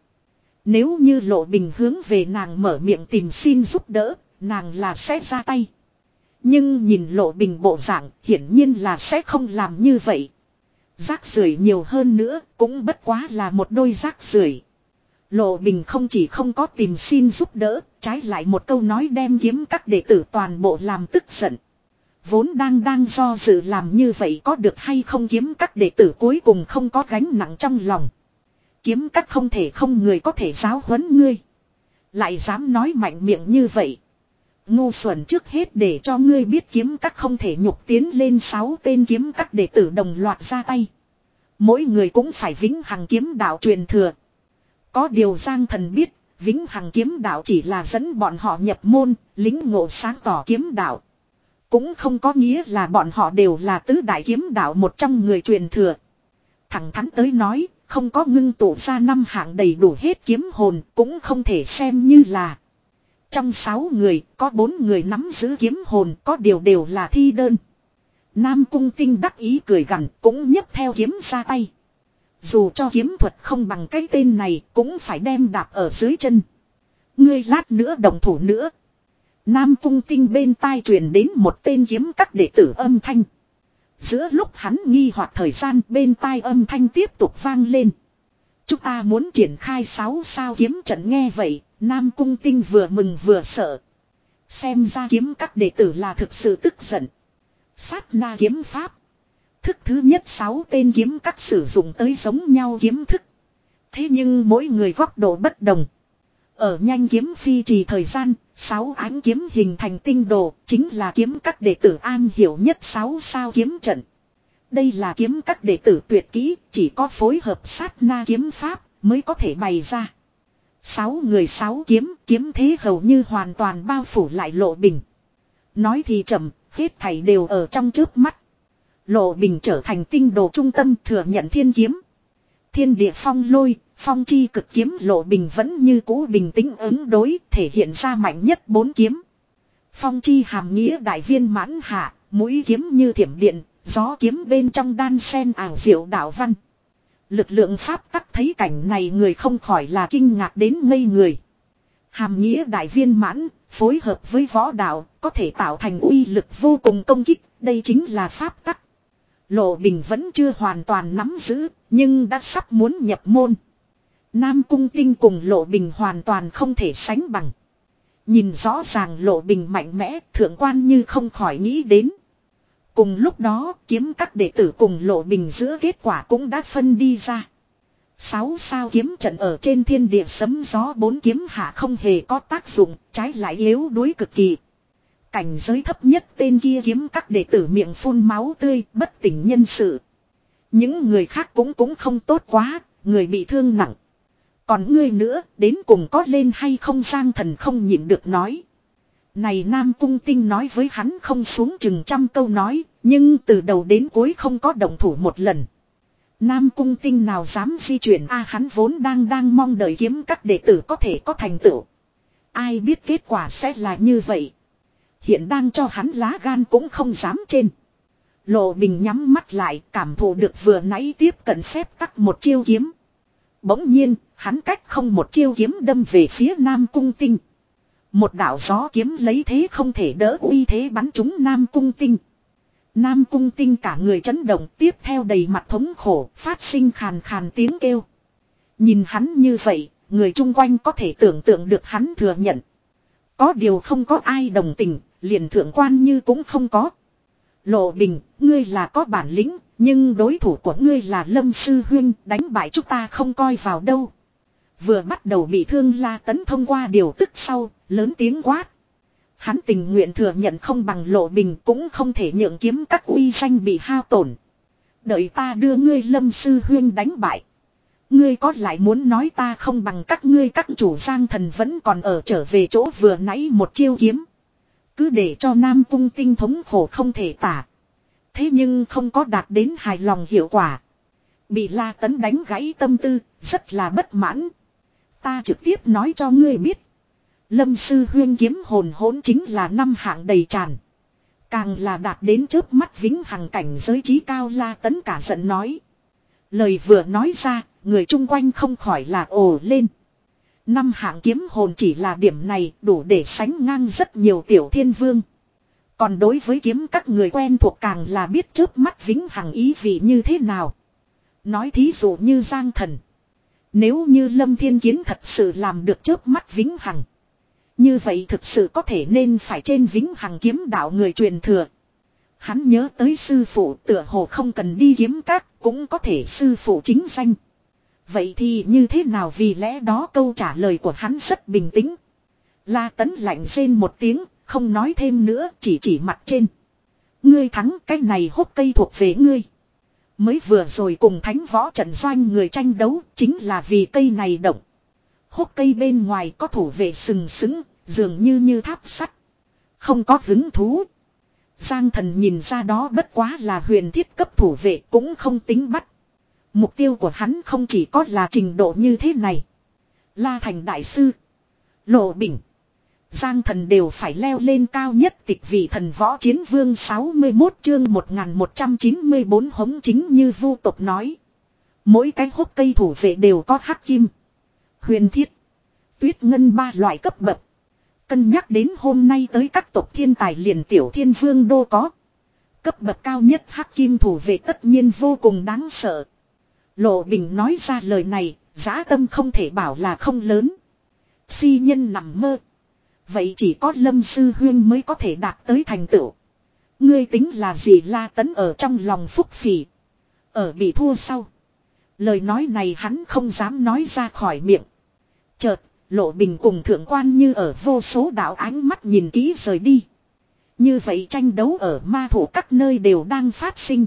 Nếu như Lộ Bình hướng về nàng mở miệng tìm xin giúp đỡ, nàng là sẽ ra tay. Nhưng nhìn Lộ Bình bộ dạng, hiển nhiên là sẽ không làm như vậy. Rác rưởi nhiều hơn nữa, cũng bất quá là một đôi rác rưởi. Lộ Bình không chỉ không có tìm xin giúp đỡ, trái lại một câu nói đem kiếm các đệ tử toàn bộ làm tức giận. Vốn đang đang do dự làm như vậy có được hay không kiếm các đệ tử cuối cùng không có gánh nặng trong lòng. Kiếm các không thể không người có thể giáo huấn ngươi. Lại dám nói mạnh miệng như vậy. Ngu xuẩn, trước hết để cho ngươi biết kiếm các không thể nhục tiến lên sáu tên kiếm các đệ tử đồng loạt ra tay. Mỗi người cũng phải vĩnh hằng kiếm đạo truyền thừa. Có điều Giang Thần biết, vĩnh hằng kiếm đạo chỉ là dẫn bọn họ nhập môn, lính ngộ sáng tỏ kiếm đạo. Cũng không có nghĩa là bọn họ đều là tứ đại kiếm đạo một trong người truyền thừa. Thẳng thắn tới nói, không có ngưng tụ ra năm hạng đầy đủ hết kiếm hồn cũng không thể xem như là. Trong sáu người, có bốn người nắm giữ kiếm hồn, có điều đều là thi đơn. Nam Cung Tinh đắc ý cười gằn, cũng nhấc theo kiếm ra tay. Dù cho kiếm thuật không bằng cái tên này, cũng phải đem đạp ở dưới chân. Ngươi lát nữa đồng thủ nữa. Nam Cung Tinh bên tai truyền đến một tên kiếm các đệ tử âm thanh. Giữa lúc hắn nghi hoặc thời gian, bên tai âm thanh tiếp tục vang lên. Chúng ta muốn triển khai sáu sao kiếm trận, nghe vậy, Nam Cung Tinh vừa mừng vừa sợ. Xem ra kiếm các đệ tử là thực sự tức giận. Sát na kiếm pháp. Thức thứ nhất sáu tên kiếm các sử dụng tới giống nhau kiếm thức. Thế nhưng mỗi người góc độ bất đồng. Ở nhanh kiếm phi trì thời gian, sáu ánh kiếm hình thành tinh đồ, chính là kiếm các đệ tử an hiểu nhất sáu sao kiếm trận. Đây là kiếm các đệ tử tuyệt kỹ, chỉ có phối hợp sát na kiếm pháp mới có thể bày ra. Sáu người sáu kiếm, kiếm thế hầu như hoàn toàn bao phủ lại Lộ Bình. Nói thì chậm, hết thảy đều ở trong chớp mắt. Lộ Bình trở thành tinh đồ trung tâm thừa nhận thiên kiếm. Thiên địa phong lôi, phong chi cực kiếm Lộ Bình vẫn như cũ bình tĩnh ứng đối, thể hiện ra mạnh nhất bốn kiếm. Phong chi hàm nghĩa đại viên mãn hạ, mũi kiếm như thiểm điện, gió kiếm bên trong đan sen ảo diệu đạo văn. Lực lượng pháp tắc thấy cảnh này người không khỏi là kinh ngạc đến ngây người. Hàm nghĩa đại viên mãn, phối hợp với võ đạo, có thể tạo thành uy lực vô cùng công kích, đây chính là pháp tắc. Lộ Bình vẫn chưa hoàn toàn nắm giữ, nhưng đã sắp muốn nhập môn. Nam Cung Tinh cùng Lộ Bình hoàn toàn không thể sánh bằng. Nhìn rõ ràng Lộ Bình mạnh mẽ, thượng quan như không khỏi nghĩ đến. Cùng lúc đó, kiếm các đệ tử cùng Lộ Bình giữa kết quả cũng đã phân đi ra. Sáu sao kiếm trận ở trên thiên địa sấm gió bốn kiếm hạ không hề có tác dụng, trái lại yếu đuối cực kỳ. Cảnh giới thấp nhất tên kia kiếm các đệ tử miệng phun máu tươi, bất tỉnh nhân sự. Những người khác cũng cũng không tốt quá, người bị thương nặng. Còn ngươi nữa, đến cùng có lên hay không Giang Thần không nhịn được nói. Này Nam Cung Tinh nói với hắn không xuống chừng trăm câu nói, nhưng từ đầu đến cuối không có động thủ một lần. Nam Cung Tinh nào dám di chuyển a hắn vốn đang đang mong đợi kiếm các đệ tử có thể có thành tựu. Ai biết kết quả sẽ là như vậy. Hiện đang cho hắn lá gan cũng không dám trên. Lộ Bình nhắm mắt lại cảm thụ được vừa nãy tiếp cận phép tắc một chiêu kiếm. Bỗng nhiên, hắn cách không một chiêu kiếm đâm về phía Nam Cung Tinh. Một đạo gió kiếm lấy thế không thể đỡ uy thế bắn trúng Nam Cung Tinh. Nam Cung Tinh cả người chấn động tiếp theo đầy mặt thống khổ, phát sinh khàn khàn tiếng kêu. Nhìn hắn như vậy, người chung quanh có thể tưởng tượng được hắn thừa nhận. Có điều không có ai đồng tình, liền thượng quan như cũng không có. Lộ Bình, ngươi là có bản lĩnh, nhưng đối thủ của ngươi là Lâm Sư Huynh, đánh bại chúng ta không coi vào đâu. Vừa bắt đầu bị thương La Tấn thông qua điều tức sau, lớn tiếng quát. Hắn tình nguyện thừa nhận không bằng Lộ Bình cũng không thể nhượng kiếm các uy danh bị hao tổn. Đợi ta đưa ngươi Lâm Sư Huynh đánh bại. Ngươi có lại muốn nói ta không bằng các ngươi các chủ Giang Thần vẫn còn ở trở về chỗ vừa nãy một chiêu kiếm. Cứ để cho Nam Cung Tinh thống khổ không thể tả. Thế nhưng không có đạt đến hài lòng hiệu quả. Bị La Tấn đánh gãy tâm tư, rất là bất mãn. Ta trực tiếp nói cho ngươi biết. Lâm Sư Huyên kiếm hồn hỗn chính là năm hạng đầy tràn. Càng là đạt đến chớp mắt vĩnh hằng cảnh giới trí cao La Tấn cả giận nói. Lời vừa nói ra, người chung quanh không khỏi là ồ lên. Năm hạng kiếm hồn chỉ là điểm này đủ để sánh ngang rất nhiều tiểu thiên vương. Còn đối với kiếm các người quen thuộc càng là biết chớp mắt vĩnh hằng ý vị như thế nào. Nói thí dụ như Giang Thần. Nếu như Lâm Thiên Kiến thật sự làm được chớp mắt vĩnh hằng. Như vậy thực sự có thể nên phải trên vĩnh hằng kiếm đạo người truyền thừa. Hắn nhớ tới sư phụ tựa hồ không cần đi kiếm các cũng có thể sư phụ chính danh. Vậy thì như thế nào vì lẽ đó câu trả lời của hắn rất bình tĩnh. La Tấn lạnh rên một tiếng, không nói thêm nữa chỉ chỉ mặt trên. Ngươi thắng cái này hốc cây thuộc về ngươi. Mới vừa rồi cùng thánh võ trận doanh người tranh đấu chính là vì cây này động. Hốc cây bên ngoài có thủ vệ sừng sững, dường như như tháp sắt. Không có hứng thú. Giang Thần nhìn ra đó bất quá là huyền thiết cấp thủ vệ cũng không tính bắt. Mục tiêu của hắn không chỉ có là trình độ như thế này. La Thành Đại Sư, Lộ Bình, Giang Thần đều phải leo lên cao nhất tịch vị thần võ chiến vương sáu mươi mốt chương một nghìn một trăm chín mươi bốn hống chính như vu tộc nói. Mỗi cái hốc cây thủ vệ đều có hắc kim, huyền thiết, tuyết ngân ba loại cấp bậc. Cân nhắc đến hôm nay tới các tộc thiên tài liền tiểu thiên vương đô có. Cấp bậc cao nhất hắc kim thủ vệ tất nhiên vô cùng đáng sợ. Lộ Bình nói ra lời này, dã tâm không thể bảo là không lớn. Si nhân nằm mơ. Vậy chỉ có Lâm Sư Huyên mới có thể đạt tới thành tựu. Ngươi tính là gì La Tấn ở trong lòng phúc phỉ. Ở bị thua sau. Lời nói này hắn không dám nói ra khỏi miệng. Chợt, Lộ Bình cùng thượng quan như ở vô số đạo ánh mắt nhìn kỹ rời đi. Như vậy tranh đấu ở ma thủ các nơi đều đang phát sinh.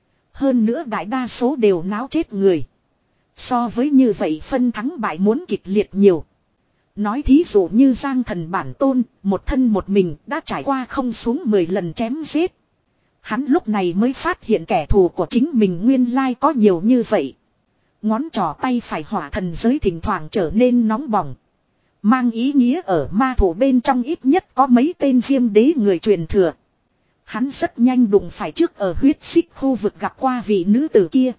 Hơn nữa đại đa số đều náo chết người. So với như vậy phân thắng bại muốn kịch liệt nhiều. Nói thí dụ như Giang Thần bản tôn, một thân một mình đã trải qua không xuống mười lần chém giết. Hắn lúc này mới phát hiện kẻ thù của chính mình nguyên lai có nhiều như vậy. Ngón trỏ tay phải hỏa thần giới thỉnh thoảng trở nên nóng bỏng. Mang ý nghĩa ở ma thủ bên trong ít nhất có mấy tên viêm đế người truyền thừa. Hắn rất nhanh đụng phải trước ở huyết xích khu vực gặp qua vị nữ tử kia.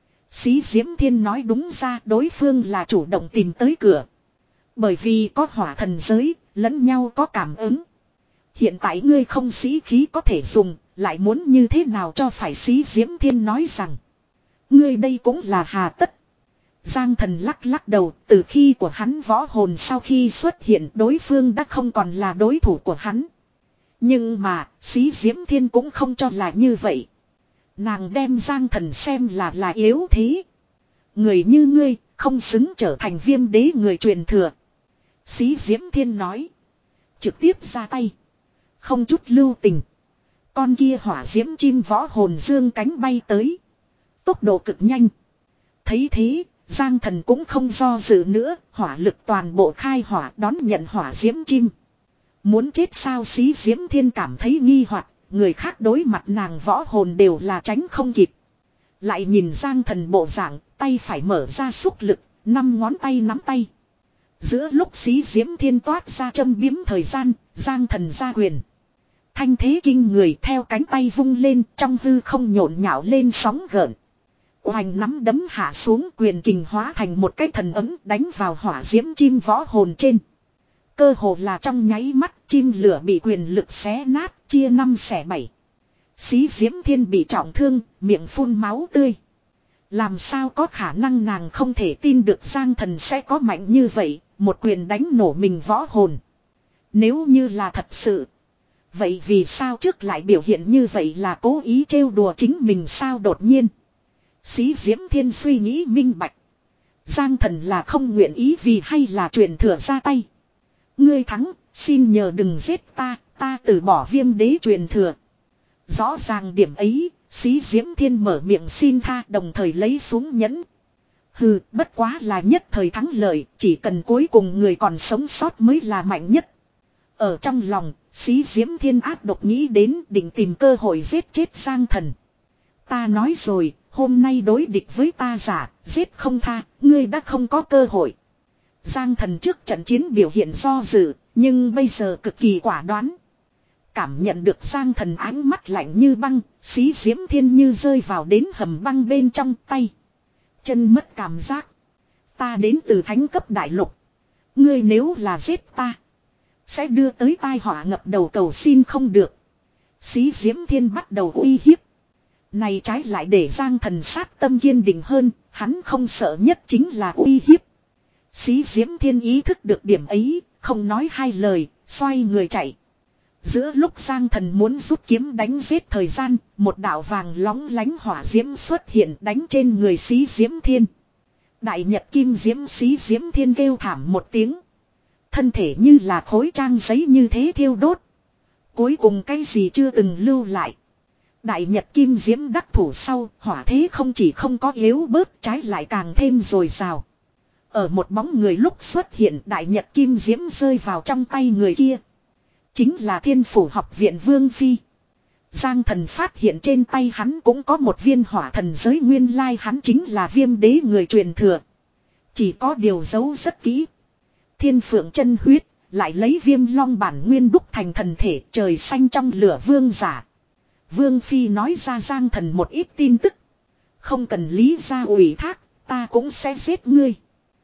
Xí Diễm Thiên nói đúng ra đối phương là chủ động tìm tới cửa. Bởi vì có hỏa thần giới, lẫn nhau có cảm ứng. Hiện tại ngươi không sĩ khí có thể dùng, lại muốn như thế nào cho phải. Xí Diễm Thiên nói rằng. Ngươi đây cũng là hà tất. Giang Thần lắc lắc đầu, từ khi của hắn võ hồn sau khi xuất hiện đối phương đã không còn là đối thủ của hắn. Nhưng mà, Xí Diễm Thiên cũng không cho là như vậy. Nàng đem Giang Thần xem là là yếu thế. Người như ngươi, không xứng trở thành viêm đế người truyền thừa. Xí Diễm Thiên nói. Trực tiếp ra tay. Không chút lưu tình. Con kia hỏa diễm chim võ hồn dương cánh bay tới. Tốc độ cực nhanh. Thấy thế, Giang Thần cũng không do dự nữa, hỏa lực toàn bộ khai hỏa đón nhận hỏa diễm chim. Muốn chết sao? Xí Diễm Thiên cảm thấy nghi hoặc, người khác đối mặt nàng võ hồn đều là tránh không kịp. Lại nhìn Giang Thần bộ dạng, tay phải mở ra xúc lực, năm ngón tay nắm tay. Giữa lúc Xí Diễm Thiên toát ra châm biếm thời gian, Giang Thần ra quyền. Thanh thế kinh người theo cánh tay vung lên, trong hư không nhộn nhạo lên sóng gợn. Oanh nắm đấm hạ xuống, quyền kình hóa thành một cái thần ấm đánh vào hỏa diễm chim võ hồn trên. Cơ hồ là trong nháy mắt, chim lửa bị quyền lực xé nát, chia năm xẻ bảy. Xí Diễm Thiên bị trọng thương, miệng phun máu tươi. Làm sao có khả năng? Nàng không thể tin được Giang Thần sẽ có mạnh như vậy, một quyền đánh nổ mình võ hồn. Nếu như là thật sự, vậy vì sao trước lại biểu hiện như vậy? Là cố ý trêu đùa chính mình sao? Đột nhiên Xí Diễm Thiên suy nghĩ minh bạch. Giang Thần là không nguyện ý vì hay là truyền thừa ra tay. Ngươi thắng, xin nhờ đừng giết ta, ta từ bỏ viêm đế truyền thừa. Rõ ràng điểm ấy, Xí Diễm Thiên mở miệng xin tha, đồng thời lấy xuống nhẫn. Hừ, bất quá là nhất thời thắng lợi, chỉ cần cuối cùng người còn sống sót mới là mạnh nhất. Ở trong lòng, Xí Diễm Thiên ác độc nghĩ đến định tìm cơ hội giết chết Giang Thần. Ta nói rồi, hôm nay đối địch với ta giả, giết không tha, ngươi đã không có cơ hội. Giang Thần trước trận chiến biểu hiện do dự, nhưng bây giờ cực kỳ quả đoán. Cảm nhận được Giang Thần ánh mắt lạnh như băng, Xí Diễm Thiên như rơi vào đến hầm băng bên trong tay. Chân mất cảm giác. Ta đến từ thánh cấp đại lục. Ngươi nếu là giết ta, sẽ đưa tới tai họa ngập đầu, cầu xin không được. Xí Diễm Thiên bắt đầu uy hiếp. Này trái lại để Giang Thần sát tâm kiên định hơn, hắn không sợ nhất chính là uy hiếp. Xí Diễm Thiên ý thức được điểm ấy, không nói hai lời, xoay người chạy. Giữa lúc Giang Thần muốn rút kiếm đánh giết thời gian, một đạo vàng lóng lánh hỏa diễm xuất hiện đánh trên người Xí Diễm Thiên. Đại Nhật Kim Diễm. Xí Diễm Thiên kêu thảm một tiếng. Thân thể như là khối trang giấy như thế thiêu đốt. Cuối cùng cái gì chưa từng lưu lại. Đại Nhật Kim Diễm đắc thủ sau, hỏa thế không chỉ không có yếu bớt, trái lại càng thêm dồi dào. Ở một bóng người lúc xuất hiện, Đại Nhật Kim Diễm rơi vào trong tay người kia. Chính là Thiên Phủ Học Viện Vương Phi. Giang Thần phát hiện trên tay hắn cũng có một viên hỏa thần giới, nguyên lai hắn chính là viêm đế người truyền thừa. Chỉ có điều giấu rất kỹ. Thiên Phượng chân huyết, lại lấy viêm long bản nguyên đúc thành thần thể, trời xanh trong lửa vương giả. Vương Phi nói ra Giang Thần một ít tin tức. Không cần lý ra ủy thác, ta cũng sẽ giết ngươi.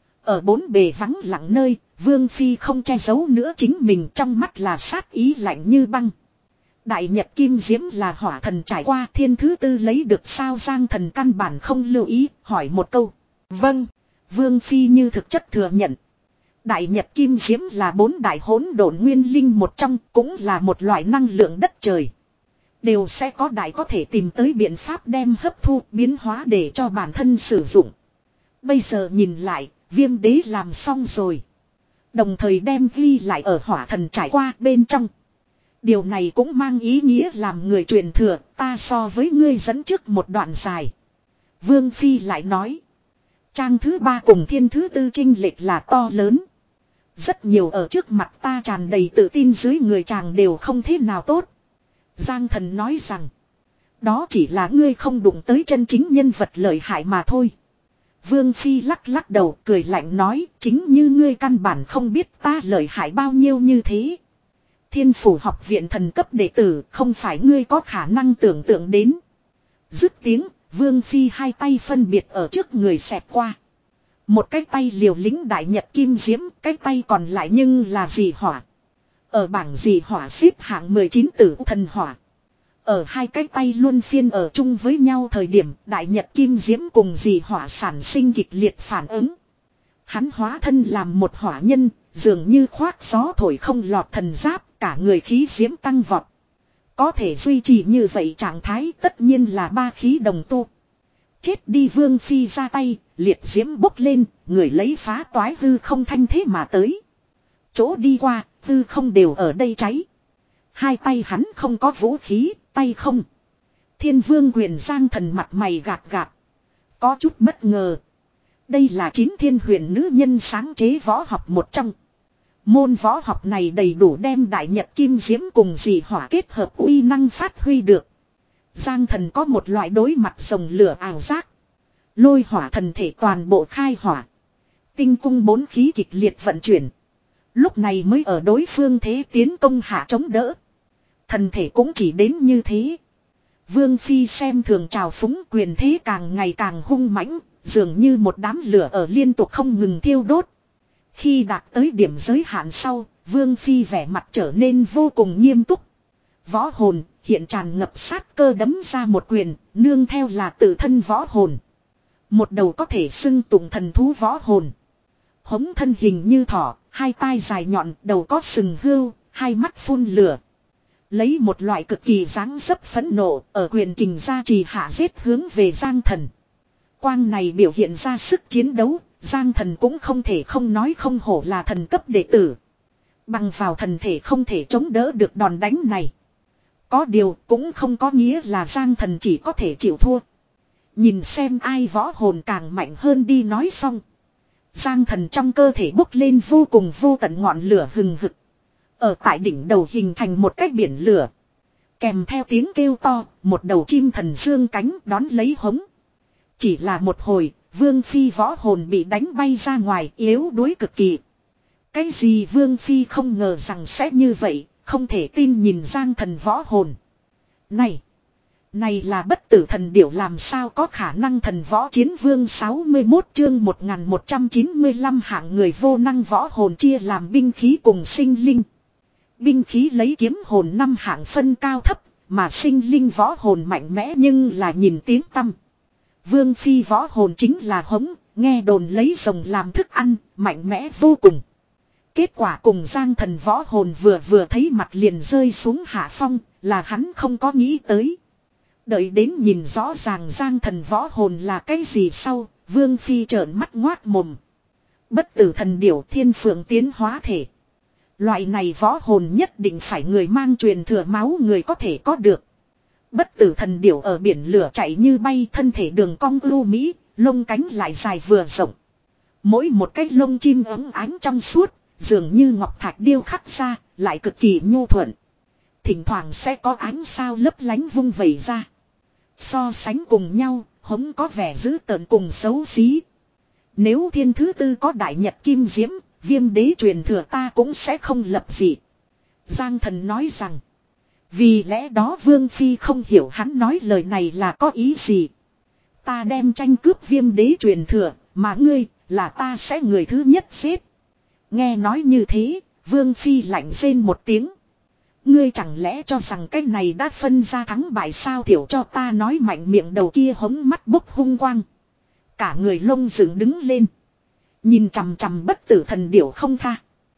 Ở bốn bề vắng lặng nơi, Vương Phi không che giấu nữa chính mình, trong mắt là sát ý lạnh như băng. Đại Nhật Kim Diễm là hỏa thần trải qua, thiên thứ tư lấy được sao? Giang Thần căn bản không lưu ý, hỏi một câu. Vâng. Vương Phi như thực chất thừa nhận. Đại Nhật Kim Diễm là bốn đại hỗn độn nguyên linh một trong, cũng là một loại năng lượng đất trời. Đều sẽ có đại có thể tìm tới biện pháp đem hấp thu biến hóa để cho bản thân sử dụng. Bây giờ nhìn lại, viêm đế làm xong rồi. Đồng thời đem ghi lại ở hỏa thần trải qua bên trong. Điều này cũng mang ý nghĩa làm người truyền thừa, ta so với ngươi dẫn trước một đoạn dài. Vương Phi lại nói. Trang thứ ba cùng thiên thứ tư chênh lệch là to lớn. Rất nhiều ở trước mặt ta tràn đầy tự tin dưới người chàng đều không thế nào tốt. Giang thần nói rằng. Đó chỉ là ngươi không đụng tới chân chính nhân vật lợi hại mà thôi. Vương Phi lắc lắc đầu cười lạnh nói. Chính như ngươi căn bản không biết ta lợi hại bao nhiêu như thế. Thiên phủ học viện thần cấp đệ tử không phải ngươi có khả năng tưởng tượng đến. Dứt tiếng, Vương Phi hai tay phân biệt ở trước người xẹt qua. Một cái tay liều lĩnh đại nhật kim diễm, cái tay còn lại nhưng là dị hỏa. Ở bảng dị hỏa xếp hạng mười chín tử thần hỏa. Ở hai cái tay luân phiên ở chung với nhau thời điểm đại nhật kim diễm cùng dị hỏa sản sinh kịch liệt phản ứng. Hắn hóa thân làm một hỏa nhân, dường như khoác gió thổi không lọt thần giáp, cả người khí diễm tăng vọt. Có thể duy trì như vậy trạng thái tất nhiên là ba khí đồng tu. Chết đi Vương Phi ra tay, liệt diễm bốc lên, người lấy phá toái hư không thanh thế mà tới. Chỗ đi qua, hư không đều ở đây cháy. Hai tay hắn không có vũ khí, tay không. Thiên Vương Quyền Giang thần mặt mày gạt gạt. Có chút bất ngờ. Đây là chín thiên huyền nữ nhân sáng chế võ học một trong. Môn võ học này đầy đủ đem đại nhật kim diễm cùng dị hỏa kết hợp uy năng phát huy được. Giang thần có một loại đối mặt rồng lửa ảo giác. Lôi hỏa thần thể toàn bộ khai hỏa. Tinh cung bốn khí kịch liệt vận chuyển. Lúc này mới ở đối phương thế tiến công hạ chống đỡ. Thần thể cũng chỉ đến như thế. Vương Phi xem thường trào phúng quyền thế càng ngày càng hung mãnh, dường như một đám lửa ở liên tục không ngừng thiêu đốt. Khi đạt tới điểm giới hạn sau, Vương Phi vẻ mặt trở nên vô cùng nghiêm túc. Võ hồn hiện tràn ngập sát cơ đấm ra một quyền, nương theo là tự thân võ hồn. Một đầu có thể xưng tụng thần thú võ hồn. Hống thân hình như thỏ, hai tai dài nhọn, đầu có sừng hươu, hai mắt phun lửa. Lấy một loại cực kỳ dáng dấp phẫn nộ, ở quyền kình gia trì hạ giết hướng về Giang thần. Quang này biểu hiện ra sức chiến đấu, Giang thần cũng không thể không nói không hổ là thần cấp đệ tử. Bằng vào thần thể không thể chống đỡ được đòn đánh này. Có điều cũng không có nghĩa là Giang thần chỉ có thể chịu thua. Nhìn xem ai võ hồn càng mạnh hơn đi nói xong. Giang thần trong cơ thể bốc lên vô cùng vô tận ngọn lửa hừng hực. Ở tại đỉnh đầu hình thành một cái biển lửa. Kèm theo tiếng kêu to, một đầu chim thần dương cánh đón lấy hống. Chỉ là một hồi, Vương Phi võ hồn bị đánh bay ra ngoài yếu đuối cực kỳ. Cái gì Vương Phi không ngờ rằng sẽ như vậy, không thể tin nhìn Giang thần võ hồn. Này! Này là bất tử thần điểu làm sao có khả năng thần võ chiến vương sáu mươi mốt chương một nghìn một trăm chín mươi lăm hạng người vô năng võ hồn chia làm binh khí cùng sinh linh. Binh khí lấy kiếm hồn năm hạng phân cao thấp, mà sinh linh võ hồn mạnh mẽ nhưng là nhìn tiếng tăm. Vương Phi võ hồn chính là hống, nghe đồn lấy rồng làm thức ăn, mạnh mẽ vô cùng. Kết quả cùng Giang thần võ hồn vừa vừa thấy mặt liền rơi xuống hạ phong, là hắn không có nghĩ tới. Đợi đến nhìn rõ ràng Giang thần võ hồn là cái gì sau, Vương Phi trợn mắt ngoác mồm. Bất tử thần điểu thiên phượng tiến hóa thể. Loại này võ hồn nhất định phải người mang truyền thừa máu người có thể có được. Bất tử thần điểu ở biển lửa chạy như bay, thân thể đường cong ưu mỹ, lông cánh lại dài vừa rộng. Mỗi một cái lông chim ấm ánh trong suốt, dường như ngọc thạch điêu khắc ra, lại cực kỳ nhu thuận. Thỉnh thoảng sẽ có ánh sao lấp lánh vung vẩy ra. So sánh cùng nhau, hống có vẻ dữ tợn cùng xấu xí. Nếu thiên thứ tư có đại nhật kim diễm, viêm đế truyền thừa ta cũng sẽ không lập dị. Giang thần nói rằng. Vì lẽ đó Vương Phi không hiểu hắn nói lời này là có ý gì. Ta đem tranh cướp viêm đế truyền thừa, mà ngươi là ta sẽ người thứ nhất giết. Nghe nói như thế, Vương Phi lạnh rên một tiếng. Ngươi chẳng lẽ cho rằng cái này đã phân ra thắng bại sao, thiểu cho ta nói mạnh miệng đầu kia hống mắt bốc hung quang. Cả người lông dựng đứng lên. Nhìn chằm chằm bất tử thần điểu không tha.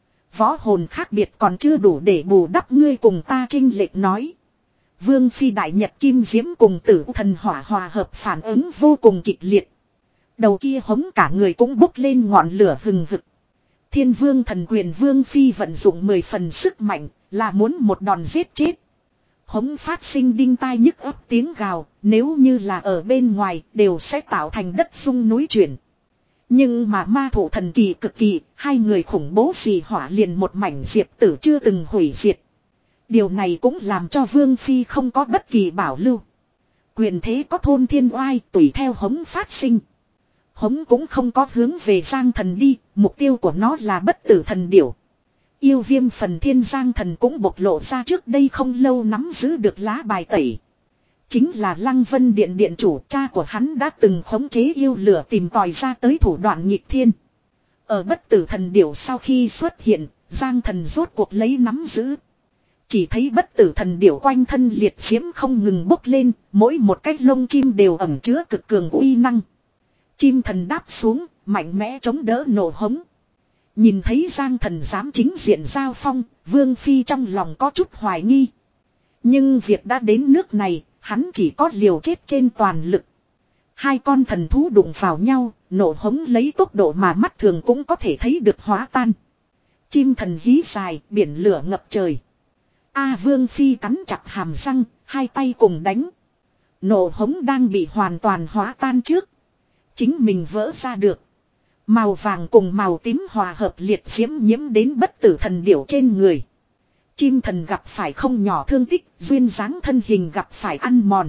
Võ hồn khác biệt còn chưa đủ để bù đắp ngươi cùng ta chênh lệch nói. Vương Phi đại nhật kim diễm cùng tử thần hỏa hòa hợp phản ứng vô cùng kịch liệt. Đầu kia hống cả người cũng bốc lên ngọn lửa hừng hực. Thiên vương thần quyền Vương Phi vận dụng mười phần sức mạnh, là muốn một đòn giết chết. Hống phát sinh đinh tai nhức ấp tiếng gào, nếu như là ở bên ngoài đều sẽ tạo thành đất rung núi chuyển. Nhưng mà ma thủ thần kỳ cực kỳ, hai người khủng bố xì hỏa liền một mảnh diệp tử chưa từng hủy diệt. Điều này cũng làm cho Vương Phi không có bất kỳ bảo lưu. Quyền thế có thôn thiên oai tùy theo hống phát sinh. Hống cũng không có hướng về Giang Thần đi, mục tiêu của nó là bất tử thần điểu. Yêu viêm phần thiên Giang Thần cũng bộc lộ ra trước đây không lâu nắm giữ được lá bài tẩy. Chính là Lăng Vân Điện điện chủ, cha của hắn đã từng khống chế yêu lửa tìm tòi ra tới thủ đoạn nghịch thiên. Ở bất tử thần điểu sau khi xuất hiện, Giang Thần rốt cuộc lấy nắm giữ. Chỉ thấy bất tử thần điểu quanh thân liệt diễm không ngừng bốc lên, mỗi một cái lông chim đều ẩn chứa cực cường uy năng. Chim thần đáp xuống, mạnh mẽ chống đỡ nổ hống. Nhìn thấy Giang Thần dám chính diện giao phong, Vương Phi trong lòng có chút hoài nghi. Nhưng việc đã đến nước này, hắn chỉ có liều chết trên toàn lực. Hai con thần thú đụng vào nhau, nổ hống lấy tốc độ mà mắt thường cũng có thể thấy được hóa tan. Chim thần hí dài, biển lửa ngập trời. A Vương Phi cắn chặt hàm răng, hai tay cùng đánh. Nổ hống đang bị hoàn toàn hóa tan trước. Chính mình vỡ ra được. Màu vàng cùng màu tím hòa hợp liệt diễm nhiễm đến bất tử thần điểu trên người. Chim thần gặp phải không nhỏ thương tích, duyên dáng thân hình gặp phải ăn mòn.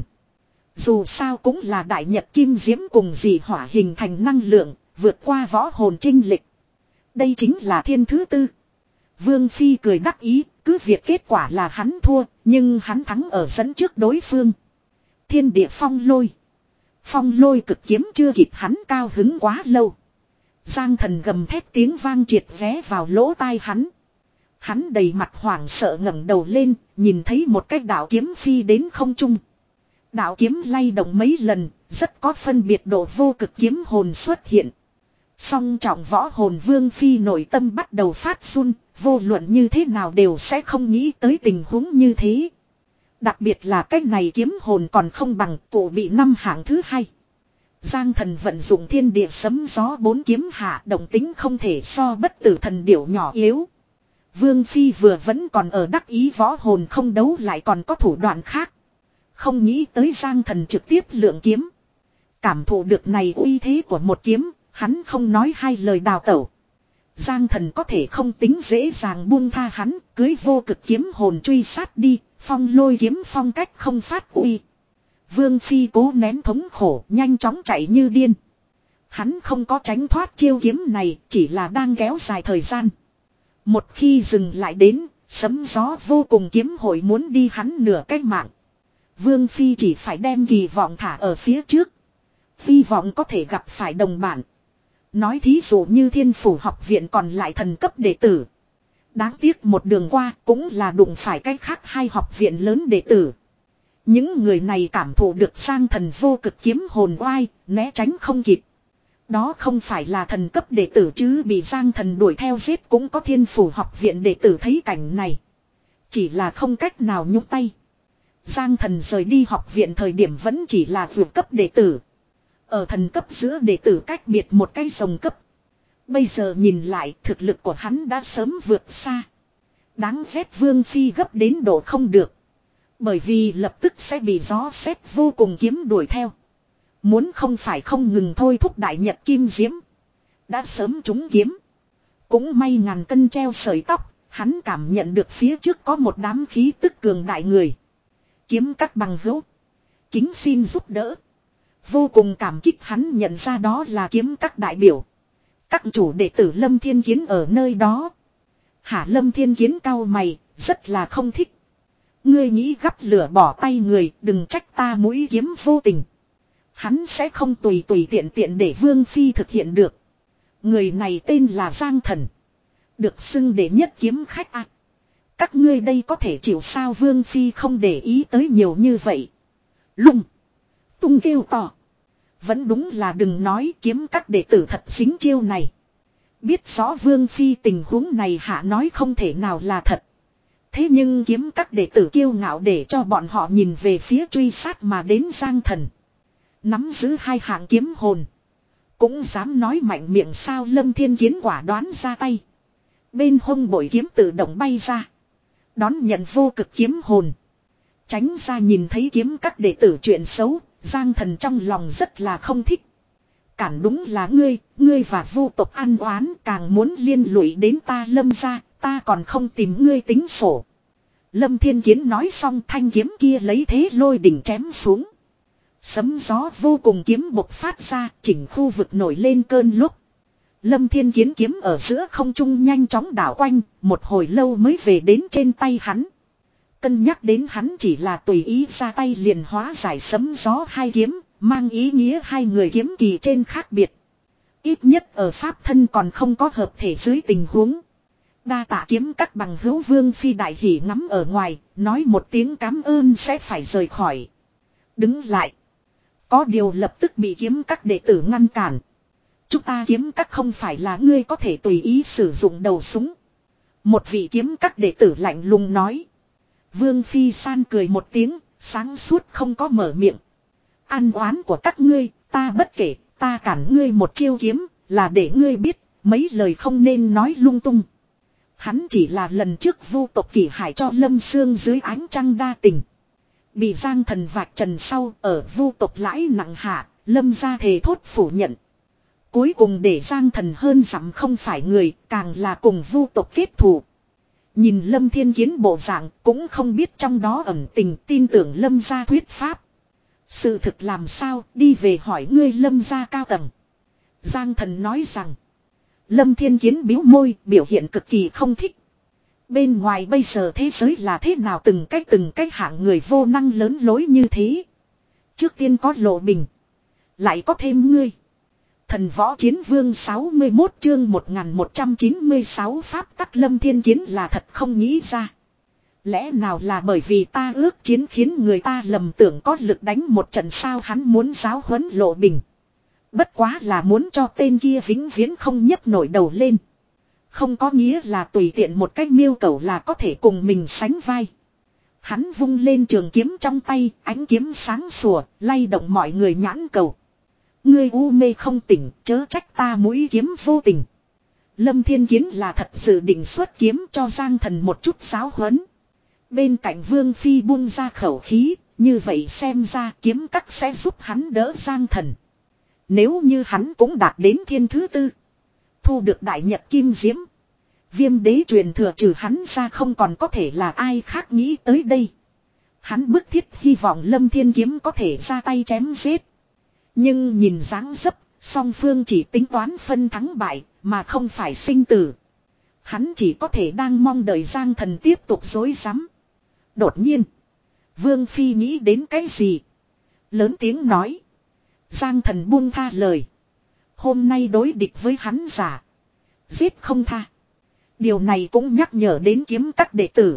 Dù sao cũng là đại nhật kim diễm cùng dị hỏa hình thành năng lượng, vượt qua võ hồn trinh lịch. Đây chính là thiên thứ tư. Vương Phi cười đắc ý, cứ việc kết quả là hắn thua, nhưng hắn thắng ở dẫn trước đối phương. Thiên địa phong lôi. Phong lôi cực kiếm chưa kịp hắn cao hứng quá lâu. Giang Thần gầm thét tiếng vang triệt vé vào lỗ tai hắn. Hắn đầy mặt hoảng sợ ngẩng đầu lên, nhìn thấy một cái đạo kiếm phi đến không trung. Đạo kiếm lay động mấy lần, rất có phân biệt độ vô cực kiếm hồn xuất hiện. Song trọng võ hồn Vương Phi nội tâm bắt đầu phát run, vô luận như thế nào đều sẽ không nghĩ tới tình huống như thế. Đặc biệt là cái này kiếm hồn còn không bằng tụ bị năm hạng thứ hai. Giang Thần vận dụng thiên địa sấm gió bốn kiếm hạ, động tính không thể so bất tử thần điểu nhỏ yếu. Vương Phi vừa vẫn còn ở đắc ý võ hồn không đấu lại còn có thủ đoạn khác. Không nghĩ tới Giang Thần trực tiếp lượng kiếm. Cảm thụ được này uy thế của một kiếm, hắn không nói hai lời đào tẩu. Giang Thần có thể không tính dễ dàng buông tha hắn, cưới vô cực kiếm hồn truy sát đi, phong lôi kiếm phong cách không phát uy. Vương Phi cố nén thống khổ, nhanh chóng chạy như điên. Hắn không có tránh thoát chiêu kiếm này, chỉ là đang kéo dài thời gian. Một khi dừng lại đến, sấm gió vô cùng kiếm hội muốn đi hắn nửa cái mạng. Vương Phi chỉ phải đem kỳ vọng thả ở phía trước. Hy vọng có thể gặp phải đồng bản. Nói thí dụ như Thiên Phủ học viện còn lại thần cấp đệ tử. Đáng tiếc một đường qua cũng là đụng phải cách khác hai học viện lớn đệ tử. Những người này cảm thụ được Giang Thần vô cực kiếm hồn oai, né tránh không kịp. Đó không phải là thần cấp đệ tử chứ, bị Giang Thần đuổi theo giết cũng có Thiên Phủ học viện đệ tử thấy cảnh này. Chỉ là không cách nào nhúc tay. Giang Thần rời đi học viện thời điểm vẫn chỉ là vượt cấp đệ tử. Ở thần cấp giữa đệ tử cách biệt một cái rồng cấp. Bây giờ nhìn lại thực lực của hắn đã sớm vượt xa. Đáng ghét Vương Phi gấp đến độ không được. Bởi vì lập tức sẽ bị gió xét vô cùng kiếm đuổi theo. Muốn không phải không ngừng thôi thúc đại nhật kim diễm. Đã sớm trúng kiếm. Cũng may ngàn cân treo sợi tóc. Hắn cảm nhận được phía trước có một đám khí tức cường đại người. Kiếm các bằng hữu. Kính xin giúp đỡ. Vô cùng cảm kích hắn nhận ra đó là kiếm các đại biểu. Các chủ đệ tử Lâm Thiên Kiến ở nơi đó. Hả Lâm Thiên Kiến cau mày, rất là không thích. Ngươi nghĩ gắp lửa bỏ tay người, đừng trách ta mũi kiếm vô tình. Hắn sẽ không tùy tùy tiện tiện để Vương Phi thực hiện được. Người này tên là Giang Thần. Được xưng đệ nhất kiếm khách ạ. À. Các ngươi đây có thể chịu sao? Vương Phi không để ý tới nhiều như vậy. Lung. Tung kêu to. Vẫn đúng là đừng nói, kiếm các đệ tử thật xính chiêu này. Biết rõ Vương Phi tình huống này hạ nói không thể nào là thật. Thế nhưng kiếm các đệ tử kiêu ngạo để cho bọn họ nhìn về phía truy sát mà đến Giang Thần. Nắm giữ hai hạng kiếm hồn. Cũng dám nói mạnh miệng sao? Lâm Thiên Kiến quả đoán ra tay. Bên hông bội kiếm tự động bay ra. Đón nhận vô cực kiếm hồn. Tránh ra nhìn thấy kiếm các đệ tử chuyện xấu. Giang Thần trong lòng rất là không thích. Cản đúng là ngươi, ngươi và vu tộc ăn oán càng muốn liên lụy đến ta Lâm gia, ta còn không tìm ngươi tính sổ. Lâm Thiên Kiến nói xong thanh kiếm kia lấy thế lôi đỉnh chém xuống. Sấm gió vô cùng kiếm bộc phát ra, chỉnh khu vực nổi lên cơn lúc. Lâm Thiên Kiến kiếm ở giữa không trung nhanh chóng đảo quanh, một hồi lâu mới về đến trên tay hắn. Cân nhắc đến hắn chỉ là tùy ý ra tay liền hóa giải sấm gió hai kiếm, mang ý nghĩa hai người kiếm kỳ trên khác biệt. Ít nhất ở pháp thân còn không có hợp thể dưới tình huống. Đa tạ kiếm các bằng hữu Vương Phi đại hỉ ngắm ở ngoài, nói một tiếng cảm ơn sẽ phải rời khỏi. Đứng lại. Có điều lập tức bị kiếm các đệ tử ngăn cản. Chúng ta kiếm các không phải là ngươi có thể tùy ý sử dụng đầu súng. Một vị kiếm các đệ tử lạnh lùng nói. Vương Phi san cười một tiếng, sáng suốt không có mở miệng. Ăn oán của các ngươi, ta bất kể, ta cản ngươi một chiêu kiếm, là để ngươi biết, mấy lời không nên nói lung tung. Hắn chỉ là lần trước vu tộc Kỷ Hải cho Lâm Sương dưới ánh trăng đa tình. Bị Giang Thần vạch trần sau ở vu tộc lãi nặng hạ, Lâm gia thề thốt phủ nhận. Cuối cùng để Giang Thần hơn dặm không phải người, càng là cùng vu tộc kết thù. Nhìn Lâm Thiên Kiến bộ dạng cũng không biết trong đó ẩn tình, tin tưởng Lâm gia thuyết pháp. Sự thực làm sao, đi về hỏi ngươi Lâm gia cao tầng. Giang Thần nói rằng. Lâm Thiên Kiến bĩu môi, biểu hiện cực kỳ không thích. Bên ngoài bây giờ thế giới là thế nào, từng cách từng cách hạng người vô năng lớn lối như thế. Trước tiên có Lộ Bình, lại có thêm ngươi. Thần Võ Chiến Vương sáu mươi mốt chương một nghìn một trăm chín mươi sáu pháp tắc. Lâm Thiên Kiến là thật không nghĩ ra. Lẽ nào là bởi vì ta ước chiến khiến người ta lầm tưởng có lực đánh một trận sao, hắn muốn giáo huấn Lộ Bình. Bất quá là muốn cho tên kia vĩnh viễn không nhấc nổi đầu lên. Không có nghĩa là tùy tiện một cách miêu cầu là có thể cùng mình sánh vai. Hắn vung lên trường kiếm trong tay, ánh kiếm sáng sủa, lay động mọi người nhãn cầu. Ngươi u mê không tỉnh, chớ trách ta mũi kiếm vô tình. Lâm Thiên Kiến là thật sự định xuất kiếm cho Giang Thần một chút giáo huấn. Bên cạnh Vương Phi buông ra khẩu khí, như vậy xem ra kiếm các sẽ giúp hắn đỡ Giang Thần. Nếu như hắn cũng đạt đến thiên thứ tư, thu được đại nhật kim diễm, Viêm đế truyền thừa trừ hắn ra không còn có thể là ai khác nghĩ tới đây. Hắn bức thiết hy vọng Lâm Thiên Kiếm có thể ra tay chém giết. Nhưng nhìn dáng dấp, song phương chỉ tính toán phân thắng bại, mà không phải sinh tử. Hắn chỉ có thể đang mong đợi Giang Thần tiếp tục dối rắm. Đột nhiên, Vương Phi nghĩ đến cái gì? Lớn tiếng nói. Giang Thần buông tha lời. Hôm nay đối địch với hắn giả. Giết không tha. Điều này cũng nhắc nhở đến kiếm các đệ tử.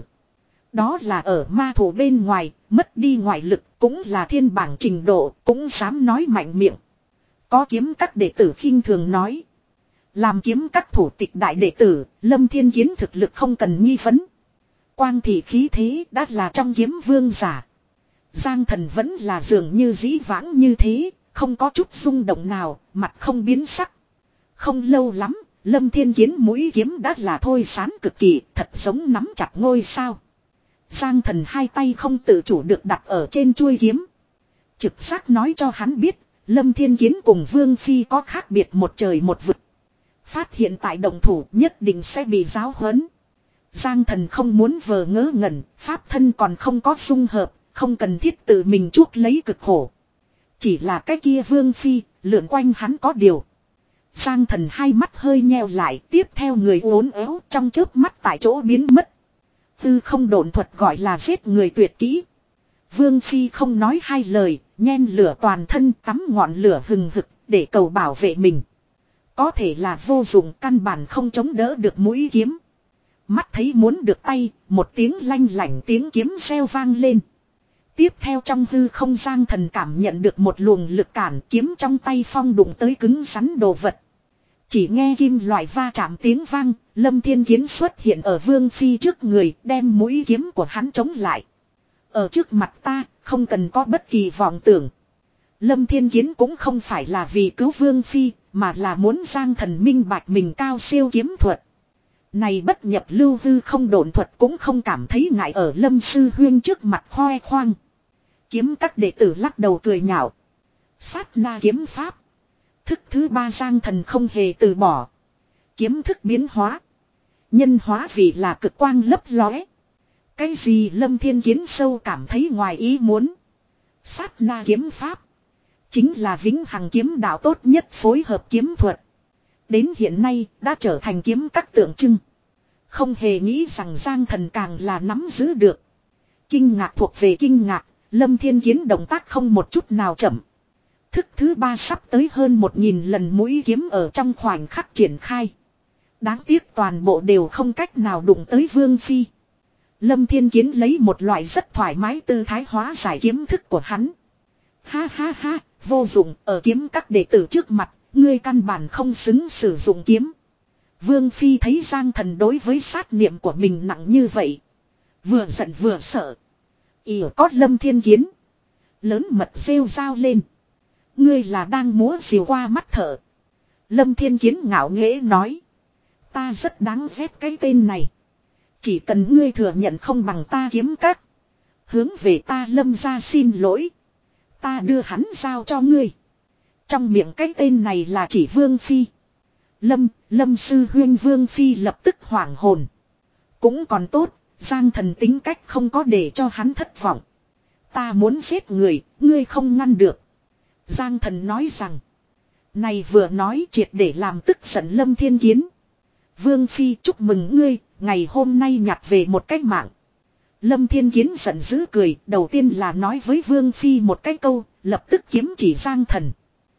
Đó là ở ma thủ bên ngoài, mất đi ngoại lực, cũng là thiên bảng trình độ, cũng dám nói mạnh miệng. Có kiếm các đệ tử khinh thường nói. Làm kiếm các thủ tịch đại đệ tử, Lâm Thiên Kiến thực lực không cần nghi vấn. Quang thị khí thế đã là trong kiếm vương giả. Giang Thần vẫn là dường như dĩ vãng như thế, không có chút rung động nào, mặt không biến sắc. Không lâu lắm, Lâm Thiên Kiến mũi kiếm đã là thôi sán cực kỳ, thật giống nắm chặt ngôi sao. Giang Thần hai tay không tự chủ được đặt ở trên chuôi kiếm. Trực giác nói cho hắn biết, Lâm Thiên Kiến cùng Vương Phi có khác biệt một trời một vực. Phát hiện tại động thủ nhất định sẽ bị giáo huấn. Giang Thần không muốn vờ ngớ ngẩn, pháp thân còn không có dung hợp, không cần thiết tự mình chuốc lấy cực khổ. Chỉ là cái kia Vương Phi, lượn quanh hắn có điều. Giang Thần hai mắt hơi nheo lại, tiếp theo người uốn éo trong chớp mắt tại chỗ biến mất. Tư không độn thuật gọi là giết người tuyệt kỹ. Vương Phi không nói hai lời, nhen lửa toàn thân cắm ngọn lửa hừng hực để cầu bảo vệ mình. Có thể là vô dụng, căn bản không chống đỡ được mũi kiếm. Mắt thấy muốn được tay, một tiếng lanh lảnh tiếng kiếm reo vang lên. Tiếp theo trong hư không Giang Thần cảm nhận được một luồng lực cản, kiếm trong tay phong đụng tới cứng rắn đồ vật. Chỉ nghe kim loại va chạm tiếng vang, Lâm Thiên Kiến xuất hiện ở Vương Phi trước người, đem mũi kiếm của hắn chống lại. Ở trước mặt ta, không cần có bất kỳ vọng tưởng. Lâm Thiên Kiến cũng không phải là vì cứu Vương Phi, mà là muốn Giang Thần minh bạch mình cao siêu kiếm thuật. Này bất nhập lưu hư không độn thuật cũng không cảm thấy ngại ở Lâm Sư Huyên trước mặt khoe khoang. Kiếm các đệ tử lắc đầu cười nhạo. Sát na kiếm pháp. Thức thứ ba Giang Thần không hề từ bỏ. Kiếm thức biến hóa. Nhân hóa vì là cực quang lấp lóe. Cái gì Lâm Thiên Kiến sâu cảm thấy ngoài ý muốn. Sát na kiếm pháp. Chính là vĩnh hằng kiếm đạo tốt nhất phối hợp kiếm thuật. Đến hiện nay đã trở thành kiếm các tượng trưng. Không hề nghĩ rằng Giang Thần càng là nắm giữ được. Kinh ngạc thuộc về kinh ngạc. Lâm Thiên Kiến động tác không một chút nào chậm. Thức thứ ba sắp tới hơn một nghìn lần mũi kiếm ở trong khoảnh khắc triển khai. Đáng tiếc toàn bộ đều không cách nào đụng tới Vương Phi. Lâm Thiên Kiến lấy một loại rất thoải mái tư thái hóa giải kiếm thức của hắn. Ha ha ha, vô dụng, ở kiếm các đệ tử trước mặt, ngươi căn bản không xứng sử dụng kiếm. Vương Phi thấy Giang Thần đối với sát niệm của mình nặng như vậy. Vừa giận vừa sợ. Ỉ có Lâm Thiên Kiến. Lớn mật rêu rao lên. Ngươi là đang múa diều qua mắt thở. Lâm Thiên Kiến ngạo nghễ nói. Ta rất đáng ghét cái tên này. Chỉ cần ngươi thừa nhận không bằng ta kiếm các. Hướng về ta Lâm ra xin lỗi. Ta đưa hắn giao cho ngươi. Trong miệng cái tên này là chỉ Vương Phi. Lâm, Lâm sư huyên Vương Phi lập tức hoảng hồn. Cũng còn tốt, Giang Thần tính cách không có để cho hắn thất vọng. Ta muốn giết người, ngươi không ngăn được. Giang Thần nói rằng. Này vừa nói triệt để làm tức giận Lâm Thiên Kiến. Vương Phi chúc mừng ngươi, ngày hôm nay nhặt về một cái mạng. Lâm Thiên Kiến giận dữ cười, đầu tiên là nói với Vương Phi một cái câu, lập tức kiếm chỉ Giang Thần.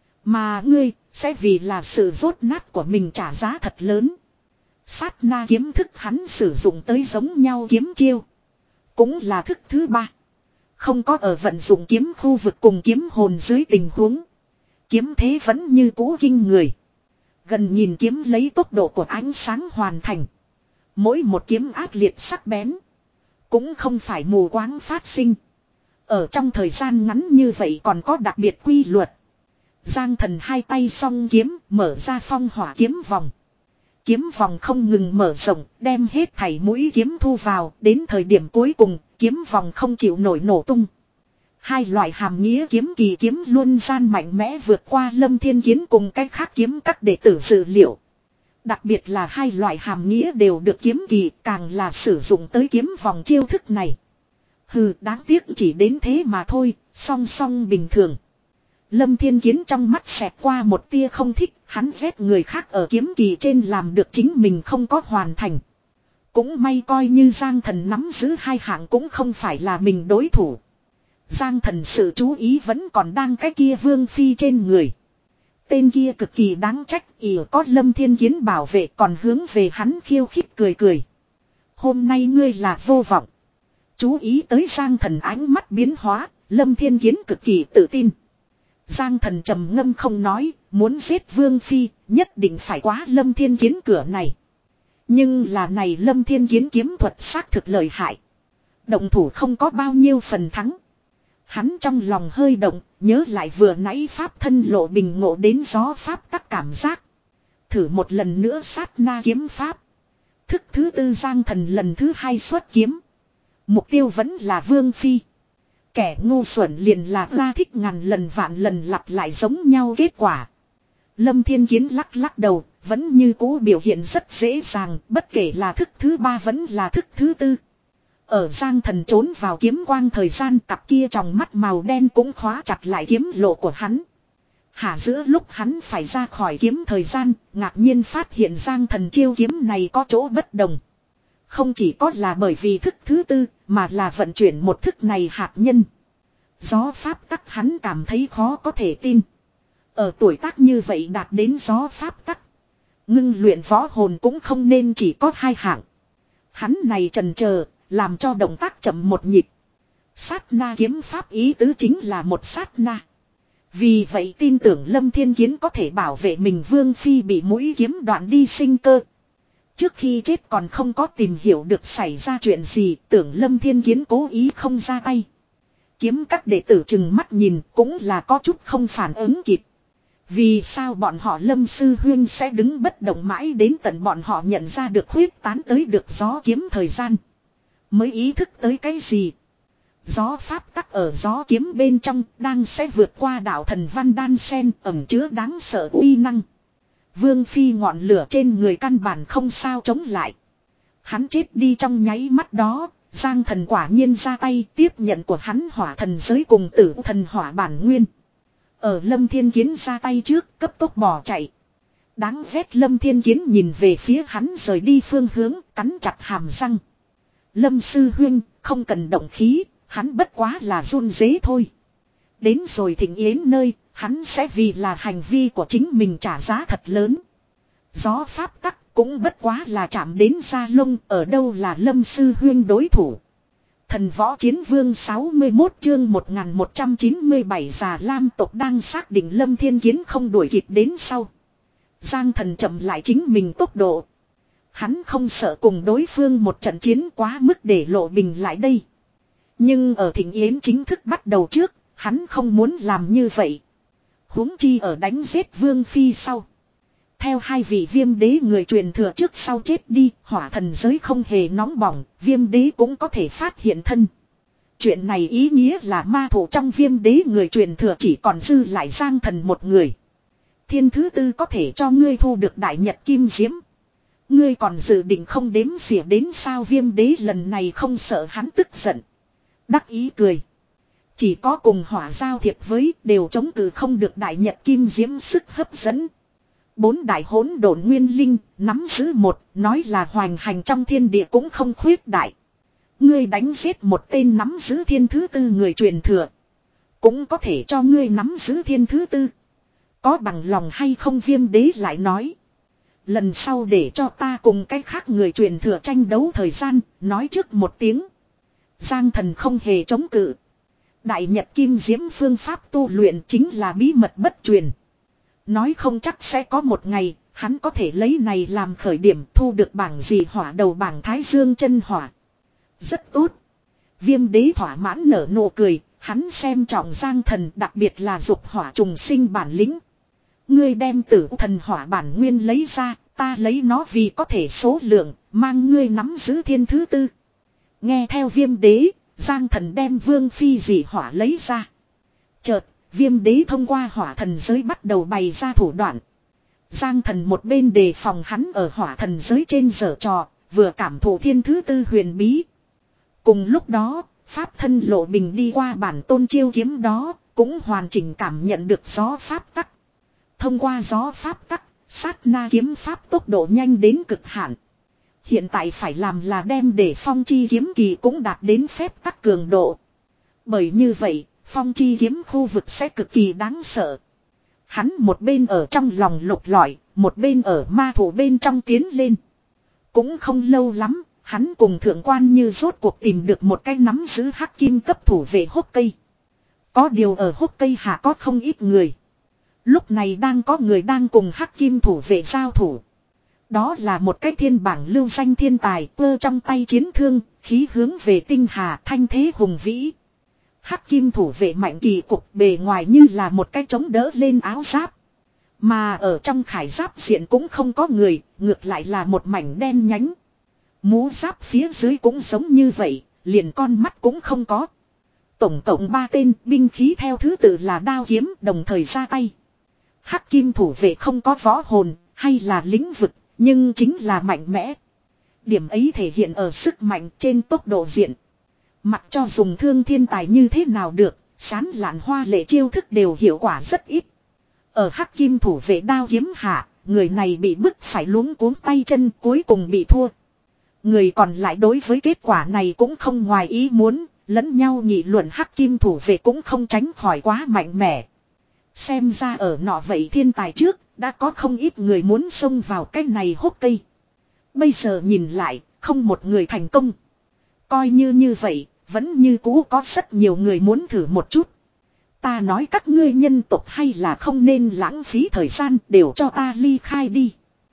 Mà ngươi, sẽ vì là sự rốt nát của mình trả giá thật lớn. Sát na kiếm thức hắn sử dụng tới giống nhau kiếm chiêu. Cũng là thức thứ ba. Không có ở vận dụng kiếm khu vực cùng kiếm hồn dưới tình huống. Kiếm thế vẫn như cũ kinh người. Gần nhìn kiếm lấy tốc độ của ánh sáng hoàn thành. Mỗi một kiếm ác liệt sắc bén. Cũng không phải mù quáng phát sinh. Ở trong thời gian ngắn như vậy còn có đặc biệt quy luật. Giang Thần hai tay song kiếm mở ra phong hỏa kiếm vòng. Kiếm vòng không ngừng mở rộng, đem hết thảy mũi kiếm thu vào, đến thời điểm cuối cùng, kiếm vòng không chịu nổi nổ tung. Hai loại hàm nghĩa kiếm kỳ kiếm luôn gian mạnh mẽ vượt qua Lâm Thiên Kiến cùng cách khác kiếm các đệ tử dự liệu. Đặc biệt là hai loại hàm nghĩa đều được kiếm kỳ, càng là sử dụng tới kiếm vòng chiêu thức này. Hừ, đáng tiếc chỉ đến thế mà thôi, song song bình thường. Lâm Thiên Kiến trong mắt xẹt qua một tia không thích, hắn ghét người khác ở kiếm kỳ trên làm được chính mình không có hoàn thành. Cũng may coi như Giang Thần nắm giữ hai hạng cũng không phải là mình đối thủ. Giang Thần sự chú ý vẫn còn đang cái kia Vương Phi trên người. Tên kia cực kỳ đáng trách, ỉ có Lâm Thiên Kiến bảo vệ còn hướng về hắn khiêu khích cười cười. Hôm nay ngươi là vô vọng. Chú ý tới Giang Thần ánh mắt biến hóa, Lâm Thiên Kiến cực kỳ tự tin. Giang Thần trầm ngâm không nói, muốn giết Vương Phi, nhất định phải quá Lâm Thiên Kiến cửa này. Nhưng là này Lâm Thiên Kiến kiếm thuật xác thực lợi hại. Động thủ không có bao nhiêu phần thắng. Hắn trong lòng hơi động, nhớ lại vừa nãy pháp thân lộ bình ngộ đến gió pháp tắc cảm giác. Thử một lần nữa sát na kiếm pháp. Thức thứ tư Giang Thần lần thứ hai xuất kiếm. Mục tiêu vẫn là Vương Phi. Kẻ ngu xuẩn liền là ra thích ngàn lần vạn lần lặp lại giống nhau kết quả. Lâm Thiên Kiến lắc lắc đầu, vẫn như cũ biểu hiện rất dễ dàng, bất kể là thức thứ ba vẫn là thức thứ tư. Ở Giang Thần trốn vào kiếm quang thời gian, cặp kia trong mắt màu đen cũng khóa chặt lại kiếm lộ của hắn. Hả giữa lúc hắn phải ra khỏi kiếm thời gian, ngạc nhiên phát hiện Giang Thần chiêu kiếm này có chỗ bất đồng. Không chỉ có là bởi vì thức thứ tư, mà là vận chuyển một thức này hạt nhân. Gió pháp tắc hắn cảm thấy khó có thể tin. Ở tuổi tác như vậy đạt đến gió pháp tắc. Ngưng luyện võ hồn cũng không nên chỉ có hai hạng. Hắn này trần chờ làm cho động tác chậm một nhịp. Sát na kiếm pháp ý tứ chính là một sát na. Vì vậy tin tưởng Lâm Thiên Kiến có thể bảo vệ mình Vương Phi bị mũi kiếm đoạn đi sinh cơ. Trước khi chết còn không có tìm hiểu được xảy ra chuyện gì, tưởng Lâm Thiên Kiến cố ý không ra tay. Kiếm các đệ tử chừng mắt nhìn cũng là có chút không phản ứng kịp. Vì sao bọn họ Lâm Sư Huyên sẽ đứng bất động mãi đến tận bọn họ nhận ra được huyết tán tới được gió kiếm thời gian. Mới ý thức tới cái gì? Gió pháp tắc ở gió kiếm bên trong đang sẽ vượt qua đạo thần văn đan sen ẩm chứa đáng sợ uy năng. Vương Phi ngọn lửa trên người căn bản không sao chống lại. Hắn chết đi trong nháy mắt đó, Giang Thần quả nhiên ra tay tiếp nhận của hắn hỏa thần giới cùng tử thần hỏa bản nguyên. Ở Lâm Thiên Kiến ra tay trước cấp tốc bỏ chạy. Đáng ghét Lâm Thiên Kiến nhìn về phía hắn rời đi phương hướng, cắn chặt hàm răng. Lâm sư huynh, không cần động khí, hắn bất quá là run rế thôi. Đến rồi Thịnh Yến nơi, hắn sẽ vì là hành vi của chính mình trả giá thật lớn. Gió pháp tắc cũng bất quá là chạm đến da lông, ở đâu là Lâm sư huynh đối thủ. Thần võ chiến vương sáu mươi mốt chương một nghìn một trăm chín mươi bảy Già Lam tộc đang xác định Lâm Thiên Kiến không đuổi kịp đến sau. Giang Thần chậm lại chính mình tốc độ. Hắn không sợ cùng đối phương một trận chiến quá mức để lộ bình lại đây. Nhưng ở Thịnh Yến chính thức bắt đầu trước, hắn không muốn làm như vậy. Huống chi ở đánh giết Vương Phi sau. Theo hai vị viêm đế người truyền thừa trước sau chết đi, hỏa thần giới không hề nóng bỏng, viêm đế cũng có thể phát hiện thân. Chuyện này ý nghĩa là ma thủ trong viêm đế người truyền thừa chỉ còn dư lại Giang Thần một người. Thiên thứ tư có thể cho ngươi thu được đại nhật kim diễm. Ngươi còn dự định không đếm xỉa đến sao viêm đế lần này không sợ hắn tức giận. Đắc ý cười. Chỉ có cùng hỏa giao thiệp với đều chống cự không được đại nhật kim diễm sức hấp dẫn. Bốn đại hỗn độn nguyên linh nắm giữ một nói là hoành hành trong thiên địa cũng không khuyết đại. Ngươi đánh giết một tên nắm giữ thiên thứ tư người truyền thừa. Cũng có thể cho ngươi nắm giữ thiên thứ tư. Có bằng lòng hay không viêm đế lại nói. Lần sau để cho ta cùng cái khác người truyền thừa tranh đấu thời gian, nói trước một tiếng. Giang Thần không hề chống cự. Đại nhật kim diễm phương pháp tu luyện chính là bí mật bất truyền. Nói không chắc sẽ có một ngày, hắn có thể lấy này làm khởi điểm thu được bảng gì hỏa đầu bảng Thái Dương chân hỏa. Rất tốt. Viêm đế thỏa mãn nở nụ cười, hắn xem trọng Giang Thần đặc biệt là dục hỏa trùng sinh bản lĩnh. Ngươi đem tử thần hỏa bản nguyên lấy ra, ta lấy nó vì có thể số lượng, mang ngươi nắm giữ thiên thứ tư. Nghe theo viêm đế, Giang Thần đem vương phi dị hỏa lấy ra. Chợt, viêm đế thông qua hỏa thần giới bắt đầu bày ra thủ đoạn. Giang Thần một bên đề phòng hắn ở hỏa thần giới trên giở trò, vừa cảm thụ thiên thứ tư huyền bí. Cùng lúc đó, pháp thân lộ bình đi qua bản tôn chiêu kiếm đó, cũng hoàn chỉnh cảm nhận được gió pháp tắc. Thông qua gió pháp tắc, sát na kiếm pháp tốc độ nhanh đến cực hạn. Hiện tại phải làm là đem để phong chi kiếm kỳ cũng đạt đến phép tắc cường độ. Bởi như vậy, phong chi kiếm khu vực sẽ cực kỳ đáng sợ. Hắn một bên ở trong lòng lục lọi, một bên ở ma thủ bên trong tiến lên. Cũng không lâu lắm, hắn cùng thượng quan như rốt cuộc tìm được một cái nắm giữ hắc kim cấp thủ vệ hốc cây. Có điều ở hốc cây hạ có không ít người. Lúc này đang có người đang cùng hắc kim thủ vệ giao thủ. Đó là một cái thiên bảng lưu danh thiên tài cơ trong tay chiến thương, khí hướng về tinh hà thanh thế hùng vĩ. Hắc kim thủ vệ mạnh kỳ cục bề ngoài như là một cái chống đỡ lên áo giáp. Mà ở trong khải giáp diện cũng không có người, ngược lại là một mảnh đen nhánh. Mũ giáp phía dưới cũng giống như vậy, liền con mắt cũng không có. Tổng cộng ba tên binh khí theo thứ tự là đao kiếm đồng thời ra tay. Hắc kim thủ vệ không có võ hồn hay là lĩnh vực, nhưng chính là mạnh mẽ. Điểm ấy thể hiện ở sức mạnh trên tốc độ diện. Mặc cho dùng thương thiên tài như thế nào được, sán lạn hoa lệ chiêu thức đều hiệu quả rất ít. Ở hắc kim thủ vệ đao kiếm hạ, người này bị bức phải luống cuống tay chân cuối cùng bị thua. Người còn lại đối với kết quả này cũng không ngoài ý muốn, lẫn nhau nghị luận hắc kim thủ vệ cũng không tránh khỏi quá mạnh mẽ. Xem ra ở nọ vậy thiên tài trước, đã có không ít người muốn xông vào cái này hốc cây. Bây giờ nhìn lại, không một người thành công. Coi như như vậy, vẫn như cũ có rất nhiều người muốn thử một chút. Ta nói các ngươi nhân tộc hay là không nên lãng phí thời gian đều cho ta ly khai đi.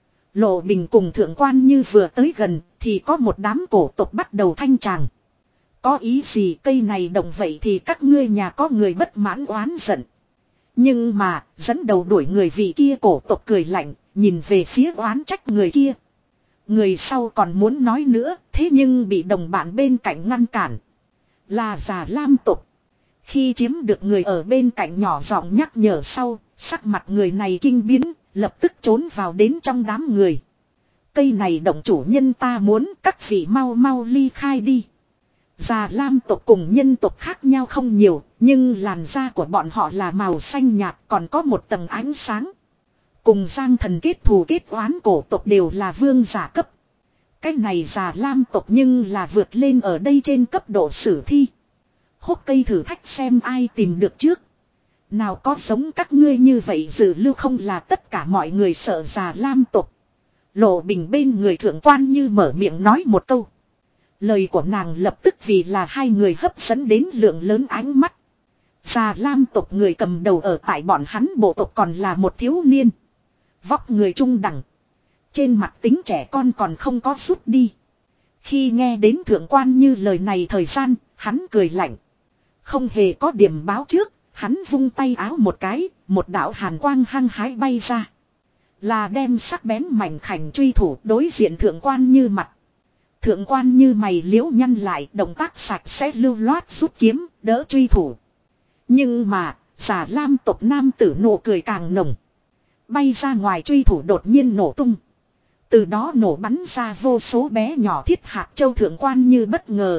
Lộ Bình cùng thượng quan như vừa tới gần, thì có một đám cổ tộc bắt đầu thanh tràng. Có ý gì cây này động vậy thì các ngươi nhà có người bất mãn oán giận. Nhưng mà, dẫn đầu đuổi người vị kia cổ tộc cười lạnh, nhìn về phía oán trách người kia. Người sau còn muốn nói nữa, thế nhưng bị đồng bạn bên cạnh ngăn cản. Là già lam tộc. Khi chiếm được người ở bên cạnh nhỏ giọng nhắc nhở sau, sắc mặt người này kinh biến, lập tức trốn vào đến trong đám người. Cây này động chủ nhân ta muốn các vị mau mau ly khai đi. Già lam tộc cùng nhân tộc khác nhau không nhiều, nhưng làn da của bọn họ là màu xanh nhạt còn có một tầng ánh sáng. Cùng Giang Thần kết thù kết oán cổ tộc đều là vương giả cấp. Cái này già lam tộc nhưng là vượt lên ở đây trên cấp độ sử thi. Hốt cây thử thách xem ai tìm được trước. Nào có giống các ngươi như vậy dự lưu không là tất cả mọi người sợ già lam tộc. Lộ Bình bên người thượng quan như mở miệng nói một câu. Lời của nàng lập tức vì là hai người hấp dẫn đến lượng lớn ánh mắt. Già lam tộc người cầm đầu ở tại bọn hắn bộ tộc còn là một thiếu niên. Vóc người trung đẳng. Trên mặt tính trẻ con còn không có rút đi. Khi nghe đến thượng quan như lời này thời gian, hắn cười lạnh. Không hề có điểm báo trước, hắn vung tay áo một cái, một đạo hàn quang hăng hái bay ra. Là đem sắc bén mảnh khảnh truy thủ đối diện thượng quan như mặt. Thượng quan như mày liễu nhăn lại, động tác sạch sẽ lưu loát rút kiếm, đỡ truy thủ. Nhưng mà, già lam tộc nam tử nụ cười càng nồng. Bay ra ngoài truy thủ đột nhiên nổ tung. Từ đó nổ bắn ra vô số bé nhỏ thiết hạt châu thượng quan như bất ngờ.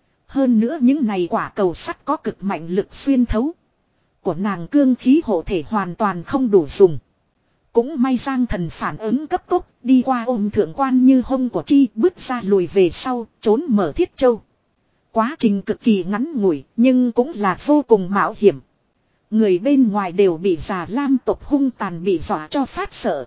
Hơn nữa những này quả cầu sắt có cực mạnh lực xuyên thấu. Của nàng cương khí hộ thể hoàn toàn không đủ dùng. Cũng may Giang Thần phản ứng cấp tốc, đi qua ôm thượng quan như hông của chi bước ra lùi về sau, trốn mở thiết châu. Quá trình cực kỳ ngắn ngủi, nhưng cũng là vô cùng mạo hiểm. Người bên ngoài đều bị già lam tộc hung tàn bị dọa cho phát sợ.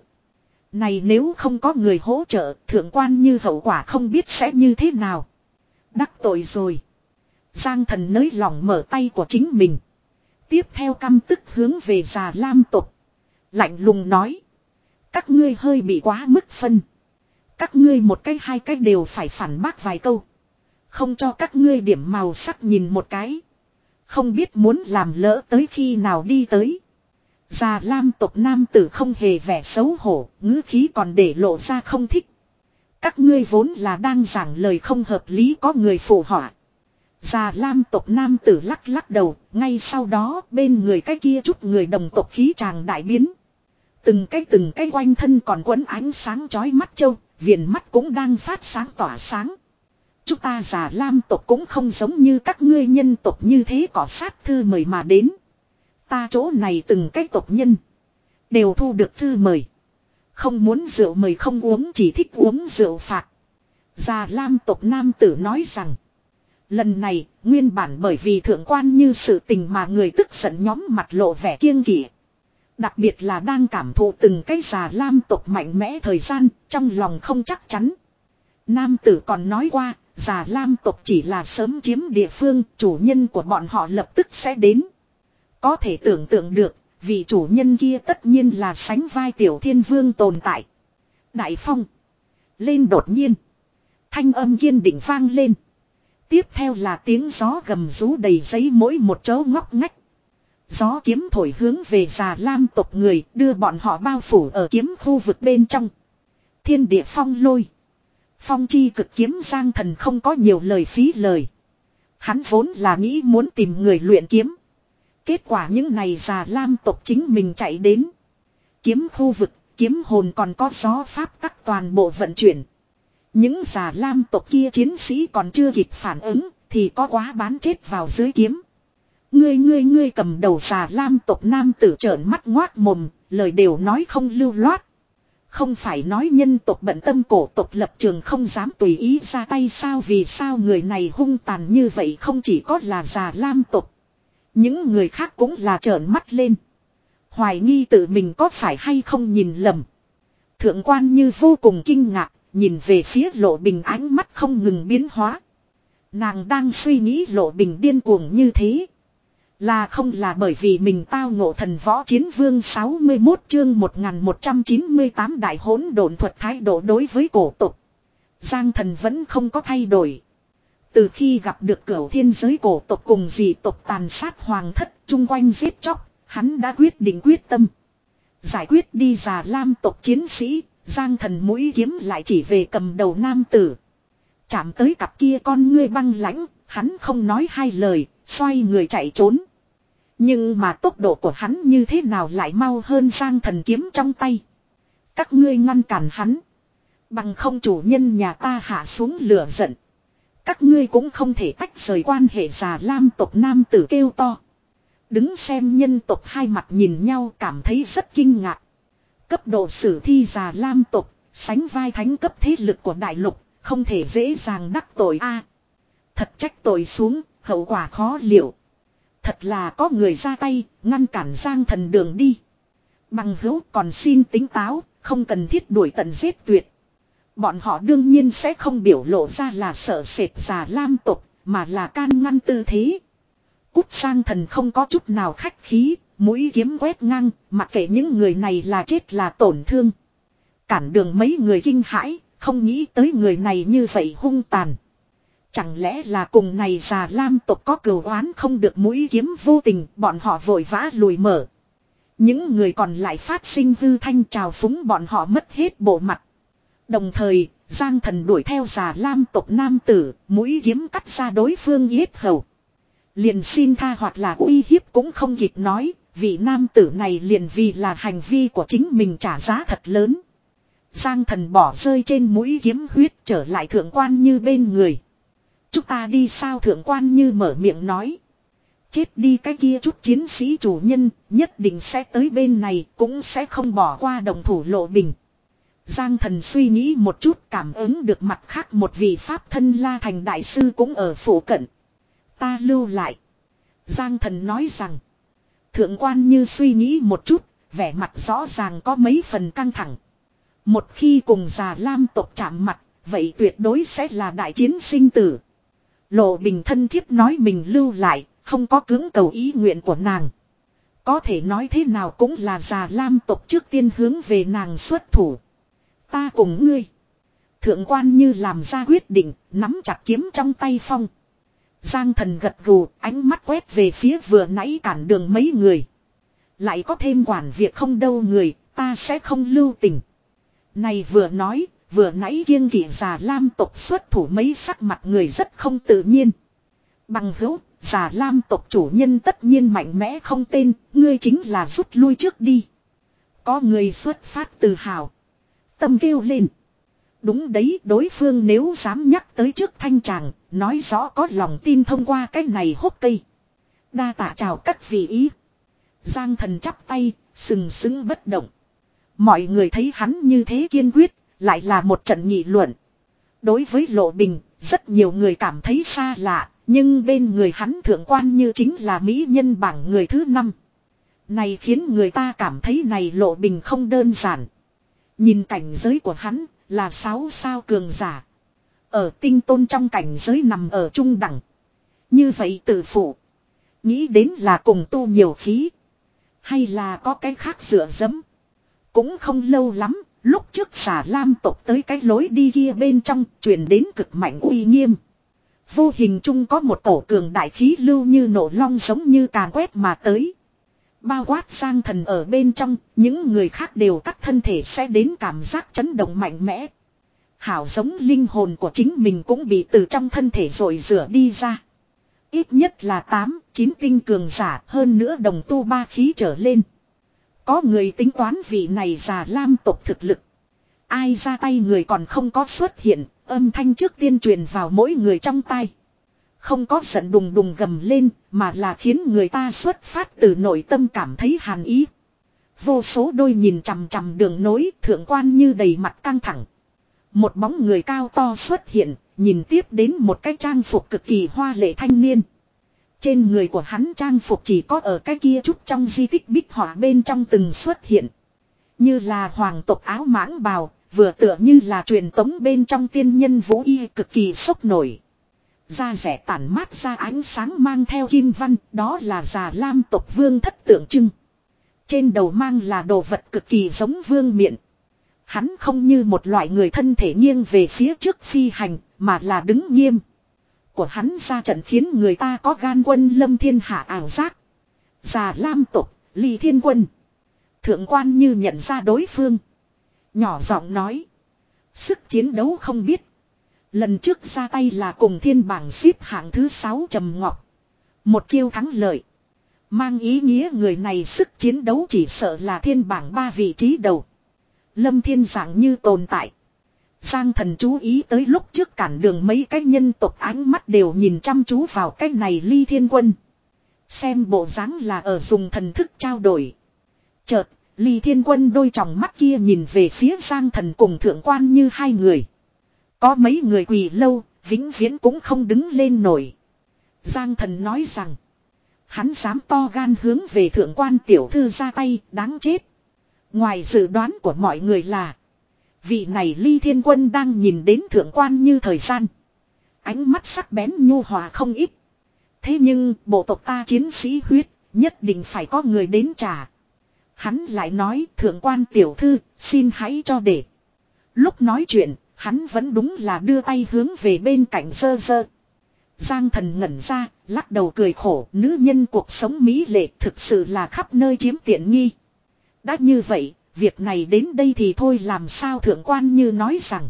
Này nếu không có người hỗ trợ, thượng quan như hậu quả không biết sẽ như thế nào. Đắc tội rồi. Giang Thần nới lỏng mở tay của chính mình. Tiếp theo căm tức hướng về già lam tộc. Lạnh lùng nói. Các ngươi hơi bị quá mức phân. Các ngươi một cái hai cái đều phải phản bác vài câu. Không cho các ngươi điểm màu sắc nhìn một cái. Không biết muốn làm lỡ tới khi nào đi tới. Già lam tộc nam tử không hề vẻ xấu hổ, ngữ khí còn để lộ ra không thích. Các ngươi vốn là đang giảng lời không hợp lý có người phụ họa. Già lam tộc nam tử lắc lắc đầu, ngay sau đó bên người cái kia chút người đồng tộc khí tràng đại biến. Từng cái từng cái quanh thân còn quấn ánh sáng chói mắt châu, viền mắt cũng đang phát sáng tỏa sáng. Chúng ta già lam tộc cũng không giống như các ngươi nhân tộc như thế có sát thư mời mà đến. Ta chỗ này từng cái tộc nhân đều thu được thư mời. Không muốn rượu mời không uống, chỉ thích uống rượu phạt. Già lam tộc nam tử nói rằng. Lần này nguyên bản bởi vì thượng quan như sự tình mà người tức giận nhóm mặt lộ vẻ kiêng kỵ. Đặc biệt là đang cảm thụ từng cái già lam tộc mạnh mẽ thời gian, trong lòng không chắc chắn. Nam tử còn nói qua, già lam tộc chỉ là sớm chiếm địa phương, chủ nhân của bọn họ lập tức sẽ đến. Có thể tưởng tượng được, vị chủ nhân kia tất nhiên là sánh vai tiểu thiên vương tồn tại. Đại phong. Lên đột nhiên. Thanh âm kiên định vang lên. Tiếp theo là tiếng gió gầm rú đầy giấy mỗi một chỗ ngóc ngách. Gió kiếm thổi hướng về già lam tộc người, đưa bọn họ bao phủ ở kiếm khu vực bên trong. Thiên địa phong lôi. Phong chi cực kiếm Giang Thần không có nhiều lời phí lời. Hắn vốn là nghĩ muốn tìm người luyện kiếm. Kết quả những này già lam tộc chính mình chạy đến. Kiếm khu vực, kiếm hồn còn có gió pháp tắc toàn bộ vận chuyển. Những già lam tộc kia chiến sĩ còn chưa kịp phản ứng, thì có quá bán chết vào dưới kiếm. Ngươi ngươi ngươi cầm đầu già lam tộc nam tử trợn mắt ngoác mồm, lời đều nói không lưu loát. Không phải nói nhân tộc bận tâm cổ tộc lập trường không dám tùy ý ra tay sao, vì sao người này hung tàn như vậy, không chỉ có là già lam tộc. Những người khác cũng là trợn mắt lên. Hoài nghi tự mình có phải hay không nhìn lầm. Thượng quan như vô cùng kinh ngạc, nhìn về phía Lộ Bình ánh mắt không ngừng biến hóa. Nàng đang suy nghĩ Lộ Bình điên cuồng như thế. Là không là bởi vì mình tao ngộ thần võ chiến vương sáu mươi mốt chương một nghìn một trăm chín mươi tám đại hỗn độn thuật thái độ đối với cổ tộc. Giang Thần vẫn không có thay đổi. Từ khi gặp được cửu thiên giới cổ tộc cùng dị tộc tàn sát hoàng thất chung quanh giết chóc, hắn đã quyết định quyết tâm. Giải quyết đi già lam tộc chiến sĩ, Giang Thần mũi kiếm lại chỉ về cầm đầu nam tử. Chạm tới cặp kia con ngươi băng lãnh, Hắn không nói hai lời, xoay người chạy trốn. Nhưng mà tốc độ của hắn như thế nào lại mau hơn Giang Thần kiếm trong tay. Các ngươi ngăn cản hắn. Bằng không chủ nhân nhà ta hạ xuống lửa giận. Các ngươi cũng không thể tách rời quan hệ. Già Lam tộc nam tử kêu to. Đứng xem nhân tộc hai mặt nhìn nhau cảm thấy rất kinh ngạc. Cấp độ sử thi Già Lam tộc, sánh vai thánh cấp thế lực của đại lục, không thể dễ dàng đắc tội a. Thật trách tội xuống, hậu quả khó liệu. Thật là có người ra tay, ngăn cản Giang Thần đường đi. Bằng hữu còn xin tính táo, không cần thiết đuổi tận giết tuyệt. Bọn họ đương nhiên sẽ không biểu lộ ra là sợ sệt Già Lam tộc, mà là can ngăn tư thế. Cút. Giang Thần không có chút nào khách khí, mũi kiếm quét ngang, mặc kệ những người này là chết là tổn thương. Cản đường mấy người kinh hãi, không nghĩ tới người này như vậy hung tàn. Chẳng lẽ là cùng này Già Lam tộc có cừu oán không được, mũi kiếm vô tình, bọn họ vội vã lùi mở. Những người còn lại phát sinh hư thanh trào phúng bọn họ mất hết bộ mặt. Đồng thời, Giang Thần đuổi theo Già Lam tộc nam tử, mũi kiếm cắt ra đối phương yết hầu. Liền xin tha hoặc là uy hiếp cũng không kịp nói, vị nam tử này liền vì là hành vi của chính mình trả giá thật lớn. Giang Thần bỏ rơi trên mũi kiếm huyết trở lại Thượng Quan Như bên người. Chúng ta đi sao? Thượng Quan Như mở miệng nói. Chết đi cái kia chút chiến sĩ chủ nhân, nhất định sẽ tới bên này, cũng sẽ không bỏ qua đồng thủ Lộ Bình. Giang Thần suy nghĩ một chút, cảm ứng được mặt khác một vị pháp thân La Thành đại sư cũng ở phủ cận. Ta lưu lại. Giang Thần nói rằng. Thượng Quan Như suy nghĩ một chút, vẻ mặt rõ ràng có mấy phần căng thẳng. Một khi cùng Già Lam tộc chạm mặt, vậy tuyệt đối sẽ là đại chiến sinh tử. Lộ Bình thân thiếp nói mình lưu lại, không có cưỡng cầu ý nguyện của nàng. Có thể nói thế nào cũng là Già Lam tộc trước tiên hướng về nàng xuất thủ. Ta cùng ngươi. Thượng Quan Như làm ra quyết định, nắm chặt kiếm trong tay phong. Giang Thần gật gù, ánh mắt quét về phía vừa nãy cản đường mấy người. Lại có thêm quản việc không đâu người, ta sẽ không lưu tình. Này vừa nói, vừa nãy kiêng kỵ Già Lam tộc xuất thủ mấy sắc mặt người rất không tự nhiên. Bằng hữu, Già Lam tộc chủ nhân tất nhiên mạnh mẽ không tên, ngươi chính là rút lui trước đi. Có người xuất phát từ hào. Tâm kêu lên. Đúng đấy, đối phương nếu dám nhắc tới trước thanh tràng, nói rõ có lòng tin thông qua cái này hốc cây. Đa tạ chào các vị ý. Giang Thần chắp tay, sừng sững bất động. Mọi người thấy hắn như thế kiên quyết, lại là một trận nghị luận. Đối với Lộ Bình, rất nhiều người cảm thấy xa lạ, nhưng bên người hắn Thượng Quan Như chính là mỹ nhân bảng người thứ năm. Này khiến người ta cảm thấy này Lộ Bình không đơn giản. Nhìn cảnh giới của hắn là sáu sao cường giả. Ở tinh tôn trong cảnh giới nằm ở trung đẳng. Như vậy tự phụ. Nghĩ đến là cùng tu nhiều khí. Hay là có cái khác dựa dẫm. Cũng không lâu lắm. Lúc trước Già Lam tộc tới cái lối đi kia bên trong. Truyền đến cực mạnh uy nghiêm. Vô hình chung có một cổ cường đại khí lưu như nổ long giống như càn quét mà tới. Bao quát Giang Thần ở bên trong, những người khác đều cắt thân thể sẽ đến cảm giác chấn động mạnh mẽ. Hảo giống linh hồn của chính mình cũng bị từ trong thân thể rồi rửa đi ra. Ít nhất là tám, chín tinh cường giả, hơn nữa đồng tu ba khí trở lên. Có người tính toán vị này Già Lam tộc thực lực. Ai ra tay người còn không có xuất hiện, âm thanh trước tiên truyền vào mỗi người trong tai. Không có giận đùng đùng gầm lên, mà là khiến người ta xuất phát từ nội tâm cảm thấy hàn ý. Vô số đôi nhìn chằm chằm đường nối, Thượng Quan Như đầy mặt căng thẳng. Một bóng người cao to xuất hiện, nhìn tiếp đến một cái trang phục cực kỳ hoa lệ thanh niên. Trên người của hắn trang phục chỉ có ở cái kia chút trong di tích bích họa bên trong từng xuất hiện. Như là hoàng tộc áo mãng bào, vừa tựa như là truyền tống bên trong tiên nhân vũ y cực kỳ sốc nổi. Da rẻ tản mát ra ánh sáng mang theo kim văn, đó là Già Lam tộc vương thất tượng trưng. Trên đầu mang là đồ vật cực kỳ giống vương miện. Hắn không như một loại người thân thể nghiêng về phía trước phi hành, mà là đứng nghiêm. Của hắn ra trận khiến người ta có gan quân lâm thiên hạ ảo giác. Già Lam tộc, Ly Thiên Quân. Thượng Quan Như nhận ra đối phương. Nhỏ giọng nói. Sức chiến đấu không biết. Lần trước ra tay là cùng thiên bảng xếp hạng thứ sáu Trầm Ngọc. Một chiêu thắng lợi. Mang ý nghĩa người này sức chiến đấu chỉ sợ là thiên bảng ba vị trí đầu. Lâm Thiên dạng như tồn tại. Giang Thần chú ý tới lúc trước cản đường mấy cái nhân tộc ánh mắt đều nhìn chăm chú vào cái này Ly Thiên Quân. Xem bộ dáng là ở dùng thần thức trao đổi. Chợt, Ly Thiên Quân đôi tròng mắt kia nhìn về phía Giang Thần cùng thượng quan như hai người. Có mấy người quỳ lâu, vĩnh viễn cũng không đứng lên nổi. Giang Thần nói rằng, hắn dám to gan hướng về thượng quan tiểu thư ra tay, đáng chết. Ngoài dự đoán của mọi người là, vị này Ly Thiên Quân đang nhìn đến thượng quan như thời gian. Ánh mắt sắc bén nhu hòa không ít. Thế nhưng bộ tộc ta chiến sĩ huyết, nhất định phải có người đến trả. Hắn lại nói thượng quan tiểu thư, xin hãy cho để. Lúc nói chuyện, hắn vẫn đúng là đưa tay hướng về bên cạnh dơ dơ. Giang Thần ngẩn ra, lắc đầu cười khổ, nữ nhân cuộc sống mỹ lệ thực sự là khắp nơi chiếm tiện nghi. Đã như vậy, việc này đến đây thì thôi, làm sao thượng quan như nói rằng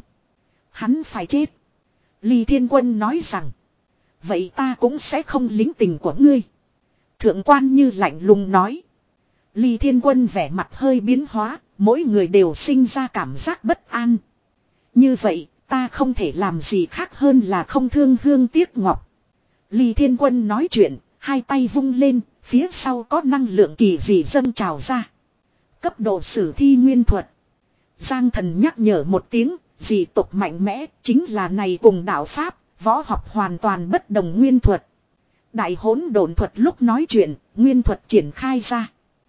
hắn phải chết. Ly Thiên Quân nói rằng, vậy ta cũng sẽ không lính tình của ngươi. Thượng quan như lạnh lùng nói. Ly Thiên Quân vẻ mặt hơi biến hóa, mỗi người đều sinh ra cảm giác bất an. Như vậy, ta không thể làm gì khác hơn là không thương hương tiếc ngọc. Ly Thiên Quân nói chuyện, hai tay vung lên, phía sau có năng lượng kỳ dị dâng trào ra. Cấp độ sử thi nguyên thuật. Giang Thần nhắc nhở một tiếng, dị tộc mạnh mẽ, chính là này cùng đạo pháp, võ học hoàn toàn bất đồng nguyên thuật. Đại hỗn độn thuật lúc nói chuyện, nguyên thuật triển khai ra.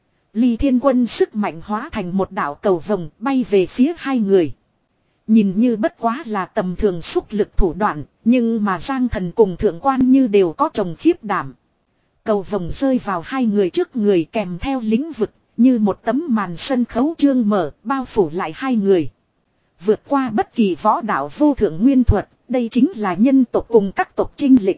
Ly Thiên Quân sức mạnh hóa thành một đạo cầu vồng bay về phía hai người. Nhìn như bất quá là tầm thường xúc lực thủ đoạn, nhưng mà Giang Thần cùng thượng quan như đều có chồng khiếp đảm. Cầu vồng rơi vào hai người trước người kèm theo lĩnh vực, như một tấm màn sân khấu trương mở, bao phủ lại hai người. Vượt qua bất kỳ võ đạo vô thượng nguyên thuật, đây chính là nhân tộc cùng các tộc chinh lịch.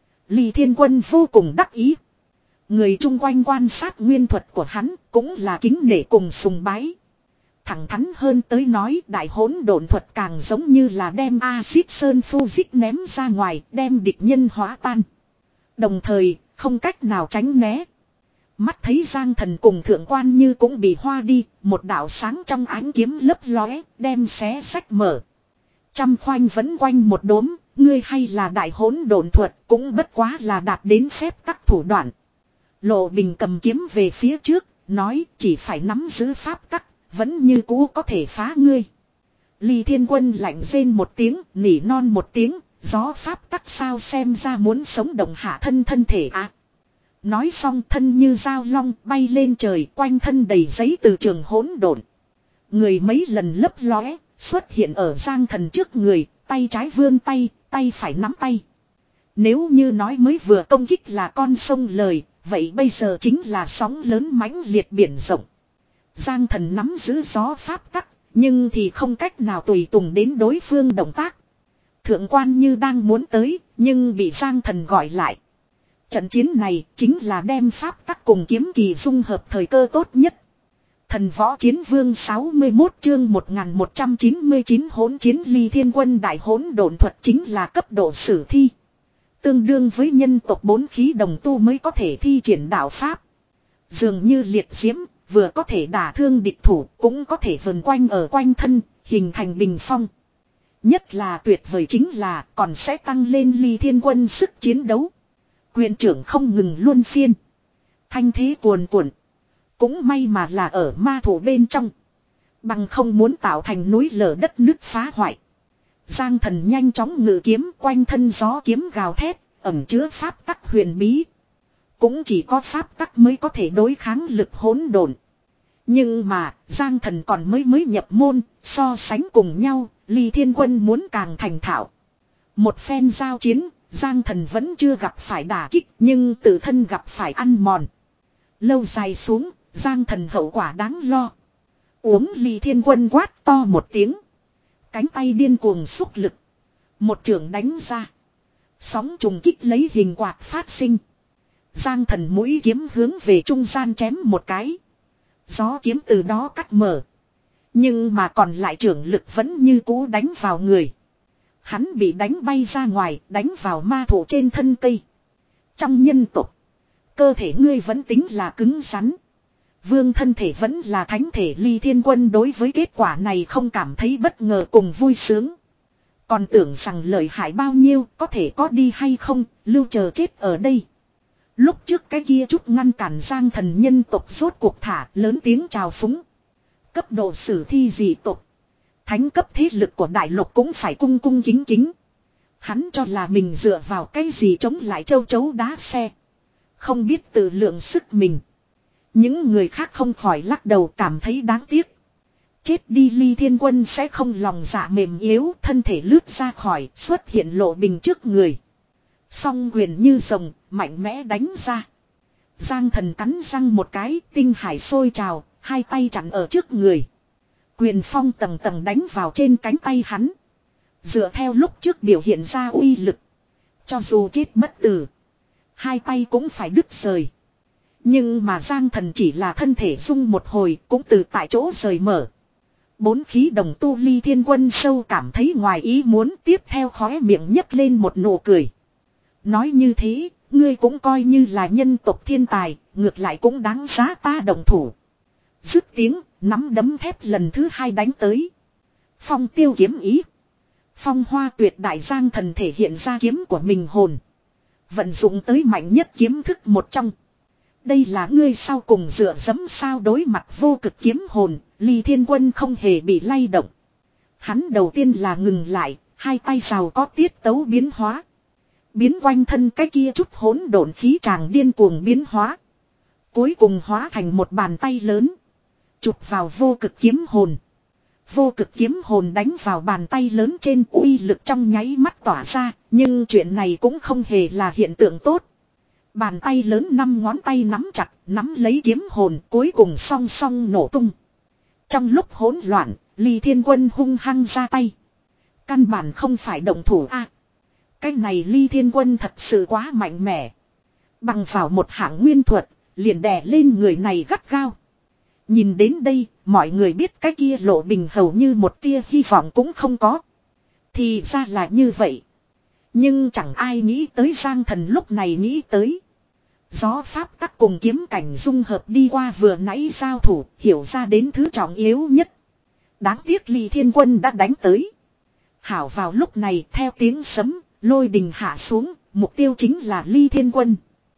Ly Thiên Quân vô cùng đắc ý. Người chung quanh quan sát nguyên thuật của hắn cũng là kính nể cùng sùng bái. Thẳng thắn hơn tới nói, đại hỗn độn thuật càng giống như là đem axit sơn fujic ném ra ngoài, đem địch nhân hóa tan. Đồng thời, không cách nào tránh né. Mắt thấy Giang Thần cùng thượng quan như cũng bị hoa đi, một đạo sáng trong ánh kiếm lấp lóe, đem xé sách mở. Trăm khoanh vẫn quanh một đốm, ngươi hay là đại hỗn độn thuật cũng bất quá là đạt đến phép tắc thủ đoạn. Lộ Bình cầm kiếm về phía trước, nói chỉ phải nắm giữ pháp tắc, vẫn như cũ có thể phá ngươi. Ly Thiên Quân lạnh rên một tiếng, nỉ non một tiếng, gió pháp tắc sao xem ra muốn sống động hạ thân thân thể à. Nói xong thân như dao long bay lên trời, quanh thân đầy giấy từ trường hỗn độn. Người mấy lần lấp lóe, xuất hiện ở Giang Thần trước người, tay trái vươn tay, tay phải nắm tay. Nếu như nói mới vừa công kích là con sông lời, vậy bây giờ chính là sóng lớn mãnh liệt biển rộng. Giang Thần nắm giữ gió pháp tắc, nhưng thì không cách nào tùy tùng đến đối phương động tác. Thượng quan như đang muốn tới, nhưng bị Giang Thần gọi lại. Trận chiến này chính là đem pháp tắc cùng kiếm kỳ dung hợp thời cơ tốt nhất. Thần võ chiến vương sáu mươi mốt chương một nghìn một trăm chín mươi chín hỗn chiến. Ly Thiên Quân đại hỗn độn thuật chính là cấp độ sử thi. Tương đương với nhân tộc bốn khí đồng tu mới có thể thi triển đạo pháp. Dường như liệt diễm, vừa có thể đả thương địch thủ, cũng có thể vần quanh ở quanh thân, hình thành bình phong. Nhất là tuyệt vời chính là còn sẽ tăng lên Ly Thiên Quân sức chiến đấu. Quyền trưởng không ngừng luân phiên. Thanh thế cuồn cuộn. Cũng may mà là ở ma thủ bên trong. Bằng không muốn tạo thành núi lở đất nước phá hoại. Giang Thần nhanh chóng ngự kiếm, quanh thân gió kiếm gào thét, ẩn chứa pháp tắc huyền bí. Cũng chỉ có pháp tắc mới có thể đối kháng lực hỗn độn. Nhưng mà, Giang Thần còn mới mới nhập môn, so sánh cùng nhau, Ly Thiên Quân muốn càng thành thạo. Một phen giao chiến, Giang Thần vẫn chưa gặp phải đả kích, nhưng tự thân gặp phải ăn mòn. Lâu dài xuống, Giang Thần hậu quả đáng lo. Uống. Ly Thiên Quân quát to một tiếng. Cánh tay điên cuồng xúc lực. Một trường đánh ra. Sóng trùng kích lấy hình quạt phát sinh. Giang Thần mũi kiếm hướng về trung gian chém một cái. Gió kiếm từ đó cắt mở. Nhưng mà còn lại trưởng lực vẫn như cũ đánh vào người. Hắn bị đánh bay ra ngoài, đánh vào ma thủ trên thân cây. Trong nhân tộc, cơ thể ngươi vẫn tính là cứng rắn. Vương thân thể vẫn là thánh thể. Ly Thiên Quân đối với kết quả này không cảm thấy bất ngờ cùng vui sướng. Còn tưởng rằng lợi hại bao nhiêu, có thể có đi hay không, lưu chờ chết ở đây. Lúc trước cái kia chút ngăn cản Giang Thần nhân tộc rốt cuộc thả lớn tiếng chào phúng. Cấp độ sử thi dị tộc, thánh cấp thế lực của đại lục cũng phải cung cung kính kính. Hắn cho là mình dựa vào cái gì chống lại châu chấu đá xe. Không biết tự lượng sức mình. Những người khác không khỏi lắc đầu cảm thấy đáng tiếc. Chết đi Ly Thiên Quân sẽ không lòng dạ mềm yếu, thân thể lướt ra khỏi, xuất hiện Lộ Bình trước người. Song quyền như rồng, mạnh mẽ đánh ra. Giang Thần cắn răng một cái, tinh hải sôi trào, hai tay chặn ở trước người. Quyền phong tầng tầng đánh vào trên cánh tay hắn. Dựa theo lúc trước biểu hiện ra uy lực, cho dù chết bất tử, hai tay cũng phải đứt rời. Nhưng mà Giang Thần chỉ là thân thể rung một hồi, cũng từ tại chỗ rời mở. Bốn khí đồng tu. Ly Thiên Quân sâu cảm thấy ngoài ý muốn, tiếp theo khóe miệng nhấc lên một nụ cười. Nói như thế, ngươi cũng coi như là nhân tộc thiên tài, ngược lại cũng đáng giá ta đồng thủ. Dứt tiếng, nắm đấm thép lần thứ hai đánh tới. Phong tiêu kiếm ý. Phong hoa tuyệt đại. Giang Thần thể hiện ra kiếm của mình hồn. Vận dụng tới mạnh nhất kiếm thức một trong. Đây là ngươi sau cùng dựa dẫm sao. Đối mặt vô cực kiếm hồn, Ly Thiên Quân không hề bị lay động. Hắn đầu tiên là ngừng lại, hai tay rào có tiết tấu biến hóa. Biến quanh thân cái kia chút hỗn độn khí tràng điên cuồng biến hóa. Cuối cùng hóa thành một bàn tay lớn. Chụp vào vô cực kiếm hồn. Vô cực kiếm hồn đánh vào bàn tay lớn trên, uy lực trong nháy mắt tỏa ra. Nhưng chuyện này cũng không hề là hiện tượng tốt. Bàn tay lớn năm ngón tay nắm chặt, nắm lấy kiếm hồn, cuối cùng song song nổ tung. Trong lúc hỗn loạn, Ly Thiên Quân hung hăng ra tay. Căn bản không phải động thủ a. À, cái này Ly Thiên Quân thật sự quá mạnh mẽ. Bằng vào một hạng nguyên thuật, liền đè lên người này gắt gao. Nhìn đến đây, mọi người biết cái kia Lộ Bình hầu như một tia hy vọng cũng không có. Thì ra là như vậy. Nhưng chẳng ai nghĩ tới Giang Thần lúc này nghĩ tới. Gió pháp tắc cùng kiếm cảnh dung hợp đi qua vừa nãy giao thủ, hiểu ra đến thứ trọng yếu nhất. Đáng tiếc Ly Thiên Quân đã đánh tới. Hảo vào lúc này theo tiếng sấm, lôi đình hạ xuống, mục tiêu chính là Ly Thiên Quân.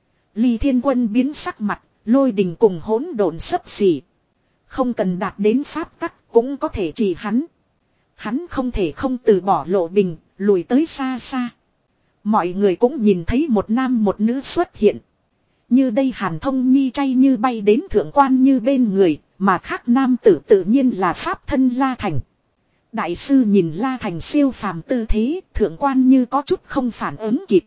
Ly Thiên Quân biến sắc mặt, lôi đình cùng hỗn độn xấp xỉ. Không cần đạt đến pháp tắc cũng có thể chỉ hắn. Hắn không thể không từ bỏ Lộ Bình, lùi tới xa xa. Mọi người cũng nhìn thấy một nam một nữ xuất hiện. Như đây Hàn Thông Nhi chay như bay đến thượng quan như bên người, mà khác nam tử tự nhiên là pháp thân La Thành. Đại sư nhìn La Thành siêu phàm tư thế, thượng quan như có chút không phản ứng kịp.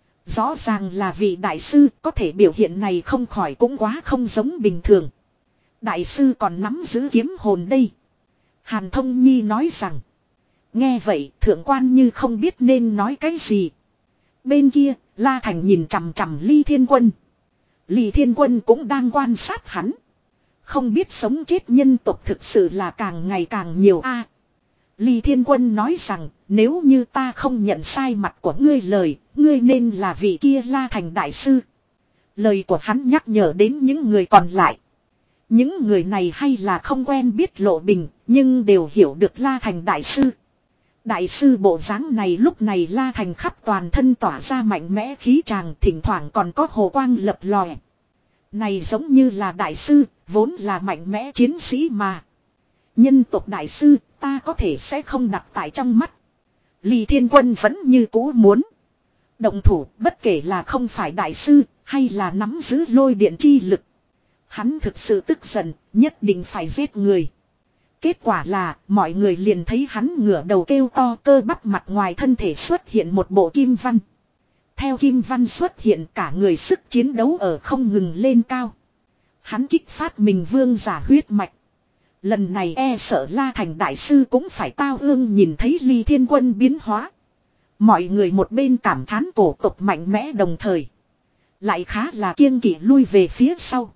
Rõ ràng là vị đại sư, có thể biểu hiện này không khỏi cũng quá không giống bình thường. Đại sư còn nắm giữ kiếm hồn đây. Hàn Thông Nhi nói rằng. Nghe vậy thượng quan như không biết nên nói cái gì. Bên kia, La Thành nhìn chằm chằm Ly Thiên Quân. Ly Thiên Quân cũng đang quan sát hắn. Không biết sống chết nhân tộc thực sự là càng ngày càng nhiều a. À, Ly Thiên Quân nói rằng, nếu như ta không nhận sai mặt của ngươi lời, ngươi nên là vị kia La Thành đại sư. Lời của hắn nhắc nhở đến những người còn lại. Những người này hay là không quen biết Lộ Bình, nhưng đều hiểu được La Thành đại sư. Đại sư bộ dáng này lúc này La Thành khắp toàn thân tỏa ra mạnh mẽ khí tràng, thỉnh thoảng còn có hồ quang lập lòe. Này giống như là đại sư, vốn là mạnh mẽ chiến sĩ mà. Nhân tộc đại sư, ta có thể sẽ không đặt tại trong mắt. Ly Thiên Quân vẫn như cũ muốn động thủ, bất kể là không phải đại sư, hay là nắm giữ lôi điện chi lực. Hắn thực sự tức giận, nhất định phải giết người. Kết quả là, mọi người liền thấy hắn ngửa đầu kêu to, cơ bắp mặt ngoài thân thể xuất hiện một bộ kim văn. Theo kim văn xuất hiện, cả người sức chiến đấu ở không ngừng lên cao. Hắn kích phát mình vương giả huyết mạch. Lần này e sợ La Thành đại sư cũng phải tao ương. Nhìn thấy Ly Thiên Quân biến hóa. Mọi người một bên cảm thán cổ tộc mạnh mẽ, đồng thời lại khá là kiêng kỵ lui về phía sau.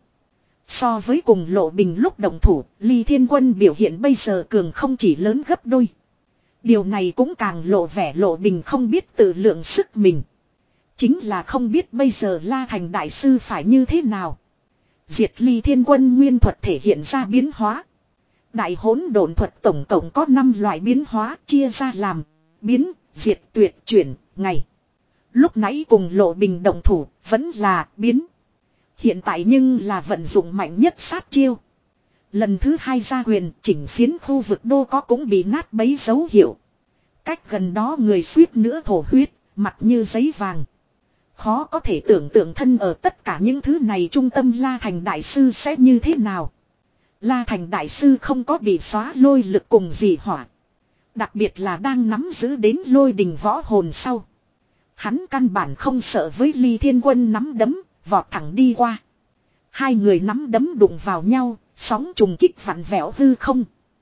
So với cùng Lộ Bình lúc động thủ, Ly Thiên Quân biểu hiện bây giờ cường không chỉ lớn gấp đôi. Điều này cũng càng lộ vẻ Lộ Bình không biết tự lượng sức mình. Chính là không biết bây giờ La Thành đại sư phải như thế nào. Diệt Ly Thiên Quân nguyên thuật thể hiện ra biến hóa. Đại hỗn độn thuật tổng cộng có năm loại biến hóa chia ra làm biến, diệt, tuyệt, chuyển, ngày. Lúc nãy cùng Lộ Bình động thủ vẫn là biến. Hiện tại nhưng là vận dụng mạnh nhất sát chiêu. Lần thứ hai ra quyền chỉnh phiến khu vực đô có cũng bị nát bấy dấu hiệu. Cách gần đó người suýt nữa thổ huyết, mặt như giấy vàng. Khó có thể tưởng tượng thân ở tất cả những thứ này trung tâm La Thành đại sư sẽ như thế nào. La Thành đại sư không có bị xóa lôi lực cùng gì hỏa. Đặc biệt là đang nắm giữ đến lôi đình võ hồn sau. Hắn căn bản không sợ với Ly Thiên Quân nắm đấm, vọt thẳng đi qua. Hai người nắm đấm đụng vào nhau, sóng trùng kích vặn vẹo hư không.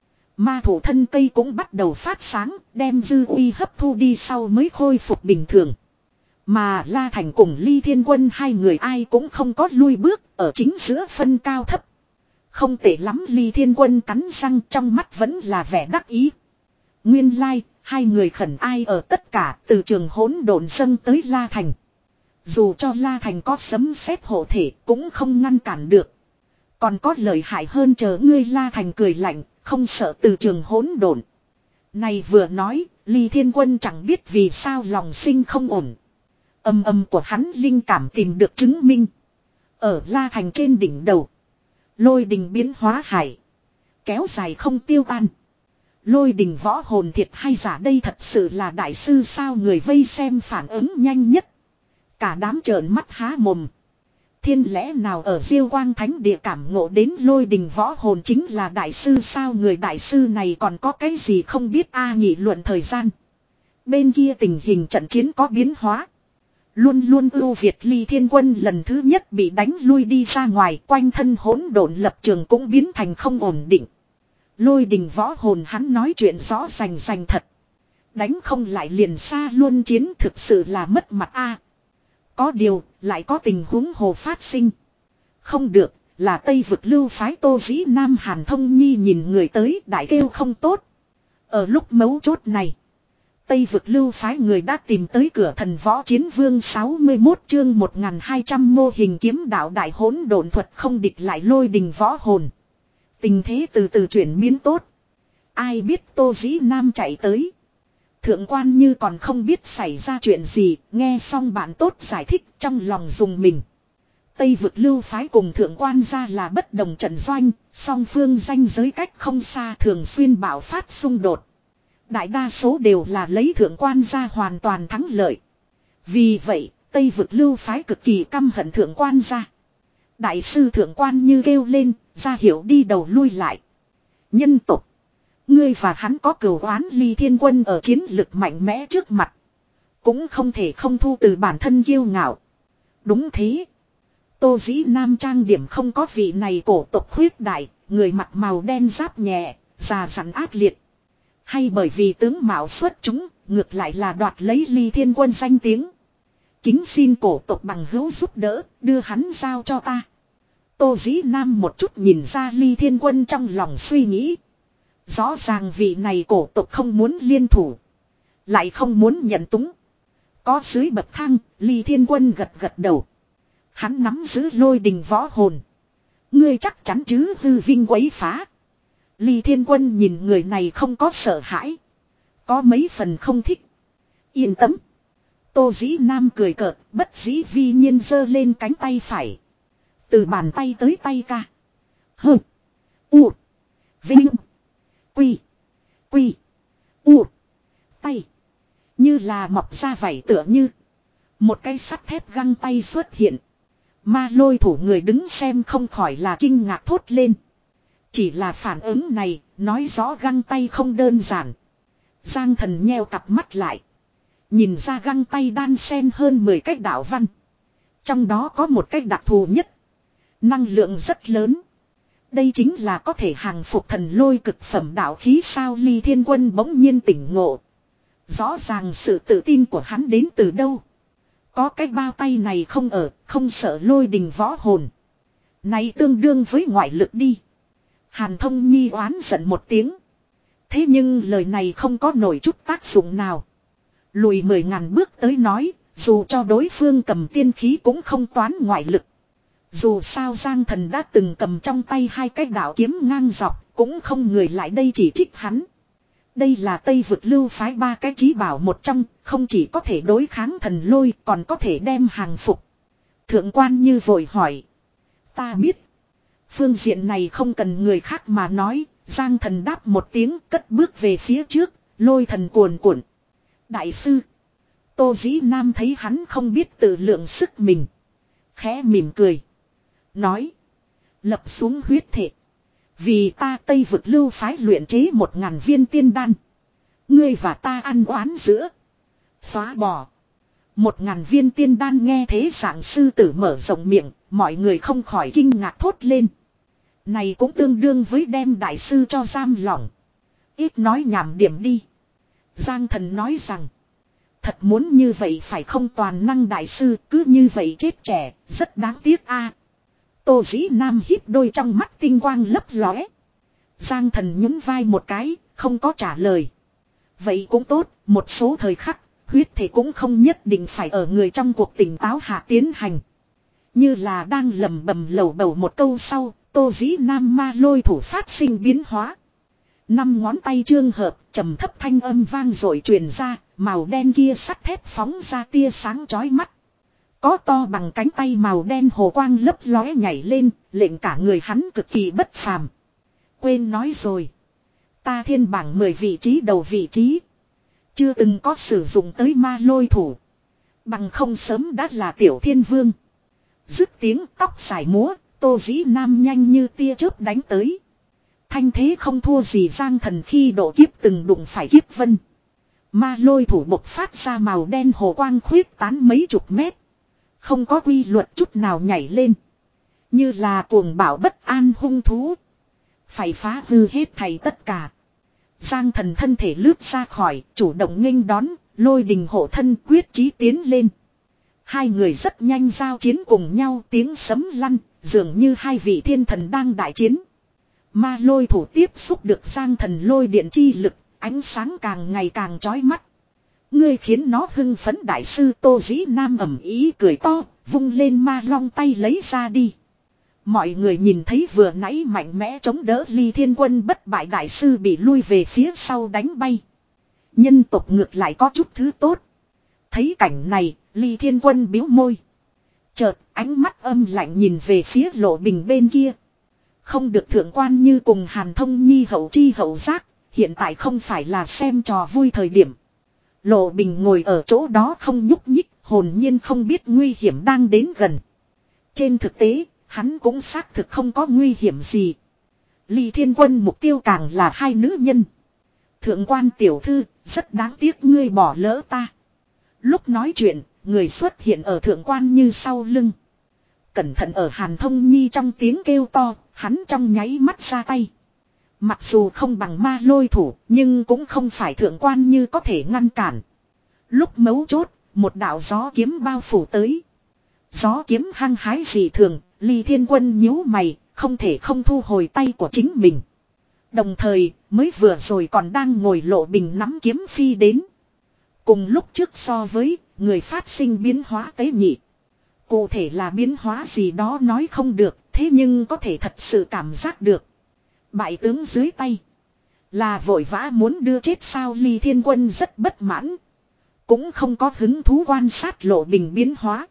Ma thủ thân cây cũng bắt đầu phát sáng, đem dư uy hấp thu đi sau mới khôi phục bình thường. Mà La Thành cùng Ly Thiên Quân hai người ai cũng không có lui bước, ở chính giữa phân cao thấp. Không tệ lắm, Ly Thiên Quân cắn răng, trong mắt vẫn là vẻ đắc ý. Nguyên lai, like, hai người khẩn ai ở tất cả từ trường hỗn độn dâng tới La Thành. Dù cho La Thành có sấm sét hộ thể cũng không ngăn cản được. Còn có lợi hại hơn chờ ngươi. La Thành cười lạnh, không sợ từ trường hỗn độn. Này vừa nói, Ly Thiên Quân chẳng biết vì sao lòng sinh không ổn. Âm âm của hắn linh cảm tìm được chứng minh. Ở La Thành trên đỉnh đầu. Lôi đình biến hóa hải. Kéo dài không tiêu tan. Lôi đình võ hồn thiệt hay giả đây thật sự là đại sư sao, người vây xem phản ứng nhanh nhất. Cả đám trợn mắt há mồm. Thiên lẽ nào ở Diêu Quang Thánh Địa cảm ngộ đến lôi đình võ hồn chính là đại sư sao, người đại sư này còn có cái gì không biết a à, nghị luận thời gian. Bên kia tình hình trận chiến có biến hóa. Luôn luôn ưu việt Ly Thiên Quân lần thứ nhất bị đánh lui đi ra ngoài, quanh thân hỗn độn lập trường cũng biến thành không ổn định. Lôi đình võ hồn hắn nói chuyện rõ rành rành thật. Đánh không lại liền xa luôn chiến thực sự là mất mặt a. Có điều, lại có tình huống hồ phát sinh. Không được, là Tây vực lưu phái Tô Dĩ Nam Hàn Thông Nhi nhìn người tới đại kêu không tốt. Ở lúc mấu chốt này, Tây vực lưu phái người đã tìm tới cửa thần võ chiến vương sáu mươi mốt chương một nghìn hai trăm mô hình kiếm đạo đại hỗn độn thuật không địch lại lôi đình võ hồn. Tình thế từ từ chuyển biến tốt. Ai biết Tô Dĩ Nam chạy tới. Thượng quan như còn không biết xảy ra chuyện gì, nghe xong bạn tốt giải thích trong lòng dùng mình. Tây vực lưu phái cùng thượng quan ra là bất đồng trận doanh, song phương ranh giới cách không xa thường xuyên bạo phát xung đột. Đại đa số đều là lấy thượng quan ra hoàn toàn thắng lợi. Vì vậy, Tây vực lưu phái cực kỳ căm hận thượng quan ra. Đại sư thượng quan như kêu lên, ra hiểu đi đầu lui lại. Nhân tục. Ngươi và hắn có cửu oán, Ly Thiên Quân ở chiến lực mạnh mẽ trước mặt. Cũng không thể không thu từ bản thân kiêu ngạo. Đúng thế. Tô Dĩ Nam trang điểm không có vị này cổ tộc khuyết đại, người mặc màu đen giáp nhẹ, già dặn ác liệt. Hay bởi vì tướng mạo xuất chúng, ngược lại là đoạt lấy Ly Thiên Quân danh tiếng. Kính xin cổ tộc bằng hữu giúp đỡ, đưa hắn giao cho ta. Tô Dĩ Nam một chút nhìn ra Ly Thiên Quân trong lòng suy nghĩ. Rõ ràng vị này cổ tộc không muốn liên thủ. Lại không muốn nhận túng. Có dưới bậc thang, Ly Thiên Quân gật gật đầu. Hắn nắm giữ lôi đình võ hồn. Ngươi chắc chắn chứ, hư vinh quấy phá. Ly Thiên Quân nhìn người này không có sợ hãi. Có mấy phần không thích. Yên tâm. Tô Dĩ Nam cười cợt, bất dĩ vi nhiên giơ lên cánh tay phải. Từ bàn tay tới tay ca. Hơ. U. Vinh. Quy. Quy. U. Tay. Như là mọc ra vảy tựa như. Một cây sắt thép găng tay xuất hiện. Ma lôi thủ người đứng xem không khỏi là kinh ngạc thốt lên. Chỉ là phản ứng này, nói rõ găng tay không đơn giản. Giang Thần nheo cặp mắt lại. Nhìn ra găng tay đan xen hơn mười cách đạo văn. Trong đó có một cách đặc thù nhất. Năng lượng rất lớn. Đây chính là có thể hàng phục thần lôi cực phẩm đạo khí sao. Ly Thiên Quân bỗng nhiên tỉnh ngộ. Rõ ràng sự tự tin của hắn đến từ đâu. Có cái bao tay này không ở, không sợ lôi đình võ hồn. Này tương đương với ngoại lực đi. Hàn Thông Nhi oán giận một tiếng. Thế nhưng lời này không có nổi chút tác dụng nào. Lùi mười ngàn bước tới nói, dù cho đối phương cầm tiên khí cũng không toán ngoại lực. Dù sao Giang Thần đã từng cầm trong tay hai cái đạo kiếm ngang dọc, cũng không người lại đây chỉ trích hắn. Đây là Tây vực lưu phái ba cái chí bảo một trong, không chỉ có thể đối kháng thần lôi, còn có thể đem hàng phục. Thượng quan Như vội hỏi. Ta biết. Phương diện này không cần người khác mà nói, Giang Thần đáp một tiếng cất bước về phía trước, lôi thần cuồn cuộn. Đại sư. Tô Dĩ Nam thấy hắn không biết tự lượng sức mình. Khẽ mỉm cười. Nói. Lập xuống huyết thể. Vì ta Tây vực lưu phái luyện chế một ngàn viên tiên đan. Ngươi và ta ăn oán giữa. Xóa bỏ. Một ngàn viên tiên đan nghe thế dạng sư tử mở rộng miệng. Mọi người không khỏi kinh ngạc thốt lên. Này cũng tương đương với đem đại sư cho giam lỏng. Ít nói nhảm điểm đi. Giang Thần nói rằng. Thật muốn như vậy phải không toàn năng đại sư cứ như vậy chết trẻ. Rất đáng tiếc a. Tô Dĩ Nam hít đôi trong mắt tinh quang lấp lóe. Giang Thần nhún vai một cái, không có trả lời. Vậy cũng tốt, một số thời khắc, huyết thể cũng không nhất định phải ở người trong cuộc tỉnh táo hạ tiến hành. Như là đang lầm bầm lầu bầu một câu sau, Tô Dĩ Nam ma lôi thủ phát sinh biến hóa. Năm ngón tay trương hợp, trầm thấp thanh âm vang dội truyền ra, màu đen kia sắt thép phóng ra tia sáng chói mắt. Có to bằng cánh tay màu đen hồ quang lấp lóe nhảy lên, lệnh cả người hắn cực kỳ bất phàm. Quên nói rồi. Ta thiên bảng mười vị trí đầu vị trí. Chưa từng có sử dụng tới ma lôi thủ. Bằng không sớm đã là tiểu thiên vương. Dứt tiếng tóc dài múa, Tô Dĩ Nam nhanh như tia chớp đánh tới. Thanh thế không thua gì Giang Thần khi độ kiếp từng đụng phải kiếp vân. Ma lôi thủ bộc phát ra màu đen hồ quang khuyết tán mấy chục mét. Không có quy luật chút nào nhảy lên. Như là cuồng bạo bất an hung thú. Phải phá hư hết thảy tất cả. Giang Thần thân thể lướt ra khỏi, chủ động nghênh đón, lôi đình hộ thân quyết chí tiến lên. Hai người rất nhanh giao chiến cùng nhau, tiếng sấm lăn, dường như hai vị thiên thần đang đại chiến. Ma lôi thủ tiếp xúc được Giang Thần lôi điện chi lực, ánh sáng càng ngày càng chói mắt. Ngươi khiến nó hưng phấn đại sư Tô Dĩ Nam ầm ý cười to, vung lên ma long tay lấy ra đi. Mọi người nhìn thấy vừa nãy mạnh mẽ chống đỡ Ly Thiên Quân bất bại đại sư bị lui về phía sau đánh bay. Nhân tộc ngược lại có chút thứ tốt. Thấy cảnh này, Ly Thiên Quân biếu môi. Chợt ánh mắt âm lạnh nhìn về phía Lộ Bình bên kia. Không được thượng quan Như cùng Hàn Thông Nhi hậu chi hậu giác, hiện tại không phải là xem trò vui thời điểm. Lộ Bình ngồi ở chỗ đó không nhúc nhích, hồn nhiên không biết nguy hiểm đang đến gần. Trên thực tế, hắn cũng xác thực không có nguy hiểm gì. Ly Thiên Quân mục tiêu càng là hai nữ nhân. Thượng quan tiểu thư, rất đáng tiếc ngươi bỏ lỡ ta. Lúc nói chuyện, người xuất hiện ở thượng quan Như sau lưng. Cẩn thận ở Hàn Thông Nhi trong tiếng kêu to, hắn trong nháy mắt ra tay. Mặc dù không bằng ma lôi thủ, nhưng cũng không phải thượng quan Như có thể ngăn cản. Lúc mấu chốt, một đạo gió kiếm bao phủ tới. Gió kiếm hăng hái dị thường, Ly Thiên Quân nhíu mày, không thể không thu hồi tay của chính mình. Đồng thời, mới vừa rồi còn đang ngồi Lộ Bình nắm kiếm phi đến. Cùng lúc trước so với, người phát sinh biến hóa tế nhị. Cụ thể là biến hóa gì đó nói không được, thế nhưng có thể thật sự cảm giác được. Bại tướng dưới tay. Là vội vã muốn đưa chết sao Ly Thiên Quân rất bất mãn. Cũng không có hứng thú quan sát Lộ Bình biến hóa.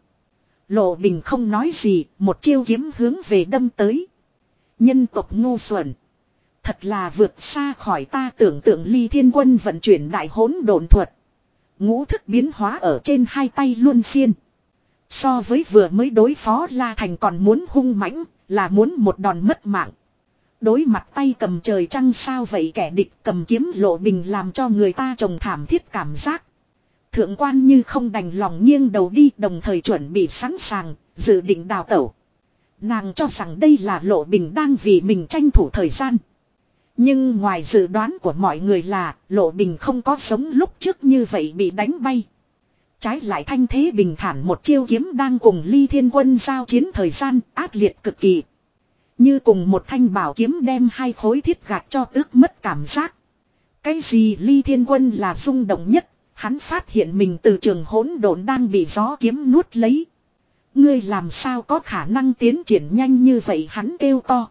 Lộ Bình không nói gì, một chiêu kiếm hướng về đâm tới. Nhân tộc ngu xuẩn. Thật là vượt xa khỏi ta tưởng tượng Ly Thiên Quân vận chuyển đại hỗn độn thuật. Ngũ thức biến hóa ở trên hai tay luân phiên. So với vừa mới đối phó La Thành còn muốn hung mãnh, là muốn một đòn mất mạng. Đối mặt tay cầm trời trăng sao vậy kẻ địch cầm kiếm Lộ Bình làm cho người ta trồng thảm thiết cảm giác. Thượng quan Như không đành lòng nghiêng đầu đi đồng thời chuẩn bị sẵn sàng, dự định đào tẩu. Nàng cho rằng đây là Lộ Bình đang vì mình tranh thủ thời gian. Nhưng ngoài dự đoán của mọi người là Lộ Bình không có giống lúc trước như vậy bị đánh bay. Trái lại thanh thế bình thản một chiêu kiếm đang cùng Ly Thiên Quân giao chiến thời gian ác liệt cực kỳ. Như cùng một thanh bảo kiếm đem hai khối thiết gạt cho tước mất cảm giác. Cái gì Ly Thiên Quân là rung động nhất, hắn phát hiện mình từ trường hỗn độn đang bị gió kiếm nuốt lấy. Ngươi làm sao có khả năng tiến triển nhanh như vậy, hắn kêu to.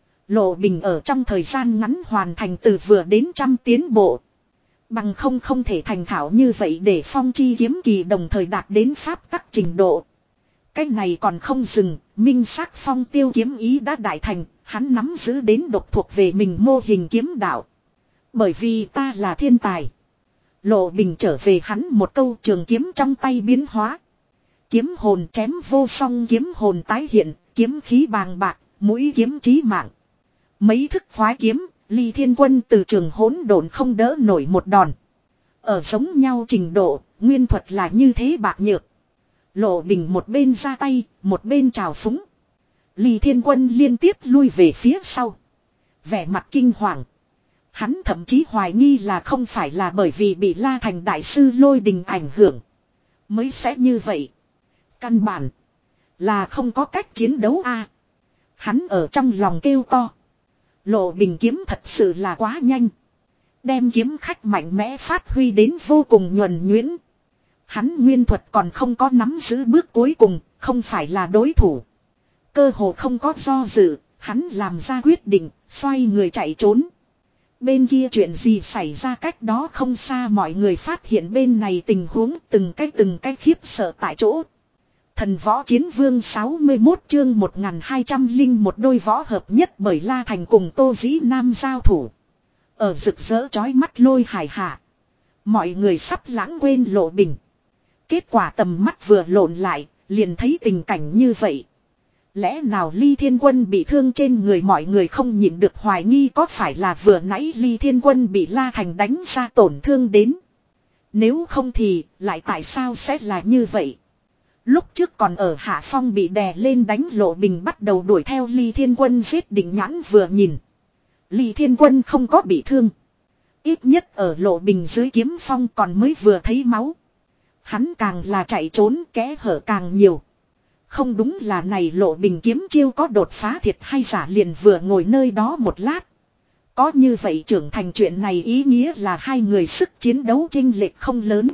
Lộ Bình ở trong thời gian ngắn hoàn thành từ vừa đến trăm tiến bộ. Bằng không không thể thành thạo như vậy để phong chi kiếm kỳ đồng thời đạt đến pháp tắc trình độ. Cái này còn không dừng, minh sắc phong tiêu kiếm ý đã đại thành, hắn nắm giữ đến độc thuộc về mình mô hình kiếm đạo. Bởi vì ta là thiên tài. Lộ Bình trở về hắn một câu, trường kiếm trong tay biến hóa. Kiếm hồn chém vô song, kiếm hồn tái hiện, kiếm khí bàng bạc, mũi kiếm chí mạng. Mấy thức khoái kiếm, Ly Thiên Quân từ trường hỗn độn không đỡ nổi một đòn. Ở giống nhau trình độ, nguyên thuật là như thế bạc nhược. Lộ Bình một bên ra tay, một bên trào phúng. Ly Thiên Quân liên tiếp lui về phía sau. Vẻ mặt kinh hoàng. Hắn thậm chí hoài nghi là không phải là bởi vì bị La Thành Đại Sư Lôi Đình ảnh hưởng mới sẽ như vậy. Căn bản là không có cách chiến đấu a. Hắn ở trong lòng kêu to. Lộ Bình kiếm thật sự là quá nhanh. Đem kiếm khách mạnh mẽ phát huy đến vô cùng nhuần nhuyễn. Hắn nguyên thuật còn không có nắm giữ bước cuối cùng, không phải là đối thủ. Cơ hồ không có do dự, hắn làm ra quyết định, xoay người chạy trốn. Bên kia chuyện gì xảy ra cách đó không xa, mọi người phát hiện bên này tình huống từng cái từng cái khiếp sợ tại chỗ. Thần võ chiến vương sáu mươi mốt chương một nghìn hai trăm linh một đôi võ hợp nhất bởi La Thành cùng Tô Dĩ Nam giao thủ. Ở rực rỡ chói mắt lôi hải hạ. Mọi người sắp lãng quên Lộ Bình. Kết quả tầm mắt vừa lộn lại, liền thấy tình cảnh như vậy. Lẽ nào Ly Thiên Quân bị thương trên người, mọi người không nhịn được hoài nghi có phải là vừa nãy Ly Thiên Quân bị La Thành đánh ra tổn thương đến. Nếu không thì, lại tại sao sẽ là như vậy? Lúc trước còn ở hạ phong bị đè lên đánh, Lộ Bình bắt đầu đuổi theo Ly Thiên Quân giết, định nhãn vừa nhìn. Ly Thiên Quân không có bị thương. Ít nhất ở Lộ Bình dưới kiếm phong còn mới vừa thấy máu. Hắn càng là chạy trốn kẽ hở càng nhiều. Không đúng là này Lộ Bình kiếm chiêu có đột phá thiệt hay giả, liền vừa ngồi nơi đó một lát. Có như vậy trưởng thành, chuyện này ý nghĩa là hai người sức chiến đấu chênh lệch không lớn.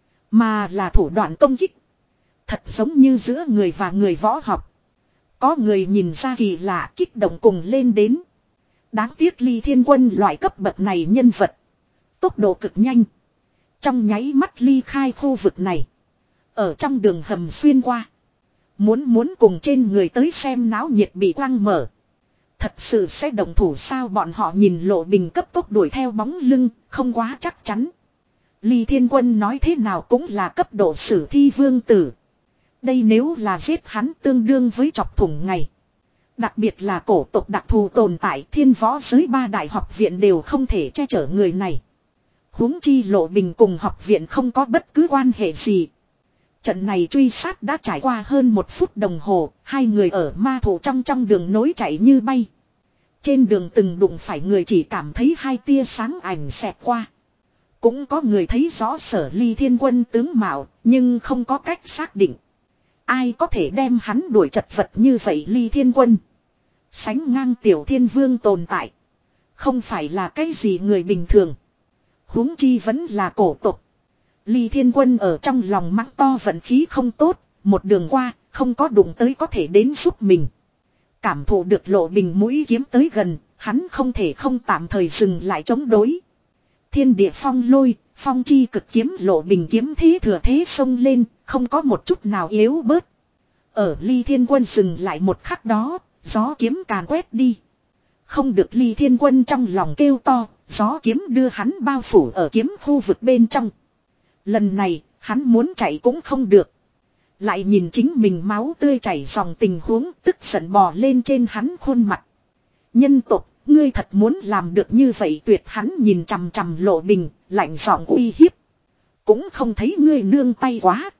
Mà là thủ đoạn công kích. Thật giống như giữa người và người võ học. Có người nhìn ra kỳ lạ, kích động cùng lên đến. Đáng tiếc Ly Thiên Quân loại cấp bậc này nhân vật. Tốc độ cực nhanh. Trong nháy mắt ly khai khu vực này. Ở trong đường hầm xuyên qua. Muốn muốn cùng trên người tới xem náo nhiệt bị quăng mở. Thật sự sẽ động thủ sao? Bọn họ nhìn Lộ Bình cấp tốc đuổi theo bóng lưng, không quá chắc chắn. Ly Thiên Quân nói thế nào cũng là cấp độ sử thi vương tử. Đây nếu là giết hắn tương đương với chọc thủng ngày. Đặc biệt là cổ tộc đặc thù tồn tại, thiên võ giới ba đại học viện đều không thể che chở người này. Huống chi Lộ Bình cùng học viện không có bất cứ quan hệ gì. Trận này truy sát đã trải qua hơn một phút đồng hồ, hai người ở ma thủ trong trong đường nối chạy như bay. Trên đường từng đụng phải người chỉ cảm thấy hai tia sáng ảnh xẹt qua. Cũng có người thấy rõ Sở Ly Thiên Quân tướng mạo, nhưng không có cách xác định. Ai có thể đem hắn đuổi chật vật như vậy? Ly Thiên Quân sánh ngang Tiểu Thiên Vương tồn tại, không phải là cái gì người bình thường. Huống chi vẫn là cổ tộc. Ly Thiên Quân ở trong lòng mắng to vận khí không tốt, một đường qua, không có đụng tới có thể đến giúp mình. Cảm thụ được Lộ Bình mũi kiếm tới gần, hắn không thể không tạm thời dừng lại chống đối. Thiên địa phong lôi, phong chi cực kiếm, Lộ Bình kiếm thế thừa thế xông lên, không có một chút nào yếu bớt. Ở Ly Thiên Quân dừng lại một khắc đó, gió kiếm càn quét đi. Không được, Ly Thiên Quân trong lòng kêu to, gió kiếm đưa hắn bao phủ ở kiếm khu vực bên trong. Lần này, hắn muốn chạy cũng không được. Lại nhìn chính mình máu tươi chảy dòng tình huống, tức giận bò lên trên hắn khuôn mặt. Nhân tộc, ngươi thật muốn làm được như vậy tuyệt? Hắn nhìn chằm chằm Lộ Bình, lạnh giọng uy hiếp. Cũng không thấy ngươi nương tay quá.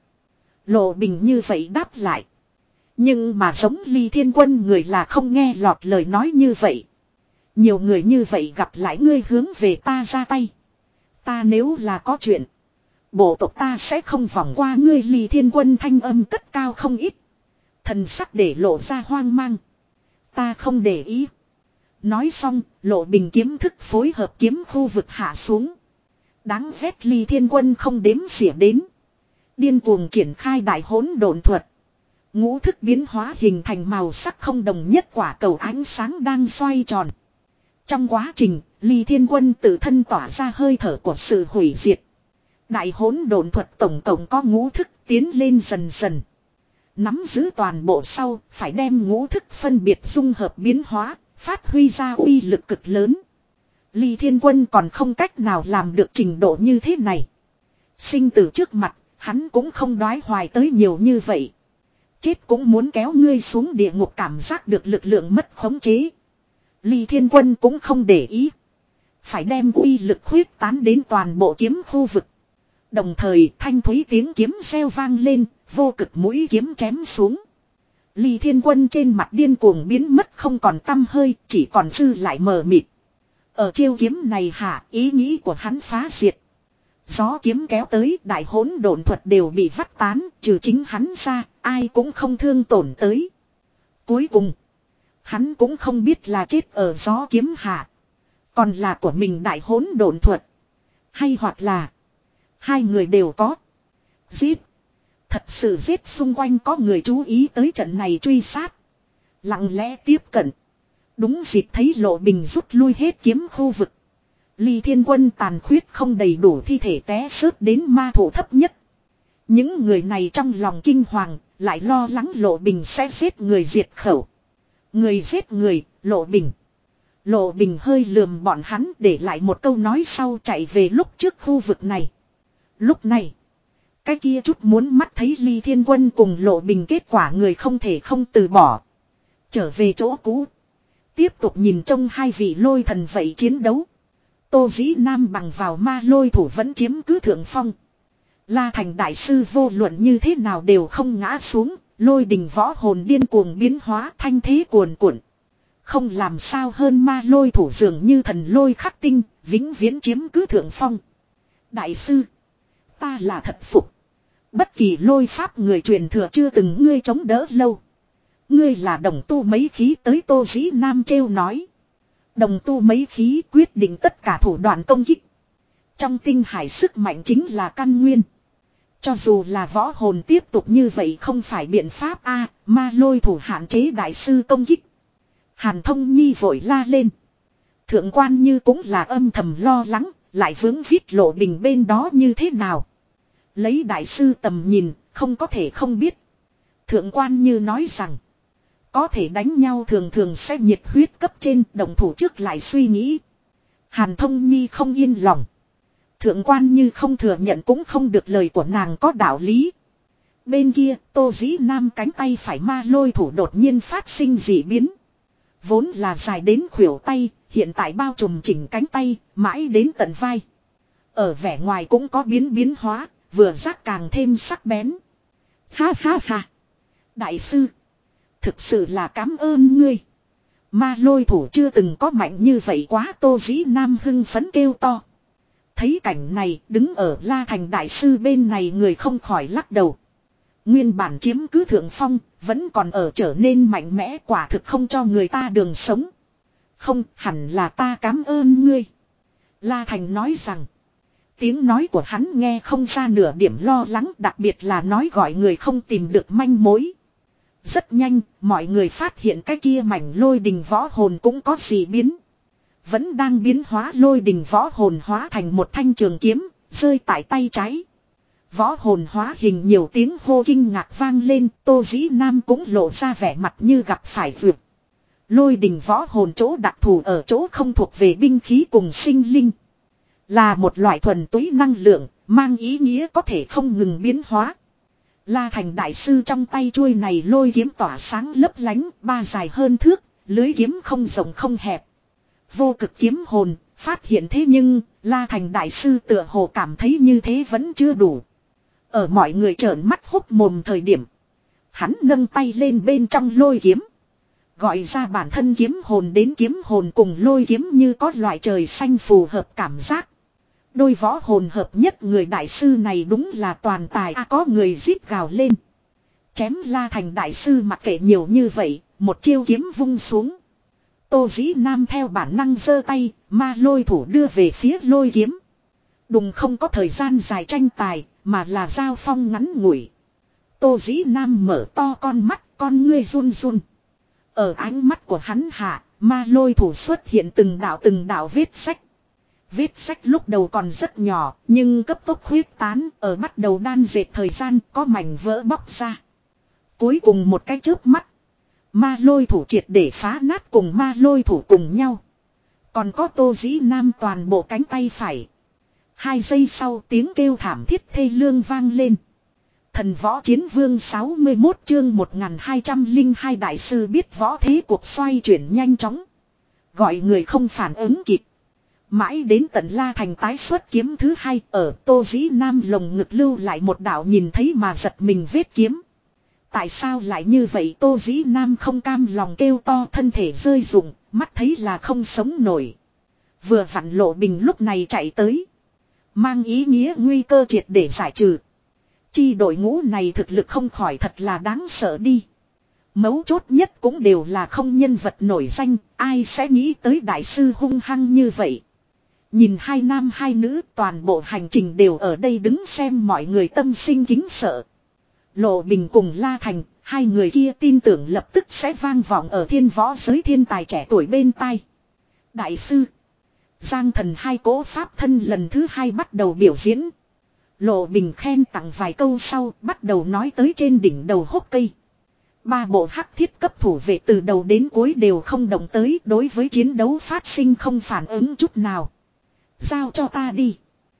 Lộ Bình như vậy đáp lại. Nhưng mà giống Ly Thiên Quân người là không nghe lọt lời nói như vậy. Nhiều người như vậy gặp lại ngươi hướng về ta ra tay. Ta nếu là có chuyện, bộ tộc ta sẽ không vòng qua ngươi. Ly Thiên Quân thanh âm cất cao không ít. Thần sắc để lộ ra hoang mang. Ta không để ý. Nói xong, Lộ Bình kiếm thức phối hợp kiếm khu vực hạ xuống. Đáng ghét Ly Thiên Quân không đếm xỉa đến. Điên cuồng triển khai đại hỗn độn thuật. Ngũ thức biến hóa hình thành màu sắc không đồng nhất quả cầu ánh sáng đang xoay tròn. Trong quá trình, Ly Thiên Quân tự thân tỏa ra hơi thở của sự hủy diệt. Đại hỗn độn thuật tổng cộng có ngũ thức tiến lên dần dần. Nắm giữ toàn bộ sau, phải đem ngũ thức phân biệt dung hợp biến hóa, phát huy ra uy lực cực lớn. Ly Thiên Quân còn không cách nào làm được trình độ như thế này. Sinh tử trước mặt, hắn cũng không đoái hoài tới nhiều như vậy. Chết cũng muốn kéo ngươi xuống địa ngục, cảm giác được lực lượng mất khống chế. Ly Thiên Quân cũng không để ý. Phải đem uy lực khuyết tán đến toàn bộ kiếm khu vực. Đồng thời thanh thúy tiếng kiếm reo vang lên, vô cực mũi kiếm chém xuống. Ly Thiên Quân trên mặt điên cuồng biến mất không còn tăm hơi, chỉ còn dư lại mờ mịt. Ở chiêu kiếm này hạ, ý nghĩ của hắn phá diệt. Gió kiếm kéo tới, đại hỗn độn thuật đều bị vắt tán, trừ chính hắn ra, ai cũng không thương tổn tới. Cuối cùng, hắn cũng không biết là chết ở gió kiếm hạ, còn là của mình đại hỗn độn thuật, hay hoặc là hai người đều có. Giết. Thật sự giết, xung quanh có người chú ý tới trận này truy sát. Lặng lẽ tiếp cận. Đúng dịp thấy Lộ Bình rút lui hết kiếm khu vực. Ly Thiên Quân tàn khuyết không đầy đủ thi thể té rớt đến ma thủ thấp nhất. Những người này trong lòng kinh hoàng, lại lo lắng Lộ Bình sẽ giết người diệt khẩu. Người giết người, Lộ Bình. Lộ Bình hơi lườm bọn hắn, để lại một câu nói sau chạy về lúc trước khu vực này. Lúc này, cái kia chút muốn mắt thấy Ly Thiên Quân cùng Lộ Bình kết quả người không thể không từ bỏ. Trở về chỗ cũ. Tiếp tục nhìn trông hai vị lôi thần vậy chiến đấu. Tô Dĩ Nam bằng vào ma lôi thủ vẫn chiếm cứ thượng phong. La Thành đại sư vô luận như thế nào đều không ngã xuống. Lôi đình võ hồn điên cuồng biến hóa, thanh thế cuồn cuộn. Không làm sao hơn ma lôi thủ dường như thần lôi khắc tinh, vĩnh viễn chiếm cứ thượng phong. Đại sư, ta là thật phục. Bất kỳ lôi pháp người truyền thừa chưa từng ngươi chống đỡ lâu. Ngươi là đồng tu mấy khí tới, Tô Dĩ Nam trêu nói. Đồng tu mấy khí quyết định tất cả thủ đoạn công kích. Trong tinh hải sức mạnh chính là căn nguyên. Cho dù là võ hồn tiếp tục như vậy không phải biện pháp a, ma lôi thủ hạn chế đại sư công kích. Hàn Thông Nhi vội la lên. Thượng quan Như cũng là âm thầm lo lắng, lại vướng viết Lộ Bình bên đó như thế nào. Lấy đại sư tầm nhìn, không có thể không biết. Thượng quan Như nói rằng, có thể đánh nhau thường thường sẽ nhiệt huyết cấp trên, đồng thủ trước lại suy nghĩ. Hàn Thông Nhi không yên lòng. Thượng quan Như không thừa nhận cũng không được, lời của nàng có đạo lý. Bên kia, Tô Dĩ Nam cánh tay phải ma lôi thủ đột nhiên phát sinh dị biến. Vốn là dài đến khuỷu tay, hiện tại bao trùm chỉnh cánh tay, mãi đến tận vai. Ở vẻ ngoài cũng có biến biến hóa, vừa giác càng thêm sắc bén. Ha ha ha. Đại sư, thực sự là cảm ơn ngươi. Ma lôi thủ chưa từng có mạnh như vậy quá, Tô Dĩ Nam hưng phấn kêu to. Thấy cảnh này, đứng ở La Thành đại sư bên này người không khỏi lắc đầu. Nguyên bản chiếm cứ thượng phong, vẫn còn ở trở nên mạnh mẽ, quả thực không cho người ta đường sống. Không, hẳn là ta cảm ơn ngươi. La Thành nói rằng, tiếng nói của hắn nghe không ra nửa điểm lo lắng, đặc biệt là nói gọi người không tìm được manh mối. Rất nhanh, mọi người phát hiện cái kia mảnh lôi đình võ hồn cũng có gì biến. Vẫn đang biến hóa, lôi đình võ hồn hóa thành một thanh trường kiếm, rơi tại tay trái. Võ hồn hóa hình, nhiều tiếng hô kinh ngạc vang lên, Tô Dĩ Nam cũng lộ ra vẻ mặt như gặp phải vượt. Lôi đình võ hồn chỗ đặc thù ở chỗ không thuộc về binh khí cùng sinh linh. Là một loại thuần túy năng lượng, mang ý nghĩa có thể không ngừng biến hóa. La Thành đại sư trong tay chuôi này lôi kiếm tỏa sáng lấp lánh, ba dài hơn thước, lưới kiếm không rộng không hẹp. Vô cực kiếm hồn, phát hiện thế nhưng, La Thành đại sư tựa hồ cảm thấy như thế vẫn chưa đủ. Ở mọi người trợn mắt hốc mồm thời điểm, hắn nâng tay lên bên trong lôi kiếm. Gọi ra bản thân kiếm hồn đến, kiếm hồn cùng lôi kiếm như có loại trời xanh phù hợp cảm giác. Đôi võ hồn hợp nhất, người đại sư này đúng là toàn tài a. À, có người rít gào lên. Chém La Thành đại sư mặc kệ nhiều như vậy, một chiêu kiếm vung xuống. Tô Dĩ Nam theo bản năng giơ tay, ma lôi thủ đưa về phía lôi kiếm. Đùng không có thời gian dài tranh tài, mà là giao phong ngắn ngủi. Tô Dĩ Nam mở to con mắt, con ngươi run run. Ở ánh mắt của hắn hạ, ma lôi thủ xuất hiện từng đạo từng đạo vết sách. Vết sách lúc đầu còn rất nhỏ, nhưng cấp tốc huyết tán, ở bắt đầu đan dệt thời gian có mảnh vỡ bóc ra. Cuối cùng một cái chớp mắt, ma lôi thủ triệt để phá nát cùng ma lôi thủ cùng nhau. Còn có Tô Dĩ Nam toàn bộ cánh tay phải. Hai giây sau tiếng kêu thảm thiết thê lương vang lên. Thần võ chiến vương sáu mươi mốt chương một nghìn hai trăm lẻ hai đại sư biết võ thế cuộc xoay chuyển nhanh chóng. Gọi người không phản ứng kịp. Mãi đến tận La Thành tái xuất kiếm thứ hai ở Tô Dĩ Nam lồng ngực lưu lại một đạo nhìn thấy mà giật mình vết kiếm. Tại sao lại như vậy Tô Dĩ Nam không cam lòng kêu to thân thể rơi rụng, mắt thấy là không sống nổi. Vừa vặn Lộ Bình lúc này chạy tới. Mang ý nghĩa nguy cơ triệt để giải trừ. Chi đội ngũ này thực lực không khỏi thật là đáng sợ đi. Mấu chốt nhất cũng đều là không nhân vật nổi danh, ai sẽ nghĩ tới đại sư hung hăng như vậy. Nhìn hai nam hai nữ toàn bộ hành trình đều ở đây đứng xem mọi người tâm sinh kính sợ. Lộ Bình cùng La Thành, hai người kia tin tưởng lập tức sẽ vang vọng ở thiên võ giới thiên tài trẻ tuổi bên tai. Đại sư Giang Thần hai cỗ pháp thân lần thứ hai bắt đầu biểu diễn. Lộ Bình khen tặng vài câu sau bắt đầu nói tới trên đỉnh đầu hốc cây. Ba bộ hắc thiết cấp thủ vệ từ đầu đến cuối đều không động tới, đối với chiến đấu phát sinh không phản ứng chút nào. Giao cho ta đi.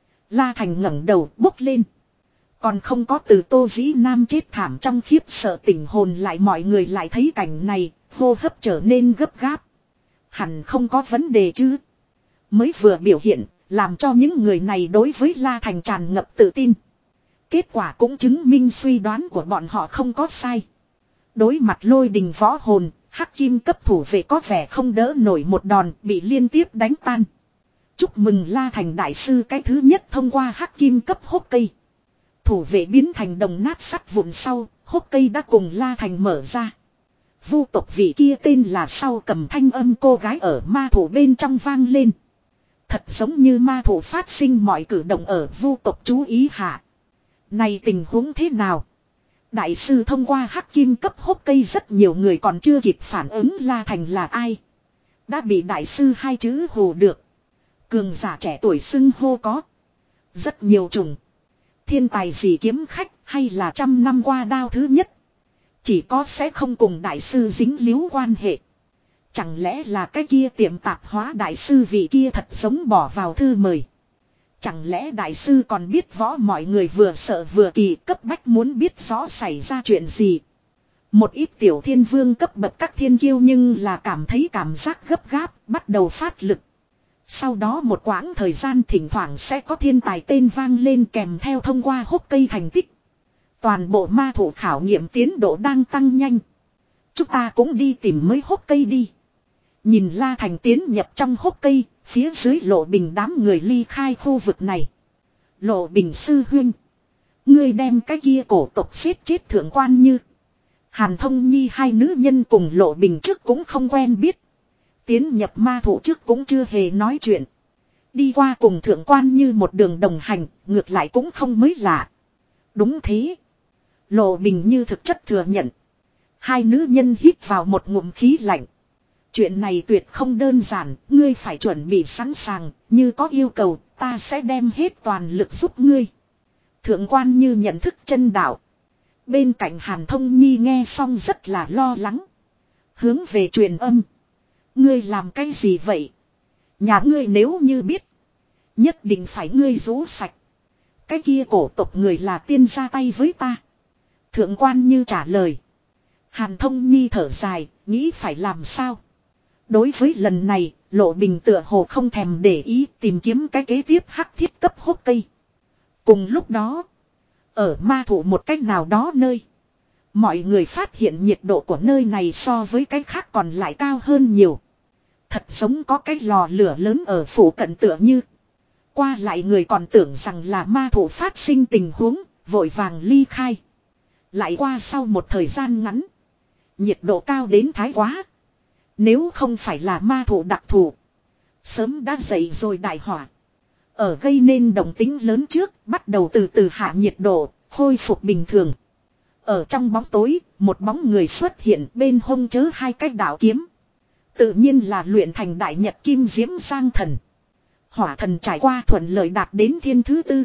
La Thành ngẩng đầu bốc lên. Còn không có từ Tô Dĩ Nam chết thảm trong khiếp sợ tỉnh hồn lại, mọi người lại thấy cảnh này, hô hấp trở nên gấp gáp. Hẳn không có vấn đề chứ. Mới vừa biểu hiện, làm cho những người này đối với La Thành tràn ngập tự tin. Kết quả cũng chứng minh suy đoán của bọn họ không có sai. Đối mặt lôi đình võ hồn, hắc kim cấp thủ vệ có vẻ không đỡ nổi một đòn, bị liên tiếp đánh tan. Chúc mừng La Thành đại sư cái thứ nhất thông qua hắc kim cấp hốc cây. Thủ vệ biến thành đồng nát sắt vụn sau, hốc cây đã cùng La Thành mở ra. Vu tộc vị kia tên là sau cầm thanh âm cô gái ở ma thủ bên trong vang lên. Thật giống như ma thủ phát sinh mọi cử động ở vu tộc chú ý hạ. Này tình huống thế nào? Đại sư thông qua hắc kim cấp hốc cây, rất nhiều người còn chưa kịp phản ứng La Thành là ai. Đã bị đại sư hai chữ hù được. Cường giả trẻ tuổi xưng hô có rất nhiều chủng. Thiên tài gì kiếm khách hay là trăm năm qua đao thứ nhất. Chỉ có sẽ không cùng đại sư dính líu quan hệ. Chẳng lẽ là cái kia tiệm tạp hóa đại sư vị kia thật giống bỏ vào thư mời. Chẳng lẽ đại sư còn biết võ, mọi người vừa sợ vừa kỳ cấp bách muốn biết rõ xảy ra chuyện gì. Một ít tiểu thiên vương cấp bậc các thiên kiêu nhưng là cảm thấy cảm giác gấp gáp, bắt đầu phát lực. Sau đó một quãng thời gian thỉnh thoảng sẽ có thiên tài tên vang lên kèm theo thông qua hốc cây thành tích. Toàn bộ ma thủ khảo nghiệm tiến độ đang tăng nhanh. Chúng ta cũng đi tìm mấy hốc cây đi. Nhìn La Thành tiến nhập trong hốc cây, phía dưới Lộ Bình đám người ly khai khu vực này. Lộ Bình sư huynh, ngươi đem cái kia cổ tộc xếp chết thượng quan như. Hàn Thông Nhi hai nữ nhân cùng Lộ Bình trước cũng không quen biết. Tiến nhập ma thủ trước cũng chưa hề nói chuyện. Đi qua cùng thượng quan như một đường đồng hành, ngược lại cũng không mới lạ. Đúng thế. Lộ Bình như thực chất thừa nhận. Hai nữ nhân hít vào một ngụm khí lạnh. Chuyện này tuyệt không đơn giản, ngươi phải chuẩn bị sẵn sàng, như có yêu cầu, ta sẽ đem hết toàn lực giúp ngươi. Thượng quan như nhận thức chân đạo. Bên cạnh Hàn Thông Nhi nghe xong rất là lo lắng. Hướng về truyền âm. Ngươi làm cái gì vậy? Nhà ngươi nếu như biết, nhất định phải ngươi rũ sạch. Cái kia cổ tộc người là tiên ra tay với ta. Thượng quan như trả lời. Hàn Thông Nhi thở dài, nghĩ phải làm sao? Đối với lần này, Lộ Bình tựa hồ không thèm để ý tìm kiếm cái kế tiếp hắc thiết cấp hốc cây. Cùng lúc đó, ở ma thủ một cách nào đó nơi, mọi người phát hiện nhiệt độ của nơi này so với cái khác còn lại cao hơn nhiều. Thật giống có cái lò lửa lớn ở phủ cận tựa như. Qua lại người còn tưởng rằng là ma thủ phát sinh tình huống, vội vàng ly khai. Lại qua sau một thời gian ngắn, nhiệt độ cao đến thái quá. Nếu không phải là ma thủ đặc thù. Sớm đã dậy rồi đại hỏa. Ở gây nên động tính lớn trước, bắt đầu từ từ hạ nhiệt độ, khôi phục bình thường. Ở trong bóng tối, một bóng người xuất hiện bên hông chớ hai cái đạo kiếm. Tự nhiên là luyện thành đại nhật kim diễm Giang Thần. Hỏa thần trải qua thuận lợi đạt đến thiên thứ tư.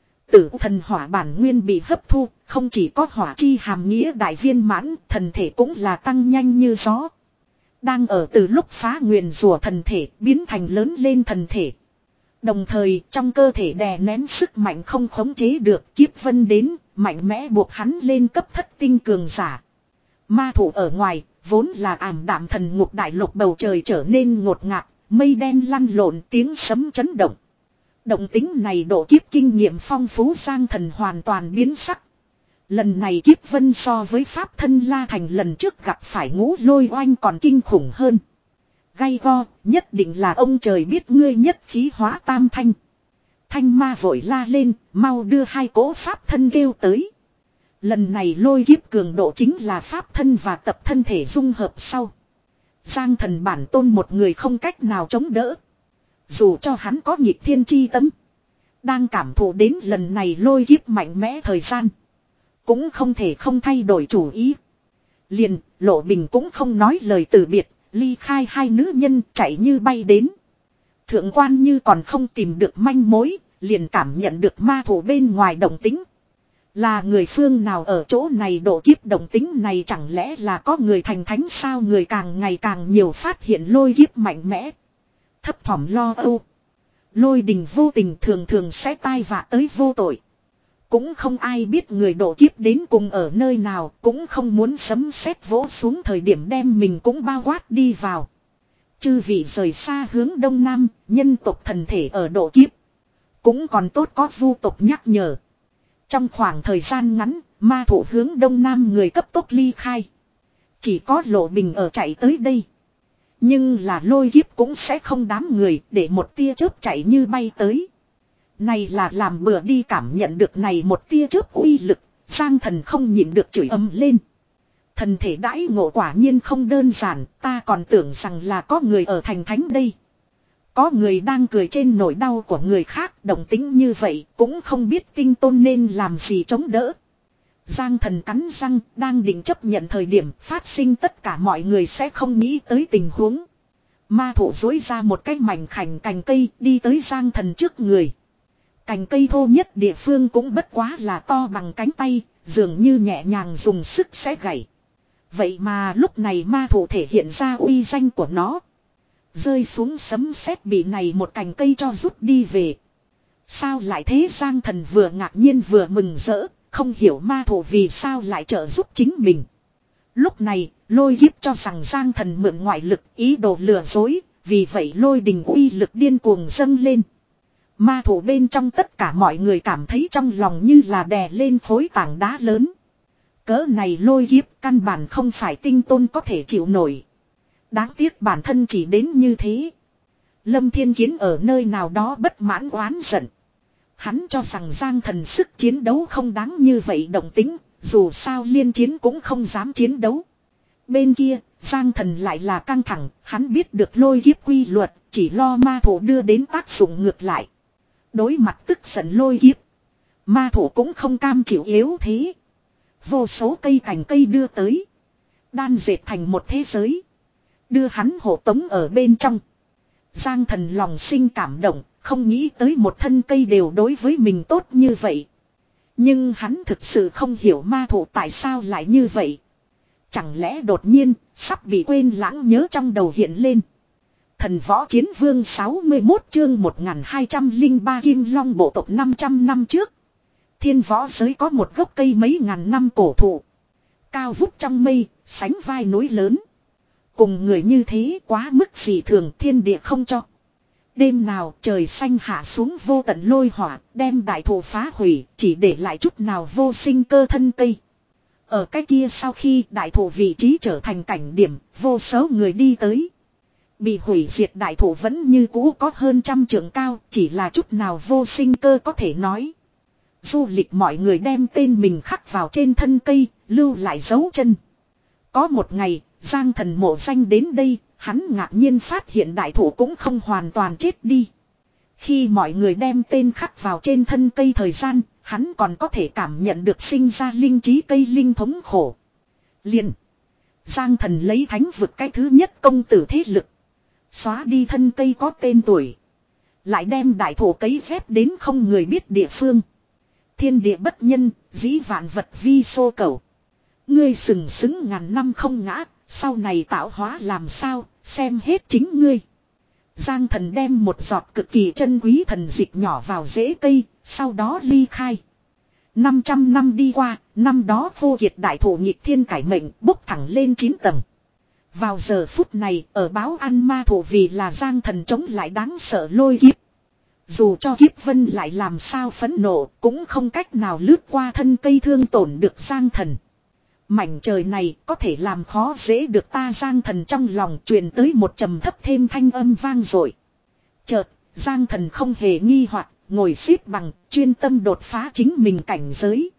Tử thần hỏa bản nguyên bị hấp thu, không chỉ có hỏa chi hàm nghĩa đại viên mãn, thần thể cũng là tăng nhanh như gió. Đang ở từ lúc phá nguyền rủa thần thể biến thành lớn lên thần thể. Đồng thời trong cơ thể đè nén sức mạnh không khống chế được, kiếp vân đến, mạnh mẽ buộc hắn lên cấp thất tinh cường giả. Ma thủ ở ngoài, vốn là ảm đạm thần ngục đại lục bầu trời trở nên ngột ngạt, mây đen lăn lộn tiếng sấm chấn động. Động tính này độ kiếp kinh nghiệm phong phú Giang Thần hoàn toàn biến sắc. Lần này kiếp vân so với pháp thân La Thành lần trước gặp phải ngũ lôi oanh còn kinh khủng hơn. Gay go, nhất định là ông trời biết ngươi nhất khí hóa tam thanh. Thanh ma vội la lên, mau đưa hai cỗ pháp thân kêu tới. Lần này lôi kiếp cường độ chính là pháp thân và tập thân thể dung hợp sau. Giang Thần bản tôn một người không cách nào chống đỡ. Dù cho hắn có nghịch thiên chi tâm. Đang cảm thụ đến lần này lôi kiếp mạnh mẽ thời gian. Cũng không thể không thay đổi chủ ý. Liền, Lộ Bình cũng không nói lời từ biệt, ly khai hai nữ nhân chạy như bay đến. Thượng quan như còn không tìm được manh mối, liền cảm nhận được ma thủ bên ngoài động tính. Là người phương nào ở chỗ này độ kiếp động tính này, chẳng lẽ là có người thành thánh sao? Người càng ngày càng nhiều phát hiện lôi kiếp mạnh mẽ. Thấp thỏm lo âu. Lôi đình vô tình thường thường sẽ tai vạ tới vô tội. Cũng không ai biết người độ kiếp đến cùng ở nơi nào, cũng không muốn sấm sét vỗ xuống thời điểm đem mình cũng bao quát đi vào. Chư vị rời xa hướng đông nam, nhân tộc thần thể ở độ kiếp. Cũng còn tốt có vu tộc nhắc nhở. Trong khoảng thời gian ngắn, ma thủ hướng đông nam người cấp tốc ly khai. Chỉ có Lộ Bình ở chạy tới đây. Nhưng là lôi kiếp cũng sẽ không đám người để một tia chớp chạy như bay tới. Này là làm bừa đi, cảm nhận được này một tia chớp uy lực, Giang Thần không nhịn được chửi ầm lên. Thần thể đãi ngộ quả nhiên không đơn giản, ta còn tưởng rằng là có người ở thành thánh đây. Có người đang cười trên nỗi đau của người khác, động tính như vậy, cũng không biết tinh tôn nên làm gì chống đỡ. Giang Thần cắn răng, đang định chấp nhận thời điểm phát sinh tất cả mọi người sẽ không nghĩ tới tình huống. Ma thủ dối ra một cái mảnh khảnh cành cây đi tới Giang Thần trước người. Cành cây thô nhất địa phương cũng bất quá là to bằng cánh tay, dường như nhẹ nhàng dùng sức sẽ gãy. Vậy mà lúc này ma thủ thể hiện ra uy danh của nó. Rơi xuống sấm sét bị này một cành cây cho rút đi về. Sao lại thế? Giang Thần vừa ngạc nhiên vừa mừng rỡ, không hiểu ma thủ vì sao lại trợ giúp chính mình. Lúc này, lôi kiếp cho rằng Giang Thần mượn ngoại lực ý đồ lừa dối, vì vậy lôi đình uy lực điên cuồng dâng lên. Ma thủ bên trong tất cả mọi người cảm thấy trong lòng như là đè lên khối tảng đá lớn. Cỡ này lôi kiếp căn bản không phải tinh tôn có thể chịu nổi. Đáng tiếc bản thân chỉ đến như thế. Lâm Thiên Kiến ở nơi nào đó bất mãn oán giận. Hắn cho rằng Giang Thần sức chiến đấu không đáng như vậy động tính, dù sao liên chiến cũng không dám chiến đấu. Bên kia, Giang Thần lại là căng thẳng, hắn biết được lôi kiếp quy luật, chỉ lo ma thủ đưa đến tác dụng ngược lại. Đối mặt tức giận lôi kiếp, ma thủ cũng không cam chịu yếu thế. Vô số cây cành cây đưa tới, đan dệt thành một thế giới, đưa hắn hộ tống ở bên trong. Giang Thần lòng sinh cảm động, không nghĩ tới một thân cây đều đối với mình tốt như vậy. Nhưng hắn thực sự không hiểu ma thủ tại sao lại như vậy. Chẳng lẽ đột nhiên, sắp bị quên lãng nhớ trong đầu hiện lên. Thần võ chiến vương sáu mươi mốt chương một nghìn hai trăm lẻ ba Kim Long bộ tộc năm trăm năm trước. Thiên võ giới có một gốc cây mấy ngàn năm cổ thụ. Cao vút trong mây, sánh vai núi lớn. Cùng người như thế quá mức dị thường, thiên địa không cho. Đêm nào trời xanh hạ xuống vô tận lôi hỏa, đem đại thụ phá hủy, chỉ để lại chút nào vô sinh cơ thân cây. Ở cái kia sau khi đại thụ vị trí trở thành cảnh điểm, vô số người đi tới. Bị hủy diệt đại thụ vẫn như cũ có hơn trăm trượng cao, chỉ là chút nào vô sinh cơ có thể nói. Du lịch mọi người đem tên mình khắc vào trên thân cây, lưu lại dấu chân. Có một ngày, Giang Thần mộ danh đến đây, hắn ngạc nhiên phát hiện đại thụ cũng không hoàn toàn chết đi. Khi mọi người đem tên khắc vào trên thân cây thời gian, hắn còn có thể cảm nhận được sinh ra linh trí cây linh thống khổ. Liền. Giang Thần lấy thánh vực cái thứ nhất công tử thế lực. Xóa đi thân cây có tên tuổi. Lại đem đại thổ cấy phép đến không người biết địa phương. Thiên địa bất nhân, dĩ vạn vật vi xô cầu. Ngươi sừng sững ngàn năm không ngã, sau này tạo hóa làm sao, xem hết chính ngươi. Giang Thần đem một giọt cực kỳ chân quý thần dịch nhỏ vào rễ cây, sau đó ly khai. năm trăm năm đi qua, năm đó vô kiệt đại thổ nhịp thiên cải mệnh bốc thẳng lên chín tầng. Vào giờ phút này, ở báo ăn ma thổ vì là Giang Thần chống lại đáng sợ lôi kiếp. Dù cho kiếp vân lại làm sao phẫn nộ, cũng không cách nào lướt qua thân cây thương tổn được Giang Thần. Mảnh trời này có thể làm khó dễ được ta. Giang Thần trong lòng truyền tới một trầm thấp thêm thanh âm vang dội. Chợt, Giang Thần không hề nghi hoặc, ngồi xếp bằng, chuyên tâm đột phá chính mình cảnh giới.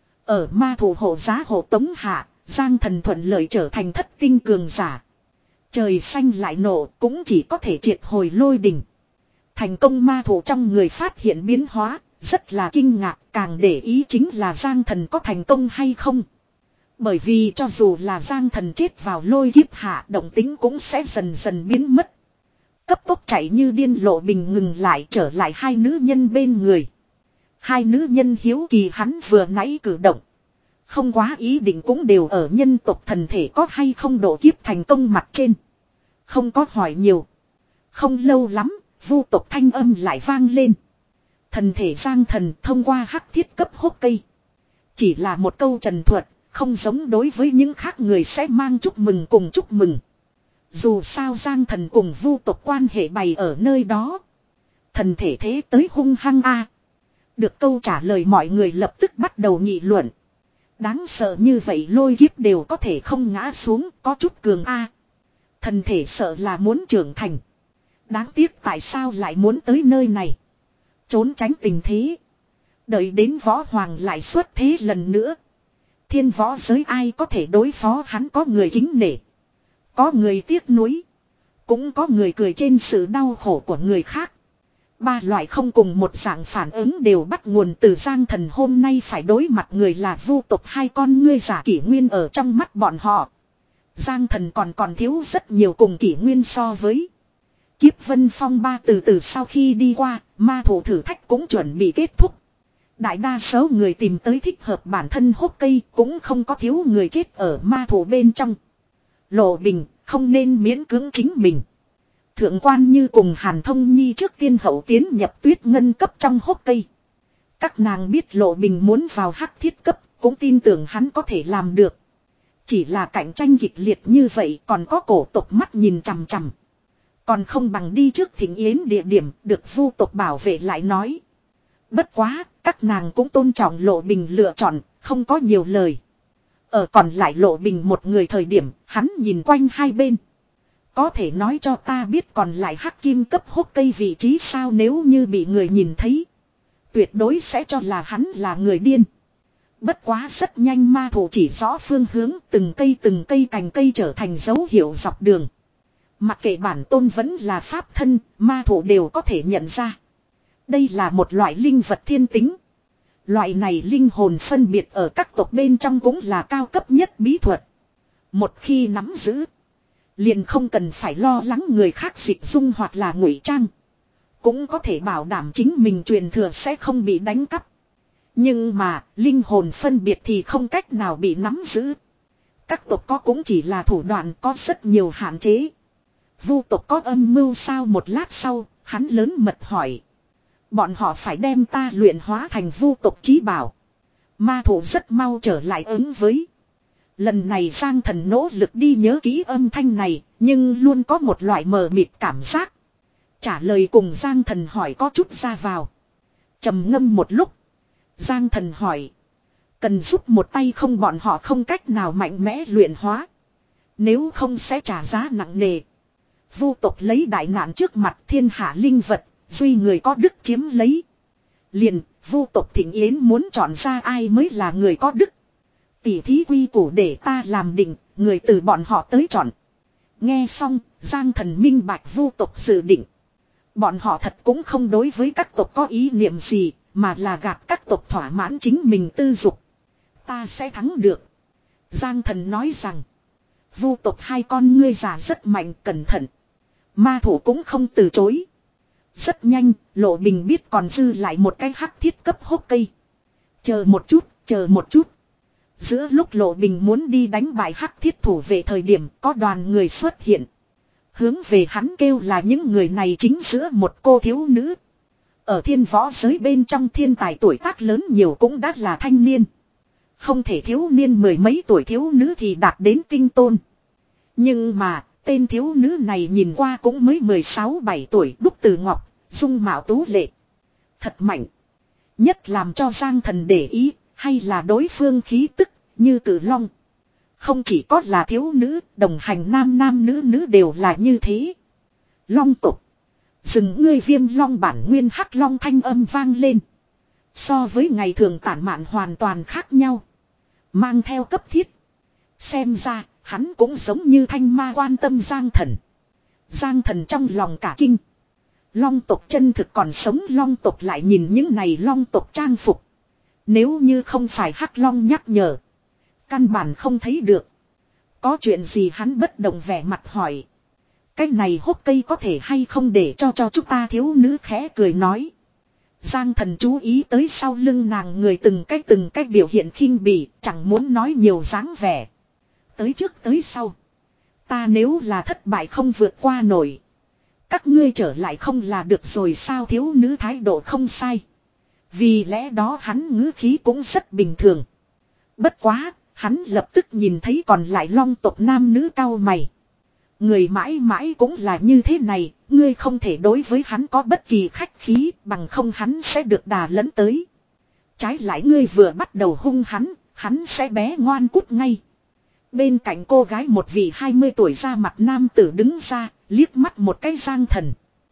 Ở ma thủ hộ giá hộ tống hạ, Giang Thần thuận lợi trở thành thất tinh cường giả. Trời xanh lại nổ, cũng chỉ có thể triệt hồi lôi đình. Thành công ma thủ trong người phát hiện biến hóa, rất là kinh ngạc, càng để ý chính là Giang Thần có thành công hay không. Bởi vì cho dù là Giang Thần chết vào lôi kiếp hạ, động tính cũng sẽ dần dần biến mất. Cấp tốc chạy như điên Lộ Bình ngừng lại, trở lại hai nữ nhân bên người. Hai nữ nhân hiếu kỳ hắn vừa nãy cử động. Không quá ý định cũng đều ở nhân tộc thần thể có hay không độ kiếp thành công mặt trên. Không có hỏi nhiều. Không lâu lắm, vu tộc thanh âm lại vang lên. Thần thể Giang Thần thông qua hắc thiết cấp hốc cây. Chỉ là một câu trần thuật, không giống đối với những khác người sẽ mang chúc mừng cùng chúc mừng. Dù sao Giang Thần cùng vu tộc quan hệ bày ở nơi đó. Thần thể thế tới hung hăng a. Được câu trả lời mọi người lập tức bắt đầu nghị luận. Đáng sợ như vậy lôi kiếp đều có thể không ngã xuống, có chút cường a. Thần thể sợ là muốn trưởng thành. Đáng tiếc tại sao lại muốn tới nơi này. Trốn tránh tình thế. Đợi đến võ hoàng lại xuất thế lần nữa. Thiên võ giới ai có thể đối phó hắn, có người kính nể. Có người tiếc nuối. Cũng có người cười trên sự đau khổ của người khác. Ba loại không cùng một dạng phản ứng đều bắt nguồn từ Giang Thần hôm nay phải đối mặt người là vu tộc, hai con ngươi giả kỷ nguyên ở trong mắt bọn họ. Giang Thần còn còn thiếu rất nhiều cùng kỷ nguyên so với. Kiếp vân phong ba từ từ sau khi đi qua, ma thủ thử thách cũng chuẩn bị kết thúc. Đại đa số người tìm tới thích hợp bản thân hốc cây, cũng không có thiếu người chết ở ma thủ bên trong. Lộ Bình không nên miễn cưỡng chính mình. Thượng quan Như cùng Hàn Thông Nhi trước tiên hậu tiến nhập tuyết ngân cấp trong hốc cây. Các nàng biết Lộ Bình muốn vào hắc thiết cấp, cũng tin tưởng hắn có thể làm được. Chỉ là cạnh tranh kịch liệt như vậy, còn có cổ tộc mắt nhìn chằm chằm. Còn không bằng đi trước thỉnh yến địa điểm, được vu tộc bảo vệ lại nói. Bất quá, các nàng cũng tôn trọng Lộ Bình lựa chọn, không có nhiều lời. Ở còn lại Lộ Bình một người thời điểm, hắn nhìn quanh hai bên. Có thể nói cho ta biết còn lại hắc kim cấp hốc cây vị trí sao? Nếu như bị người nhìn thấy, tuyệt đối sẽ cho là hắn là người điên. Bất quá rất nhanh ma thủ chỉ rõ phương hướng, từng cây từng cây cành cây trở thành dấu hiệu dọc đường. Mặc kệ bản tôn vẫn là pháp thân, ma thủ đều có thể nhận ra. Đây là một loại linh vật thiên tính. Loại này linh hồn phân biệt ở các tộc bên trong cũng là cao cấp nhất bí thuật. Một khi nắm giữ, liền không cần phải lo lắng người khác dịch dung hoặc là ngụy trang. Cũng có thể bảo đảm chính mình truyền thừa sẽ không bị đánh cắp. Nhưng mà, linh hồn phân biệt thì không cách nào bị nắm giữ. Các tộc có cũng chỉ là thủ đoạn, có rất nhiều hạn chế. Vu tộc có âm mưu sao? Một lát sau, hắn lớn mật hỏi. Bọn họ phải đem ta luyện hóa thành vu tộc chí bảo. Ma thủ rất mau trở lại ứng với. Lần này Giang Thần nỗ lực đi nhớ kỹ âm thanh này, nhưng luôn có một loại mờ mịt cảm giác. Trả lời cùng Giang Thần hỏi có chút ra vào. Trầm ngâm một lúc, Giang Thần hỏi. Cần giúp một tay không? Bọn họ không cách nào mạnh mẽ luyện hóa. Nếu không sẽ trả giá nặng nề. Vu tộc lấy đại nạn trước mặt, thiên hạ linh vật, duy người có đức chiếm lấy. Liền, vu tộc thịnh yến muốn chọn ra ai mới là người có đức. Tỉ thí quy củ để ta làm định, người từ bọn họ tới chọn. Nghe xong, Giang Thần minh bạch vu tộc dự định. Bọn họ thật cũng không đối với các tộc có ý niệm gì, mà là gạt các tộc thỏa mãn chính mình tư dục. Ta sẽ thắng được. Giang Thần nói rằng, vu tộc hai con ngươi già rất mạnh, cẩn thận. Ma thủ cũng không từ chối. Rất nhanh, Lộ Bình biết còn dư lại một cái hắc thiết cấp hốc cây. Chờ một chút, chờ một chút. Giữa lúc Lộ Bình muốn đi đánh bại hắc thiết thủ về thời điểm có đoàn người xuất hiện. Hướng về hắn kêu là những người này chính giữa một cô thiếu nữ. Ở thiên võ giới bên trong thiên tài tuổi tác lớn nhiều cũng đã là thanh niên. Không thể thiếu niên mười mấy tuổi thiếu nữ thì đạt đến tinh tôn. Nhưng mà, tên thiếu nữ này nhìn qua cũng mới mười sáu bảy tuổi, đúc từ ngọc, dung mạo tú lệ. Thật mạnh. Nhất làm cho Giang Thần để ý, hay là đối phương khí tức, như cử long. Không chỉ có là thiếu nữ, đồng hành nam nam nữ nữ đều là như thế. Long tục. Dừng ngươi viêm long bản nguyên hắc long thanh âm vang lên. So với ngày thường tản mạn hoàn toàn khác nhau. Mang theo cấp thiết. Xem ra, hắn cũng giống như thanh ma quan tâm Giang Thần. Giang Thần trong lòng cả kinh. Long tộc chân thực còn sống, long tộc lại nhìn những này long tộc trang phục. Nếu như không phải hắc long nhắc nhở, căn bản không thấy được. Có chuyện gì hắn bất động vẻ mặt hỏi. Cái này hốc cây có thể hay không để cho cho chúng ta, thiếu nữ khẽ cười nói. Giang Thần chú ý tới sau lưng nàng người từng cách từng cách biểu hiện khinh bỉ, chẳng muốn nói nhiều dáng vẻ. Tới trước tới sau. Ta nếu là thất bại không vượt qua nổi, các ngươi trở lại không là được rồi sao? Thiếu nữ thái độ không sai. Vì lẽ đó hắn ngữ khí cũng rất bình thường. Bất quá, hắn lập tức nhìn thấy còn lại long tộc nam nữ cau mày. Người mãi mãi cũng là như thế này, ngươi không thể đối với hắn có bất kỳ khách khí, bằng không hắn sẽ được đà lẫn tới. Trái lại ngươi vừa bắt đầu hung hắn, hắn sẽ bé ngoan cút ngay. Bên cạnh cô gái một vị hai mươi tuổi ra mặt nam tử đứng ra, liếc mắt một cái Giang Thần.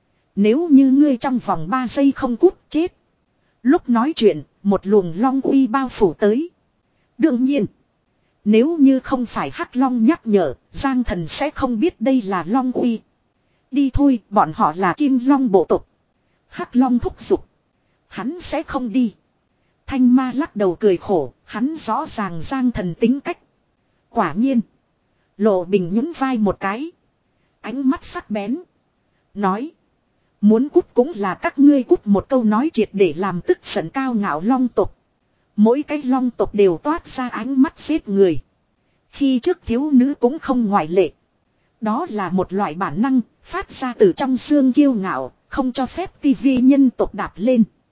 Nếu như ngươi trong vòng ba giây không cút chết. Lúc nói chuyện, một luồng long uy bao phủ tới. Đương nhiên, nếu như không phải hắc long nhắc nhở, Giang Thần sẽ không biết đây là long uy. Đi thôi, bọn họ là kim long bộ tộc. Hắc long thúc giục. Hắn sẽ không đi. Thanh ma lắc đầu cười khổ, hắn rõ ràng Giang Thần tính cách. Quả nhiên, Lộ Bình nhún vai một cái, ánh mắt sắc bén, nói. Muốn cút cũng là các ngươi cút, một câu nói triệt để làm tức giận cao ngạo long tộc. Mỗi cái long tộc đều toát ra ánh mắt giết người. Khi trước thiếu nữ cũng không ngoại lệ. Đó là một loại bản năng phát ra từ trong xương kiêu ngạo, không cho phép tivi nhân tộc đạp lên.